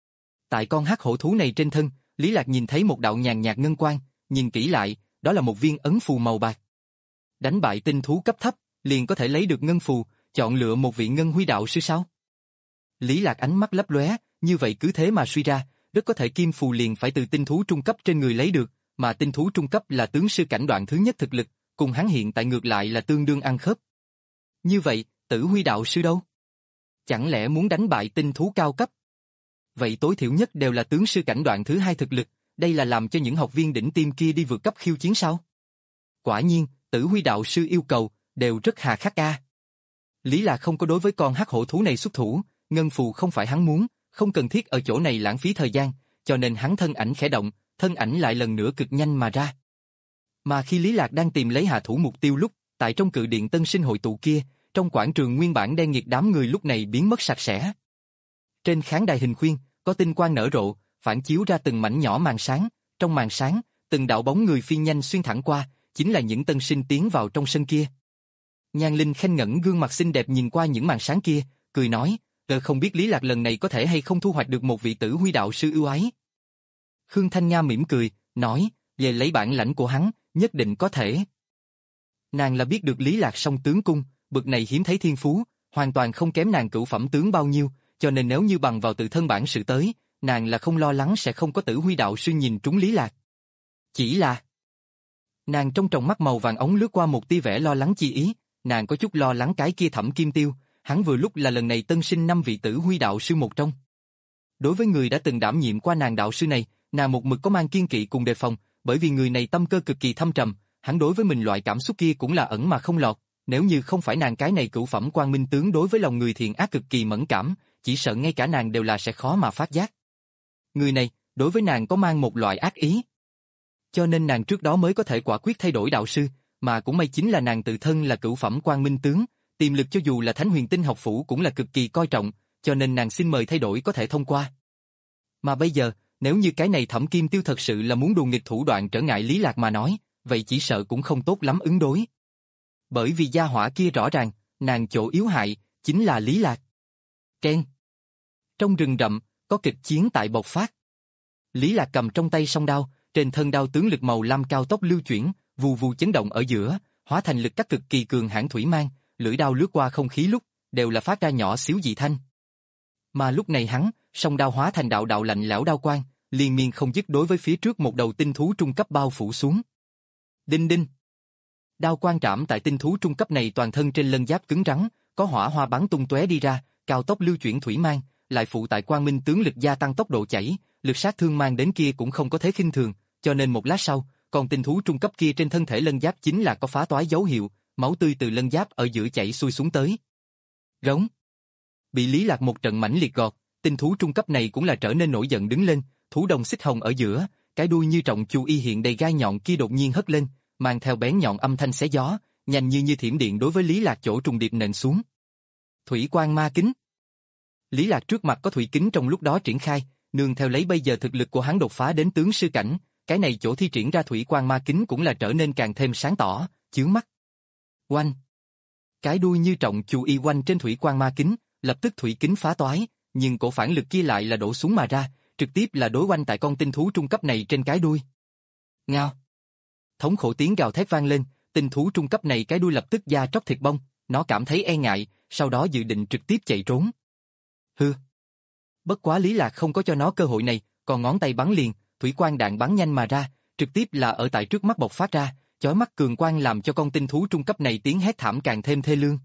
Tại con hắc hổ thú này trên thân, Lý Lạc nhìn thấy một đạo nhàn nhạt ngân quang, nhìn kỹ lại, đó là một viên ấn phù màu bạc. Đánh bại tinh thú cấp thấp, liền có thể lấy được ngân phù, chọn lựa một vị ngân huy đạo sư sao? Lý Lạc ánh mắt lấp lóe, Như vậy cứ thế mà suy ra, rất có thể kim phù liền phải từ tinh thú trung cấp trên người lấy được, mà tinh thú trung cấp là tướng sư cảnh đoạn thứ nhất thực lực, cùng hắn hiện tại ngược lại là tương đương ăn khớp. Như vậy, Tử Huy đạo sư đâu? Chẳng lẽ muốn đánh bại tinh thú cao cấp? Vậy tối thiểu nhất đều là tướng sư cảnh đoạn thứ hai thực lực, đây là làm cho những học viên đỉnh tiêm kia đi vượt cấp khiêu chiến sao? Quả nhiên, Tử Huy đạo sư yêu cầu, đều rất hà khắc a. Lý Lạc không có đối với con hắc hổ thú này xuất thủ, ngân phù không phải hắn muốn, không cần thiết ở chỗ này lãng phí thời gian, cho nên hắn thân ảnh khẽ động, thân ảnh lại lần nữa cực nhanh mà ra. Mà khi Lý Lạc đang tìm lấy hạ thủ mục tiêu lúc, tại trong cự điện tân sinh hội tụ kia, trong quảng trường nguyên bản đen nghịt đám người lúc này biến mất sạch sẽ. Trên khán đài hình khuyên, có tinh quang nở rộ, phản chiếu ra từng mảnh nhỏ màn sáng, trong màn sáng, từng đạo bóng người phi nhanh xuyên thẳng qua, chính là những tân sinh tiến vào trong sân kia. Nhan Linh khanh ngẩn gương mặt xinh đẹp nhìn qua những màn sáng kia, cười nói, "Ờ không biết Lý Lạc lần này có thể hay không thu hoạch được một vị Tử Huy đạo sư ưu ái." Khương Thanh Nga mỉm cười, nói, "Về lấy bản lãnh của hắn, nhất định có thể." Nàng là biết được Lý Lạc song tướng cung, bực này hiếm thấy thiên phú, hoàn toàn không kém nàng cửu phẩm tướng bao nhiêu, cho nên nếu như bằng vào tự thân bản sự tới, nàng là không lo lắng sẽ không có Tử Huy đạo sư nhìn trúng Lý Lạc. Chỉ là nàng trong tròng mắt màu vàng ống lướt qua một tia vẻ lo lắng chi ý, nàng có chút lo lắng cái kia Thẩm Kim Tiêu, hắn vừa lúc là lần này tân sinh năm vị Tử Huy đạo sư một trong. Đối với người đã từng đảm nhiệm qua nàng đạo sư này, nàng một mực có mang kiên kỵ cùng đề phòng, bởi vì người này tâm cơ cực kỳ thâm trầm, hắn đối với mình loại cảm xúc kia cũng là ẩn mà không lọt, nếu như không phải nàng cái này cửu phẩm quang minh tướng đối với lòng người thiện ác cực kỳ mẫn cảm, chỉ sợ ngay cả nàng đều là sẽ khó mà phát giác. Người này, đối với nàng có mang một loại ác ý. Cho nên nàng trước đó mới có thể quả quyết thay đổi đạo sư, mà cũng may chính là nàng tự thân là cửu phẩm quang minh tướng, tiềm lực cho dù là Thánh Huyền Tinh học phủ cũng là cực kỳ coi trọng, cho nên nàng xin mời thay đổi có thể thông qua. Mà bây giờ, nếu như cái này Thẩm Kim Tiêu thật sự là muốn đùa nghịch thủ đoạn trở ngại Lý Lạc mà nói, vậy chỉ sợ cũng không tốt lắm ứng đối. Bởi vì gia hỏa kia rõ ràng, nàng chỗ yếu hại, chính là Lý Lạc. Keng. Trong rừng rậm, có kịch chiến tại bộc phát. Lý Lạc cầm trong tay song đao, trên thân đao tướng lực màu lam cao tốc lưu chuyển, vù vù chấn động ở giữa, hóa thành lực cắt cực kỳ cường hãn thủy mang, lưỡi đao lướt qua không khí lúc, đều là phát ra nhỏ xíu dị thanh. Mà lúc này hắn, song đao hóa thành đạo đạo lạnh lẽo đao quang, liên miên không dứt đối với phía trước một đầu tinh thú trung cấp bao phủ xuống. Đinh đinh. Đao quang trảm tại tinh thú trung cấp này toàn thân trên lân giáp cứng rắn, có hỏa hoa bắn tung tóe đi ra, cao tốc lưu chuyển thủy mang, lại phụ tại quang minh tướng lực gia tăng tốc độ chảy, lực sát thương mang đến kia cũng không có thế khinh thường, cho nên một lát sau, con tinh thú trung cấp kia trên thân thể lân giáp chính là có phá toái dấu hiệu, máu tươi từ lân giáp ở giữa chảy xuôi xuống tới. Rống. Bị Lý Lạc một trận mãnh liệt gọt, tinh thú trung cấp này cũng là trở nên nổi giận đứng lên, thú đồng xích hồng ở giữa, cái đuôi như trọng chu y hiện đầy gai nhọn kia đột nhiên hất lên, mang theo bén nhọn âm thanh xé gió, nhanh như như thiểm điện đối với Lý Lạc chỗ trùng điệp nện xuống. Thủy quang ma kính. Lý Lạc trước mặt có thủy kính trong lúc đó triển khai, nương theo lấy bây giờ thực lực của hắn đột phá đến tướng sư cảnh, cái này chỗ thi triển ra thủy quang ma kính cũng là trở nên càng thêm sáng tỏ, chướng mắt. Oanh. Cái đuôi như trọng chu y quanh trên thủy quang ma kính, lập tức thủy kính phá toái, nhưng cổ phản lực kia lại là đổ xuống mà ra, trực tiếp là đối quanh tại con tinh thú trung cấp này trên cái đuôi. Ngao. Thống khổ tiếng gào thét vang lên, tinh thú trung cấp này cái đuôi lập tức da tróc thịt bong, nó cảm thấy e ngại, sau đó dự định trực tiếp chạy trốn. Hư. Bất quá Lý Lạc không có cho nó cơ hội này, còn ngón tay bắn liền, thủy quang đạn bắn nhanh mà ra, trực tiếp là ở tại trước mắt bộc phát ra, chói mắt cường quang làm cho con tinh thú trung cấp này tiếng hét thảm càng thêm thê lương.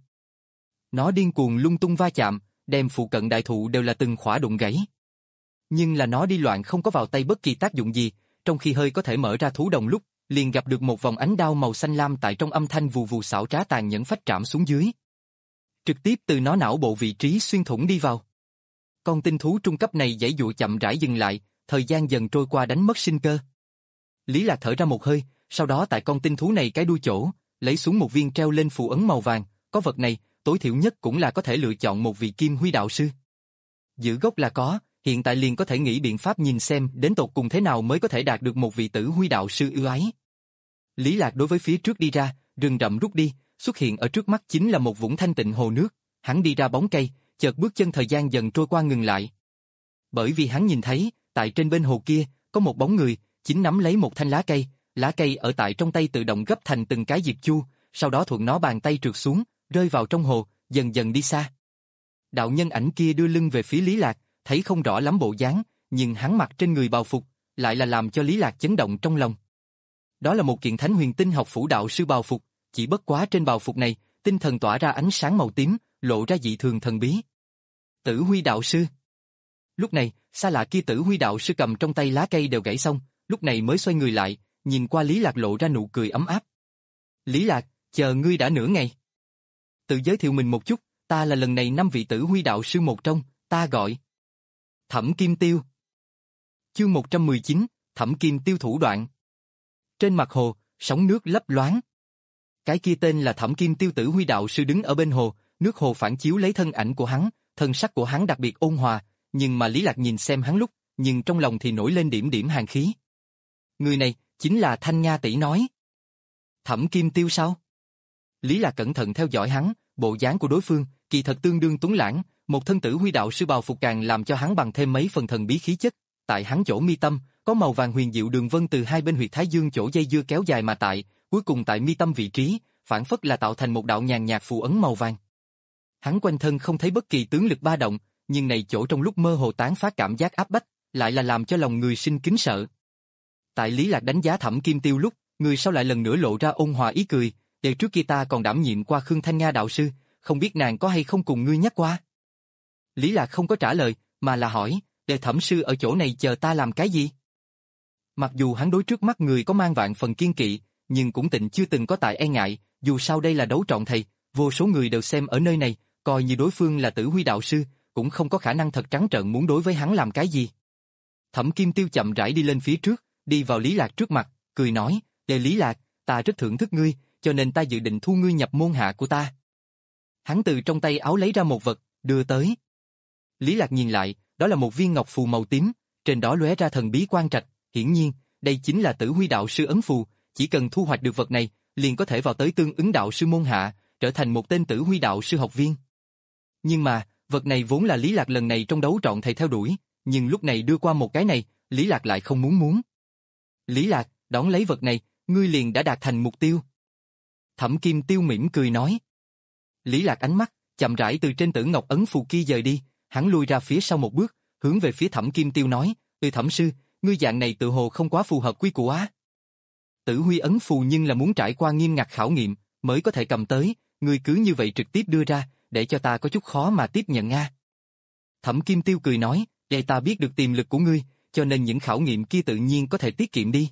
Nó điên cuồng lung tung va chạm, đem phụ cận đại thụ đều là từng khỏa đụng gãy. Nhưng là nó đi loạn không có vào tay bất kỳ tác dụng gì, trong khi hơi có thể mở ra thú đồng lúc, liền gặp được một vòng ánh đao màu xanh lam tại trong âm thanh vù vù xảo trá tàn nhẫn phách trảm xuống dưới. Trực tiếp từ nó não bộ vị trí xuyên thủng đi vào. Con tinh thú trung cấp này giãy giụa chậm rãi dừng lại, thời gian dần trôi qua đánh mất sinh cơ. Lý Lạc thở ra một hơi, sau đó tại con tinh thú này cái đuôi chỗ, lấy xuống một viên treo lên phù ấn màu vàng, có vật này, tối thiểu nhất cũng là có thể lựa chọn một vị Kim Huy đạo sư. Giữ gốc là có, hiện tại liền có thể nghĩ biện pháp nhìn xem đến tột cùng thế nào mới có thể đạt được một vị Tử Huy đạo sư ưu ái. Lý Lạc đối với phía trước đi ra, rừng rậm rút đi, xuất hiện ở trước mắt chính là một vũng thanh tịnh hồ nước, hắn đi ra bóng cây, chợt bước chân thời gian dần trôi qua ngừng lại. Bởi vì hắn nhìn thấy, tại trên bên hồ kia, có một bóng người, chính nắm lấy một thanh lá cây, lá cây ở tại trong tay tự động gấp thành từng cái diệp chu, sau đó thuận nó bàn tay trượt xuống, rơi vào trong hồ, dần dần đi xa. Đạo nhân ảnh kia đưa lưng về phía Lý Lạc, thấy không rõ lắm bộ dáng, nhưng hắn mặc trên người bào phục, lại là làm cho Lý Lạc chấn động trong lòng. Đó là một kiện Thánh Huyền Tinh học phủ đạo sư bào phục, chỉ bất quá trên bào phục này, tinh thần tỏa ra ánh sáng màu tím, lộ ra dị thường thần bí. Tử Huy đạo sư. Lúc này, xa lạ kia Tử Huy đạo sư cầm trong tay lá cây đều gãy xong, lúc này mới xoay người lại, nhìn qua Lý Lạc lộ ra nụ cười ấm áp. Lý Lạc, chờ ngươi đã nửa ngày. Tự giới thiệu mình một chút, ta là lần này năm vị Tử Huy đạo sư một trong, ta gọi Thẩm Kim Tiêu. Chương một trăm mười chín, Thẩm Kim Tiêu thủ đoạn. Trên mặt hồ, sóng nước lấp loáng. Cái kia tên là Thẩm Kim Tiêu Tử Huy đạo sư đứng ở bên hồ, nước hồ phản chiếu lấy thân ảnh của hắn, thân sắc của hắn đặc biệt ôn hòa, nhưng mà Lý Lạc nhìn xem hắn lúc, nhưng trong lòng thì nổi lên điểm điểm hàn khí. Người này, chính là Thanh Nha tỷ nói. Thẩm Kim Tiêu sao? Lý Lạc cẩn thận theo dõi hắn, bộ dáng của đối phương, kỳ thật tương đương tuấn lãng, một thân Tử Huy đạo sư bào phục càng làm cho hắn bằng thêm mấy phần thần bí khí chất. Tại hắn chỗ mi tâm, có màu vàng huyền diệu đường vân từ hai bên huyệt thái dương chỗ dây dưa kéo dài mà tại, cuối cùng tại mi tâm vị trí, phản phất là tạo thành một đạo nhàn nhạt phù ấn màu vàng. Hắn quanh thân không thấy bất kỳ tướng lực ba động, nhưng này chỗ trong lúc mơ hồ tán phát cảm giác áp bách, lại là làm cho lòng người sinh kính sợ. Tại Lý Lạc đánh giá Thẩm Kim Tiêu lúc, người sau lại lần nữa lộ ra ôn hòa ý cười, "Để trước kia ta còn đảm nhiệm qua Khương Thanh Nga đạo sư, không biết nàng có hay không cùng ngươi nhắc qua?" Lý Lạc không có trả lời, mà là hỏi, "Để Thẩm sư ở chỗ này chờ ta làm cái gì?" Mặc dù hắn đối trước mắt người có mang vạn phần kiên kỵ, nhưng cũng tịnh chưa từng có tại e ngại, dù sao đây là đấu trọng thầy, vô số người đều xem ở nơi này, coi như đối phương là Tử Huy đạo sư, cũng không có khả năng thật trắng trợn muốn đối với hắn làm cái gì. Thẩm Kim Tiêu chậm rãi đi lên phía trước, đi vào Lý Lạc trước mặt, cười nói, "Để Lý Lạc, ta rất thưởng thức ngươi, cho nên ta dự định thu ngươi nhập môn hạ của ta." Hắn từ trong tay áo lấy ra một vật, đưa tới. Lý Lạc nhìn lại, đó là một viên ngọc phù màu tím, trên đó lóe ra thần bí quang trạch, hiển nhiên, đây chính là Tử Huy đạo sư ấn phù, chỉ cần thu hoạch được vật này, liền có thể vào tới tương ứng đạo sư môn hạ, trở thành một tên Tử Huy đạo sư học viên. Nhưng mà, vật này vốn là Lý Lạc lần này trong đấu trọn thầy theo đuổi, nhưng lúc này đưa qua một cái này, Lý Lạc lại không muốn muốn. "Lý Lạc, đón lấy vật này, ngươi liền đã đạt thành mục tiêu." Thẩm Kim Tiêu mỉm cười nói. Lý Lạc ánh mắt, chậm rãi từ trên Tử Ngọc ấn phù kia dời đi, hắn lui ra phía sau một bước, hướng về phía Thẩm Kim Tiêu nói, "Ừ Thẩm sư, ngươi dạng này tự hồ không quá phù hợp quy củ á. Tử Huy ấn phù nhưng là muốn trải qua nghiêm ngặt khảo nghiệm, mới có thể cầm tới, ngươi cứ như vậy trực tiếp đưa ra, để cho ta có chút khó mà tiếp nhận nga." Thẩm Kim Tiêu cười nói, "Để ta biết được tiềm lực của ngươi, cho nên những khảo nghiệm kia tự nhiên có thể tiết kiệm đi."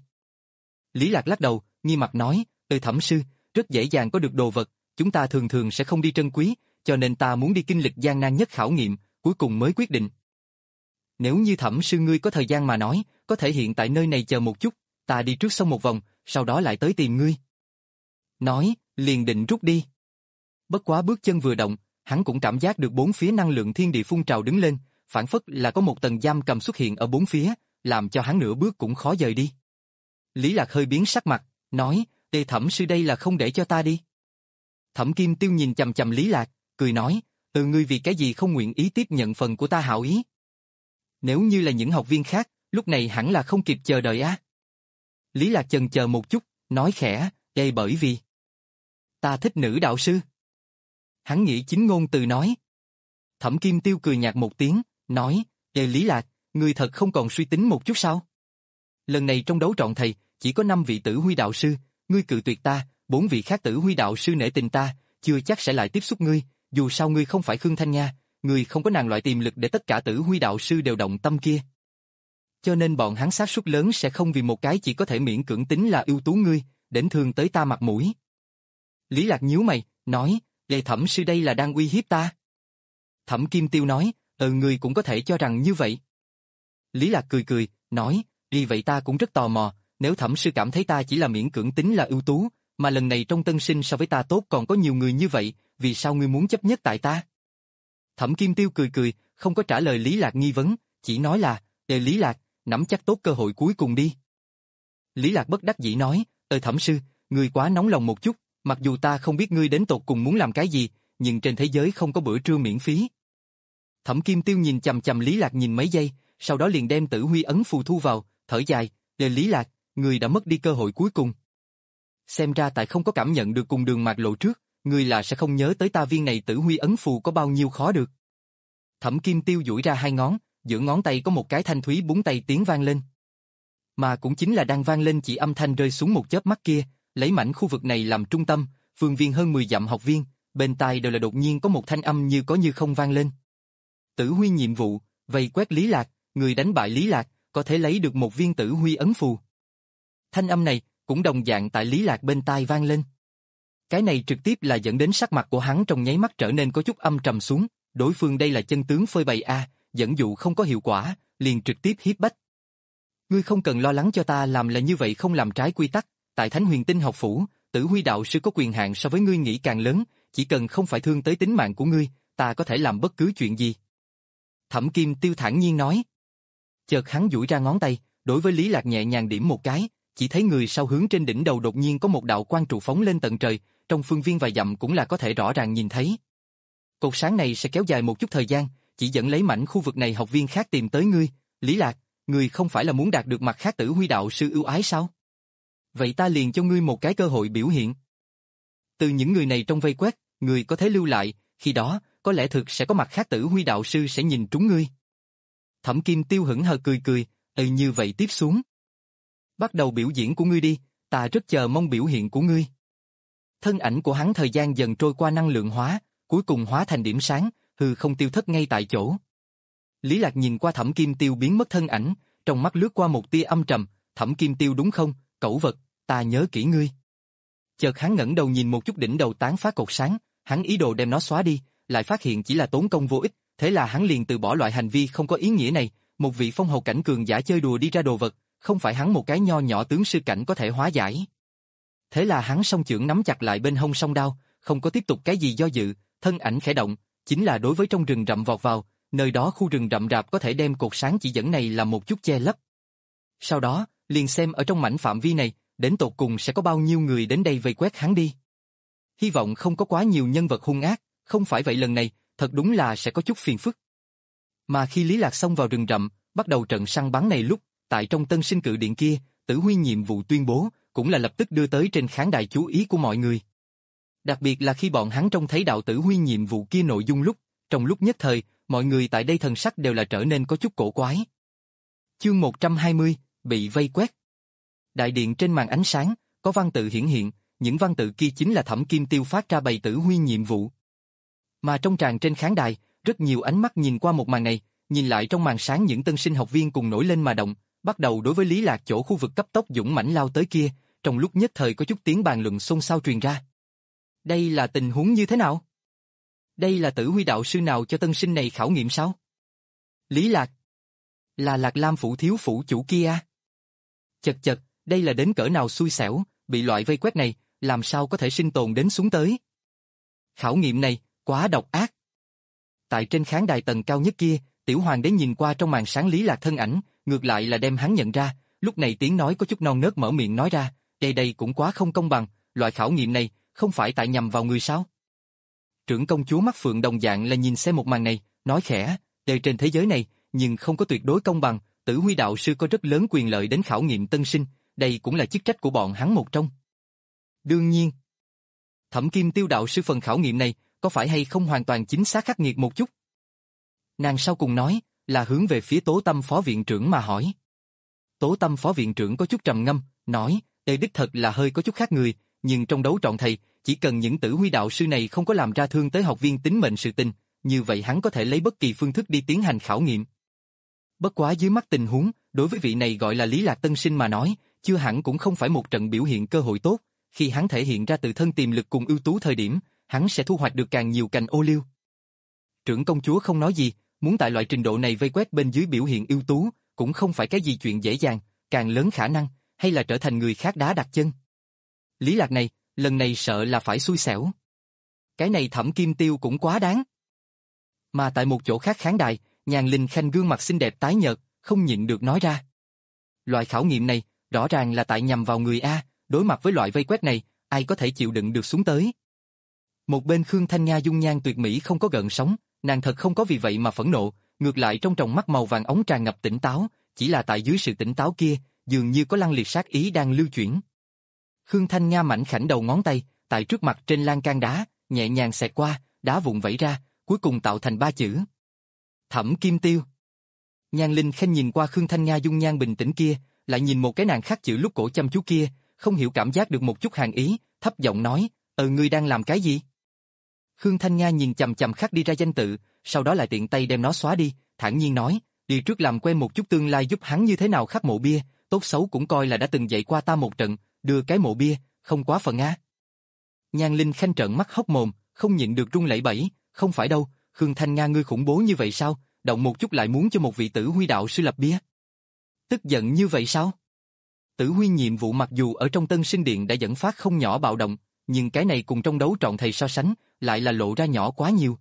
Lý Lạc lắc đầu, nghi mặt nói, "Ừ Thẩm sư, rất dễ dàng có được đồ vật, chúng ta thường thường sẽ không đi trân quý, cho nên ta muốn đi kinh lịch gian nan nhất khảo nghiệm, cuối cùng mới quyết định. Nếu như Thẩm sư ngươi có thời gian mà nói, có thể hiện tại nơi này chờ một chút, ta đi trước sông một vòng, sau đó lại tới tìm ngươi." Nói, liền định rút đi. Bất quá bước chân vừa động, hắn cũng cảm giác được bốn phía năng lượng thiên địa phun trào đứng lên, phản phất là có một tầng giam cầm xuất hiện ở bốn phía, làm cho hắn nửa bước cũng khó dời đi. Lý Lạc hơi biến sắc mặt, nói, "Tề Thẩm sư đây là không để cho ta đi." Thẩm Kim Tiêu nhìn chằm chằm Lý Lạc, cười nói, "Từ ngươi vì cái gì không nguyện ý tiếp nhận phần của ta hảo ý? Nếu như là những học viên khác, lúc này hẳn là không kịp chờ đợi á." Lý Lạc chần chờ một chút, nói khẽ, "Đây bởi vì ta thích nữ đạo sư." Hắn nghĩ chính ngôn từ nói. Thẩm Kim Tiêu cười nhạt một tiếng, nói, "Ê Lý Lạc, ngươi thật không còn suy tính một chút sao? Lần này trong đấu trọn thầy, chỉ có năm vị Tử Huy đạo sư, ngươi cự tuyệt ta, bốn vị khác Tử Huy đạo sư nể tình ta, chưa chắc sẽ lại tiếp xúc ngươi, dù sao ngươi không phải Khương Thanh Nha, ngươi không có nàng loại tiềm lực để tất cả Tử Huy đạo sư đều động tâm kia. Cho nên bọn hắn xác suất lớn sẽ không vì một cái chỉ có thể miễn cưỡng tính là ưu tú ngươi, đến thường tới ta mặt mũi." Lý Lạc nhíu mày, nói, "Lệ Thẩm sư đây là đang uy hiếp ta?" Thẩm Kim Tiêu nói, "Ừ ngươi cũng có thể cho rằng như vậy." Lý Lạc cười cười, nói, "Vì vậy ta cũng rất tò mò, nếu Thẩm sư cảm thấy ta chỉ là miễn cưỡng tính là ưu tú, mà lần này trong tân sinh so với ta tốt còn có nhiều người như vậy, vì sao ngươi muốn chấp nhất tại ta?" Thẩm Kim Tiêu cười cười, không có trả lời Lý Lạc nghi vấn, chỉ nói là, "Ê Lý Lạc, nắm chắc tốt cơ hội cuối cùng đi." Lý Lạc bất đắc dĩ nói, "Ê Thẩm sư, ngươi quá nóng lòng một chút, mặc dù ta không biết ngươi đến tột cùng muốn làm cái gì, nhưng trên thế giới không có bữa trưa miễn phí." Thẩm Kim Tiêu nhìn chằm chằm Lý Lạc nhìn mấy giây, sau đó liền đem Tử Huy ấn phù thu vào, thở dài, "Ê Lý Lạc, ngươi đã mất đi cơ hội cuối cùng. Xem ra tại không có cảm nhận được cùng đường mạt lộ trước, ngươi là sẽ không nhớ tới ta viên này Tử Huy ấn phù có bao nhiêu khó được." Thẩm Kim Tiêu duỗi ra hai ngón, giữa ngón tay có một cái thanh thúy búng tay tiếng vang lên. Mà cũng chính là đang vang lên chỉ âm thanh rơi xuống một chớp mắt kia, lấy mảnh khu vực này làm trung tâm, phương viên hơn mười dặm học viên, bên tai đều là đột nhiên có một thanh âm như có như không vang lên. Tử huy nhiệm vụ, vây quét Lý Lạc, người đánh bại Lý Lạc, có thể lấy được một viên tử huy ấn phù. Thanh âm này, cũng đồng dạng tại Lý Lạc bên tai vang lên. Cái này trực tiếp là dẫn đến sắc mặt của hắn trong nháy mắt trở nên có chút âm trầm xuống, đối phương đây là chân tướng phơi bày a, dẫn dụ không có hiệu quả, liền trực tiếp hiếp bách. Ngươi không cần lo lắng cho ta làm là như vậy không làm trái quy tắc, tại Thánh Huyền Tinh học phủ, Tử Huy đạo sư có quyền hạn so với ngươi nghĩ càng lớn, chỉ cần không phải thương tới tính mạng của ngươi, ta có thể làm bất cứ chuyện gì. Thẩm Kim Tiêu thản nhiên nói. Chợt hắn duỗi ra ngón tay, đối với Lý Lạc nhẹ nhàng điểm một cái, chỉ thấy người sau hướng trên đỉnh đầu đột nhiên có một đạo quang trụ phóng lên tận trời, trong phương viên vài dặm cũng là có thể rõ ràng nhìn thấy. Cột sáng này sẽ kéo dài một chút thời gian, chỉ dẫn lấy mảnh khu vực này học viên khác tìm tới ngươi, Lý Lạc, ngươi không phải là muốn đạt được mặt khác Tử Huy đạo sư ưu ái sao? Vậy ta liền cho ngươi một cái cơ hội biểu hiện. Từ những người này trong vây quét, ngươi có thể lưu lại, khi đó, có lẽ thực sẽ có mặt khác Tử Huy đạo sư sẽ nhìn trúng ngươi. Thẩm Kim Tiêu hững hờ cười cười, ừ như vậy tiếp xuống. Bắt đầu biểu diễn của ngươi đi, ta rất chờ mong biểu hiện của ngươi. Thân ảnh của hắn thời gian dần trôi qua năng lượng hóa, cuối cùng hóa thành điểm sáng, hư không tiêu thất ngay tại chỗ. Lý Lạc nhìn qua Thẩm Kim Tiêu biến mất thân ảnh, trong mắt lướt qua một tia âm trầm, Thẩm Kim Tiêu đúng không, cẩu vật, ta nhớ kỹ ngươi. Chợt hắn ngẩng đầu nhìn một chút đỉnh đầu tán phát cột sáng, hắn ý đồ đem nó xóa đi, lại phát hiện chỉ là tốn công vô ích, thế là hắn liền từ bỏ loại hành vi không có ý nghĩa này, một vị phong hầu cảnh cường giả chơi đùa đi ra đồ vật, không phải hắn một cái nho nhỏ tướng sư cảnh có thể hóa giải. Thế là hắn song chưởng nắm chặt lại bên hông song đao, không có tiếp tục cái gì do dự, thân ảnh khẽ động, chính là đối với trong rừng rậm vọt vào, nơi đó khu rừng rậm rạp có thể đem cột sáng chỉ dẫn này làm một chút che lấp. Sau đó, liền xem ở trong mảnh phạm vi này, đến tột cùng sẽ có bao nhiêu người đến đây vây quét hắn đi. Hy vọng không có quá nhiều nhân vật hung ác, không phải vậy lần này, thật đúng là sẽ có chút phiền phức. Mà khi Lý Lạc xông vào rừng rậm, bắt đầu trận săn bắn này lúc, tại trong Tân Sinh Cự Điện kia, Tử Huy nhiệm vụ tuyên bố, cũng là lập tức đưa tới trên khán đài chú ý của mọi người. Đặc biệt là khi bọn hắn trông thấy đạo Tử Huy nhiệm vụ kia nội dung lúc, trong lúc nhất thời, mọi người tại đây thần sắc đều là trở nên có chút cổ quái. Chương một trăm hai mươi, bị vây quét. Đại điện trên màn ánh sáng, có văn tự hiển hiện, những văn tự kia chính là Thẩm Kim Tiêu phát ra bày Tử Huy nhiệm vụ. Mà trong tràng trên khán đài, rất nhiều ánh mắt nhìn qua một màn này, nhìn lại trong màn sáng những tân sinh học viên cùng nổi lên mà động, bắt đầu đối với Lý Lạc chỗ khu vực cấp tốc dũng mãnh lao tới kia, trong lúc nhất thời có chút tiếng bàn luận xôn xao truyền ra. Đây là tình huống như thế nào? Đây là Tử Huy đạo sư nào cho tân sinh này khảo nghiệm sao? Lý Lạc? Là Lạc Lam phủ thiếu phủ chủ kia à? Chật chật, đây là đến cỡ nào xui xẻo, bị loại vây quét này, làm sao có thể sinh tồn đến xuống tới? Khảo nghiệm này, quá độc ác. Tại trên khán đài tầng cao nhất kia, Tiểu Hoàng đế nhìn qua trong màn sáng Lý Lạc thân ảnh, ngược lại là đem hắn nhận ra, lúc này tiếng nói có chút non nớt mở miệng nói ra, đây đây cũng quá không công bằng, loại khảo nghiệm này, không phải tại nhằm vào người sao? Trưởng công chúa mắt phượng đồng dạng là nhìn xem một màn này, nói khẽ, đều trên thế giới này, nhưng không có tuyệt đối công bằng, Tử Huy đạo sư có rất lớn quyền lợi đến khảo nghiệm tân sinh, đây cũng là chức trách của bọn hắn một trong. Đương nhiên, Thẩm Kim Tiêu đạo sư phần khảo nghiệm này, có phải hay không hoàn toàn chính xác khắc nghiệt một chút? Nàng sau cùng nói, là hướng về phía Tố Tâm phó viện trưởng mà hỏi. Tố Tâm phó viện trưởng có chút trầm ngâm, nói, đây đích thật là hơi có chút khác người, nhưng trong đấu trọn thầy, chỉ cần những Tử Huy đạo sư này không có làm ra thương tới học viên tính mệnh sự tình, như vậy hắn có thể lấy bất kỳ phương thức đi tiến hành khảo nghiệm. Bất quá dưới mắt tình huống, đối với vị này gọi là Lý Lạc tân sinh mà nói, chưa hẳn cũng không phải một trận biểu hiện cơ hội tốt, khi hắn thể hiện ra tự thân tiềm lực cùng ưu tú thời điểm, hắn sẽ thu hoạch được càng nhiều cành ô liu. Trưởng công chúa không nói gì, muốn tại loại trình độ này vây quét bên dưới biểu hiện ưu tú, cũng không phải cái gì chuyện dễ dàng, càng lớn khả năng, hay là trở thành người khác đá đặt chân. Lý Lạc này, lần này sợ là phải xui xẻo. Cái này Thẩm Kim Tiêu cũng quá đáng. Mà tại một chỗ khác khán đài, Nhàn Linh Khanh gương mặt xinh đẹp tái nhợt, không nhịn được nói ra. Loại khảo nghiệm này, rõ ràng là tại nhằm vào người A, đối mặt với loại vây quét này, ai có thể chịu đựng được xuống tới. Một bên Khương Thanh Nga dung nhan tuyệt mỹ không có gợn sóng, nàng thật không có vì vậy mà phẫn nộ, ngược lại trong tròng mắt màu vàng óng tràn ngập tỉnh táo, chỉ là tại dưới sự tỉnh táo kia, dường như có lăng liệt sát ý đang lưu chuyển. Khương Thanh Nga mảnh khảnh đầu ngón tay, tại trước mặt trên lan can đá, nhẹ nhàng xẹt qua, đá vụn vẩy ra, cuối cùng tạo thành ba chữ. Thẩm Kim Tiêu. Nhan Linh Khanh nhìn qua Khương Thanh Nga dung nhan bình tĩnh kia, lại nhìn một cái nàng khắc chữ lúc cổ chăm chú kia, không hiểu cảm giác được một chút hàn ý, thấp giọng nói, ờ ngươi đang làm cái gì? Khương Thanh Nga nhìn chằm chằm khắc đi ra danh tự, sau đó lại tiện tay đem nó xóa đi, thản nhiên nói, đi trước làm quen một chút tương lai giúp hắn như thế nào khắc mộ bia, tốt xấu cũng coi là đã từng dạy qua ta một trận, đưa cái mộ bia, không quá phần a. Nhan Linh Khanh trợn mắt hốc mồm, không nhịn được run lẩy bẩy, không phải đâu, Khương Thanh Nga ngươi khủng bố như vậy sao, động một chút lại muốn cho một vị tử huy đạo sư lập bia. Tức giận như vậy sao? Tử huy nhiệm vụ mặc dù ở trong Tân Sinh Điện đã dẫn phát không nhỏ bạo động, nhưng cái này cùng trong đấu trọn thầy so sánh, lại là lộ ra nhỏ quá nhiều.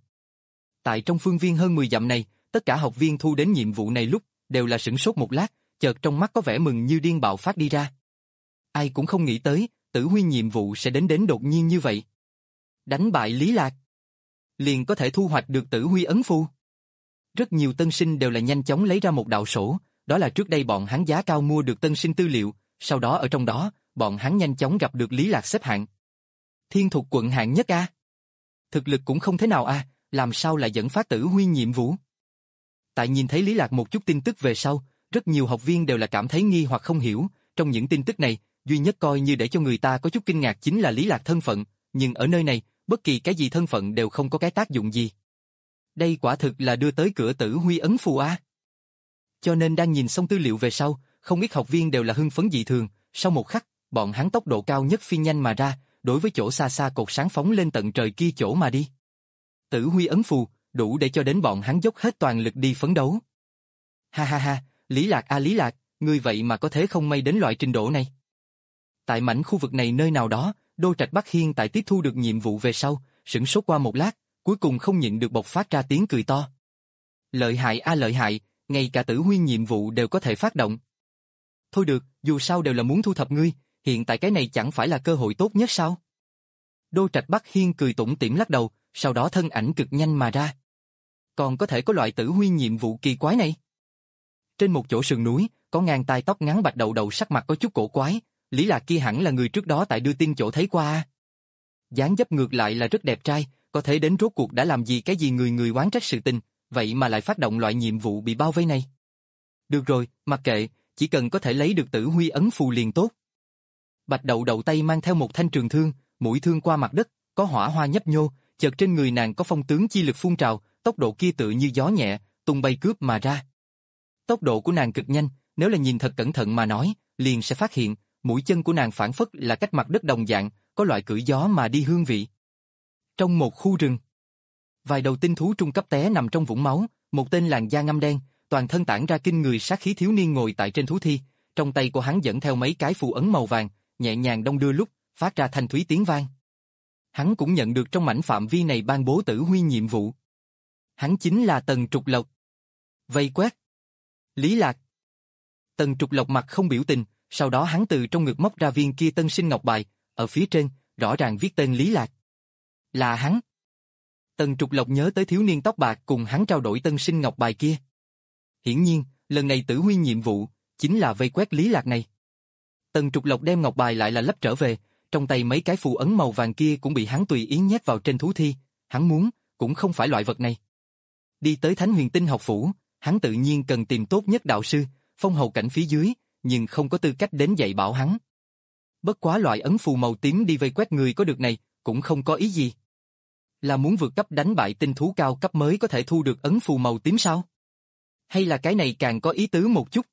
Tại trong phương viên hơn mười dặm này, tất cả học viên thu đến nhiệm vụ này lúc, đều là sửng sốt một lát, chợt trong mắt có vẻ mừng như điên bạo phát đi ra. Ai cũng không nghĩ tới, tử huy nhiệm vụ sẽ đến đến đột nhiên như vậy. Đánh bại Lý Lạc, liền có thể thu hoạch được tử huy ấn phù. Rất nhiều tân sinh đều là nhanh chóng lấy ra một đạo sổ, đó là trước đây bọn hắn giá cao mua được tân sinh tư liệu, sau đó ở trong đó, bọn hắn nhanh chóng gặp được Lý Lạc xếp hạng. Thiên Thục quận hạng nhất a. Thực lực cũng không thế nào a, làm sao lại dẫn phát tử huy nhiệm vụ? Tại nhìn thấy Lý Lạc một chút tin tức về sau, rất nhiều học viên đều là cảm thấy nghi hoặc không hiểu, trong những tin tức này, duy nhất coi như để cho người ta có chút kinh ngạc chính là Lý Lạc thân phận, nhưng ở nơi này, bất kỳ cái gì thân phận đều không có cái tác dụng gì. Đây quả thực là đưa tới cửa tử huy ấn phù a. Cho nên đang nhìn xong tư liệu về sau, không ít học viên đều là hưng phấn dị thường, sau một khắc, bọn hắn tốc độ cao nhất phi nhanh mà ra, đối với chỗ xa xa cột sáng phóng lên tận trời kia chỗ mà đi. Tử huy ấn phù, đủ để cho đến bọn hắn dốc hết toàn lực đi phấn đấu. Ha ha ha, Lý Lạc a Lý Lạc, ngươi vậy mà có thể không may đến loại trình độ này. Tại mảnh khu vực này nơi nào đó, Đô Trạch Bắc Hiên tại tiếp thu được nhiệm vụ về sau, sửng sốt qua một lát, cuối cùng không nhịn được bộc phát ra tiếng cười to. Lợi hại a lợi hại, ngay cả tử huy nhiệm vụ đều có thể phát động. Thôi được, dù sao đều là muốn thu thập ngươi, hiện tại cái này chẳng phải là cơ hội tốt nhất sao? Đô Trạch Bắc Hiên cười tủm tỉm lắc đầu, sau đó thân ảnh cực nhanh mà ra. Còn có thể có loại tử huy nhiệm vụ kỳ quái này? Trên một chỗ sườn núi, có ngang tai tóc ngắn bạch đầu đầu sắc mặt có chút cổ quái, Lý Lạc kia hẳn là người trước đó tại đưa tin chỗ thấy qua. Dáng dấp ngược lại là rất đẹp trai, có thể đến rốt cuộc đã làm gì cái gì người người oán trách sự tình, vậy mà lại phát động loại nhiệm vụ bị bao vây này. Được rồi, mặc kệ, chỉ cần có thể lấy được tử huy ấn phù liền tốt. Bạch đậu đậu tay mang theo một thanh trường thương, mũi thương qua mặt đất, có hỏa hoa nhấp nhô, chợt trên người nàng có phong tướng chi lực phun trào, tốc độ kia tự như gió nhẹ, tung bay cướp mà ra. Tốc độ của nàng cực nhanh, nếu là nhìn thật cẩn thận mà nói, liền sẽ phát hiện, mũi chân của nàng phản phất là cách mặt đất đồng dạng, có loại cưỡi gió mà đi hương vị. Trong một khu rừng, vài đầu tinh thú trung cấp té nằm trong vũng máu, một tên làn da ngăm đen, toàn thân tản ra kinh người sát khí thiếu niên ngồi tại trên thú thi, trong tay của hắn dẫn theo mấy cái phù ấn màu vàng, nhẹ nhàng đong đưa lúc, phát ra thanh thúy tiếng vang. Hắn cũng nhận được trong mảnh phạm vi này ban bố tử huy nhiệm vụ. Hắn chính là Tần Trục Lộc. Vây quét. Lý Lạc. Tần Trục Lộc mặt không biểu tình, sau đó hắn từ trong ngực móc ra viên kia tân sinh ngọc bài, ở phía trên, rõ ràng viết tên Lý Lạc. Là hắn. Tần Trục Lộc nhớ tới thiếu niên tóc bạc cùng hắn trao đổi tân sinh ngọc bài kia. Hiển nhiên, lần này tử huy nhiệm vụ, chính là vây quét Lý Lạc này. Tần Trục Lộc đem ngọc bài lại là lấp trở về, trong tay mấy cái phù ấn màu vàng kia cũng bị hắn tùy ý nhét vào trên thú thi, hắn muốn, cũng không phải loại vật này. Đi tới Thánh Huyền Tinh học phủ, hắn tự nhiên cần tìm tốt nhất đạo sư, phong hầu cảnh phía dưới, nhưng không có tư cách đến dạy bảo hắn. Bất quá loại ấn phù màu tím đi vây quét người có được này, cũng không có ý gì. Là muốn vượt cấp đánh bại tinh thú cao cấp mới có thể thu được ấn phù màu tím sao? Hay là cái này càng có ý tứ một chút?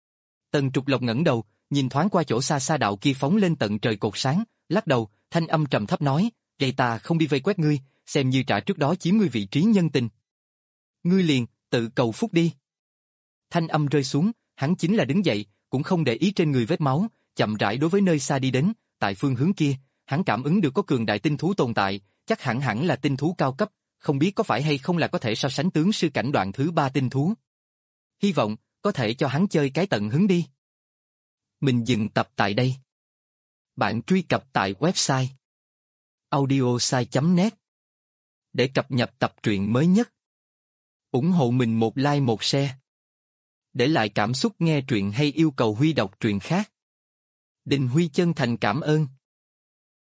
Tần Trục Lộc ngẩng đầu, nhìn thoáng qua chỗ xa xa đạo kia phóng lên tận trời cột sáng, lắc đầu, thanh âm trầm thấp nói, vậy ta không đi vây quét ngươi, xem như trả trước đó chiếm ngươi vị trí nhân tình. Ngươi liền, tự cầu phúc đi. Thanh âm rơi xuống, hắn chính là đứng dậy, cũng không để ý trên người vết máu, chậm rãi đối với nơi xa đi đến, tại phương hướng kia, hắn cảm ứng được có cường đại tinh thú tồn tại, chắc hẳn hẳn là tinh thú cao cấp, không biết có phải hay không là có thể so sánh tướng sư cảnh đoạn thứ ba tinh thú. Hy vọng, có thể cho hắn chơi cái tận hứng đi. Mình dừng tập tại đây. Bạn truy cập tại website audiosai chấm net để cập nhật tập truyện mới nhất. Ủng hộ mình một like một share. Để lại cảm xúc nghe truyện hay yêu cầu Huy đọc truyện khác. Đình Huy chân thành cảm ơn.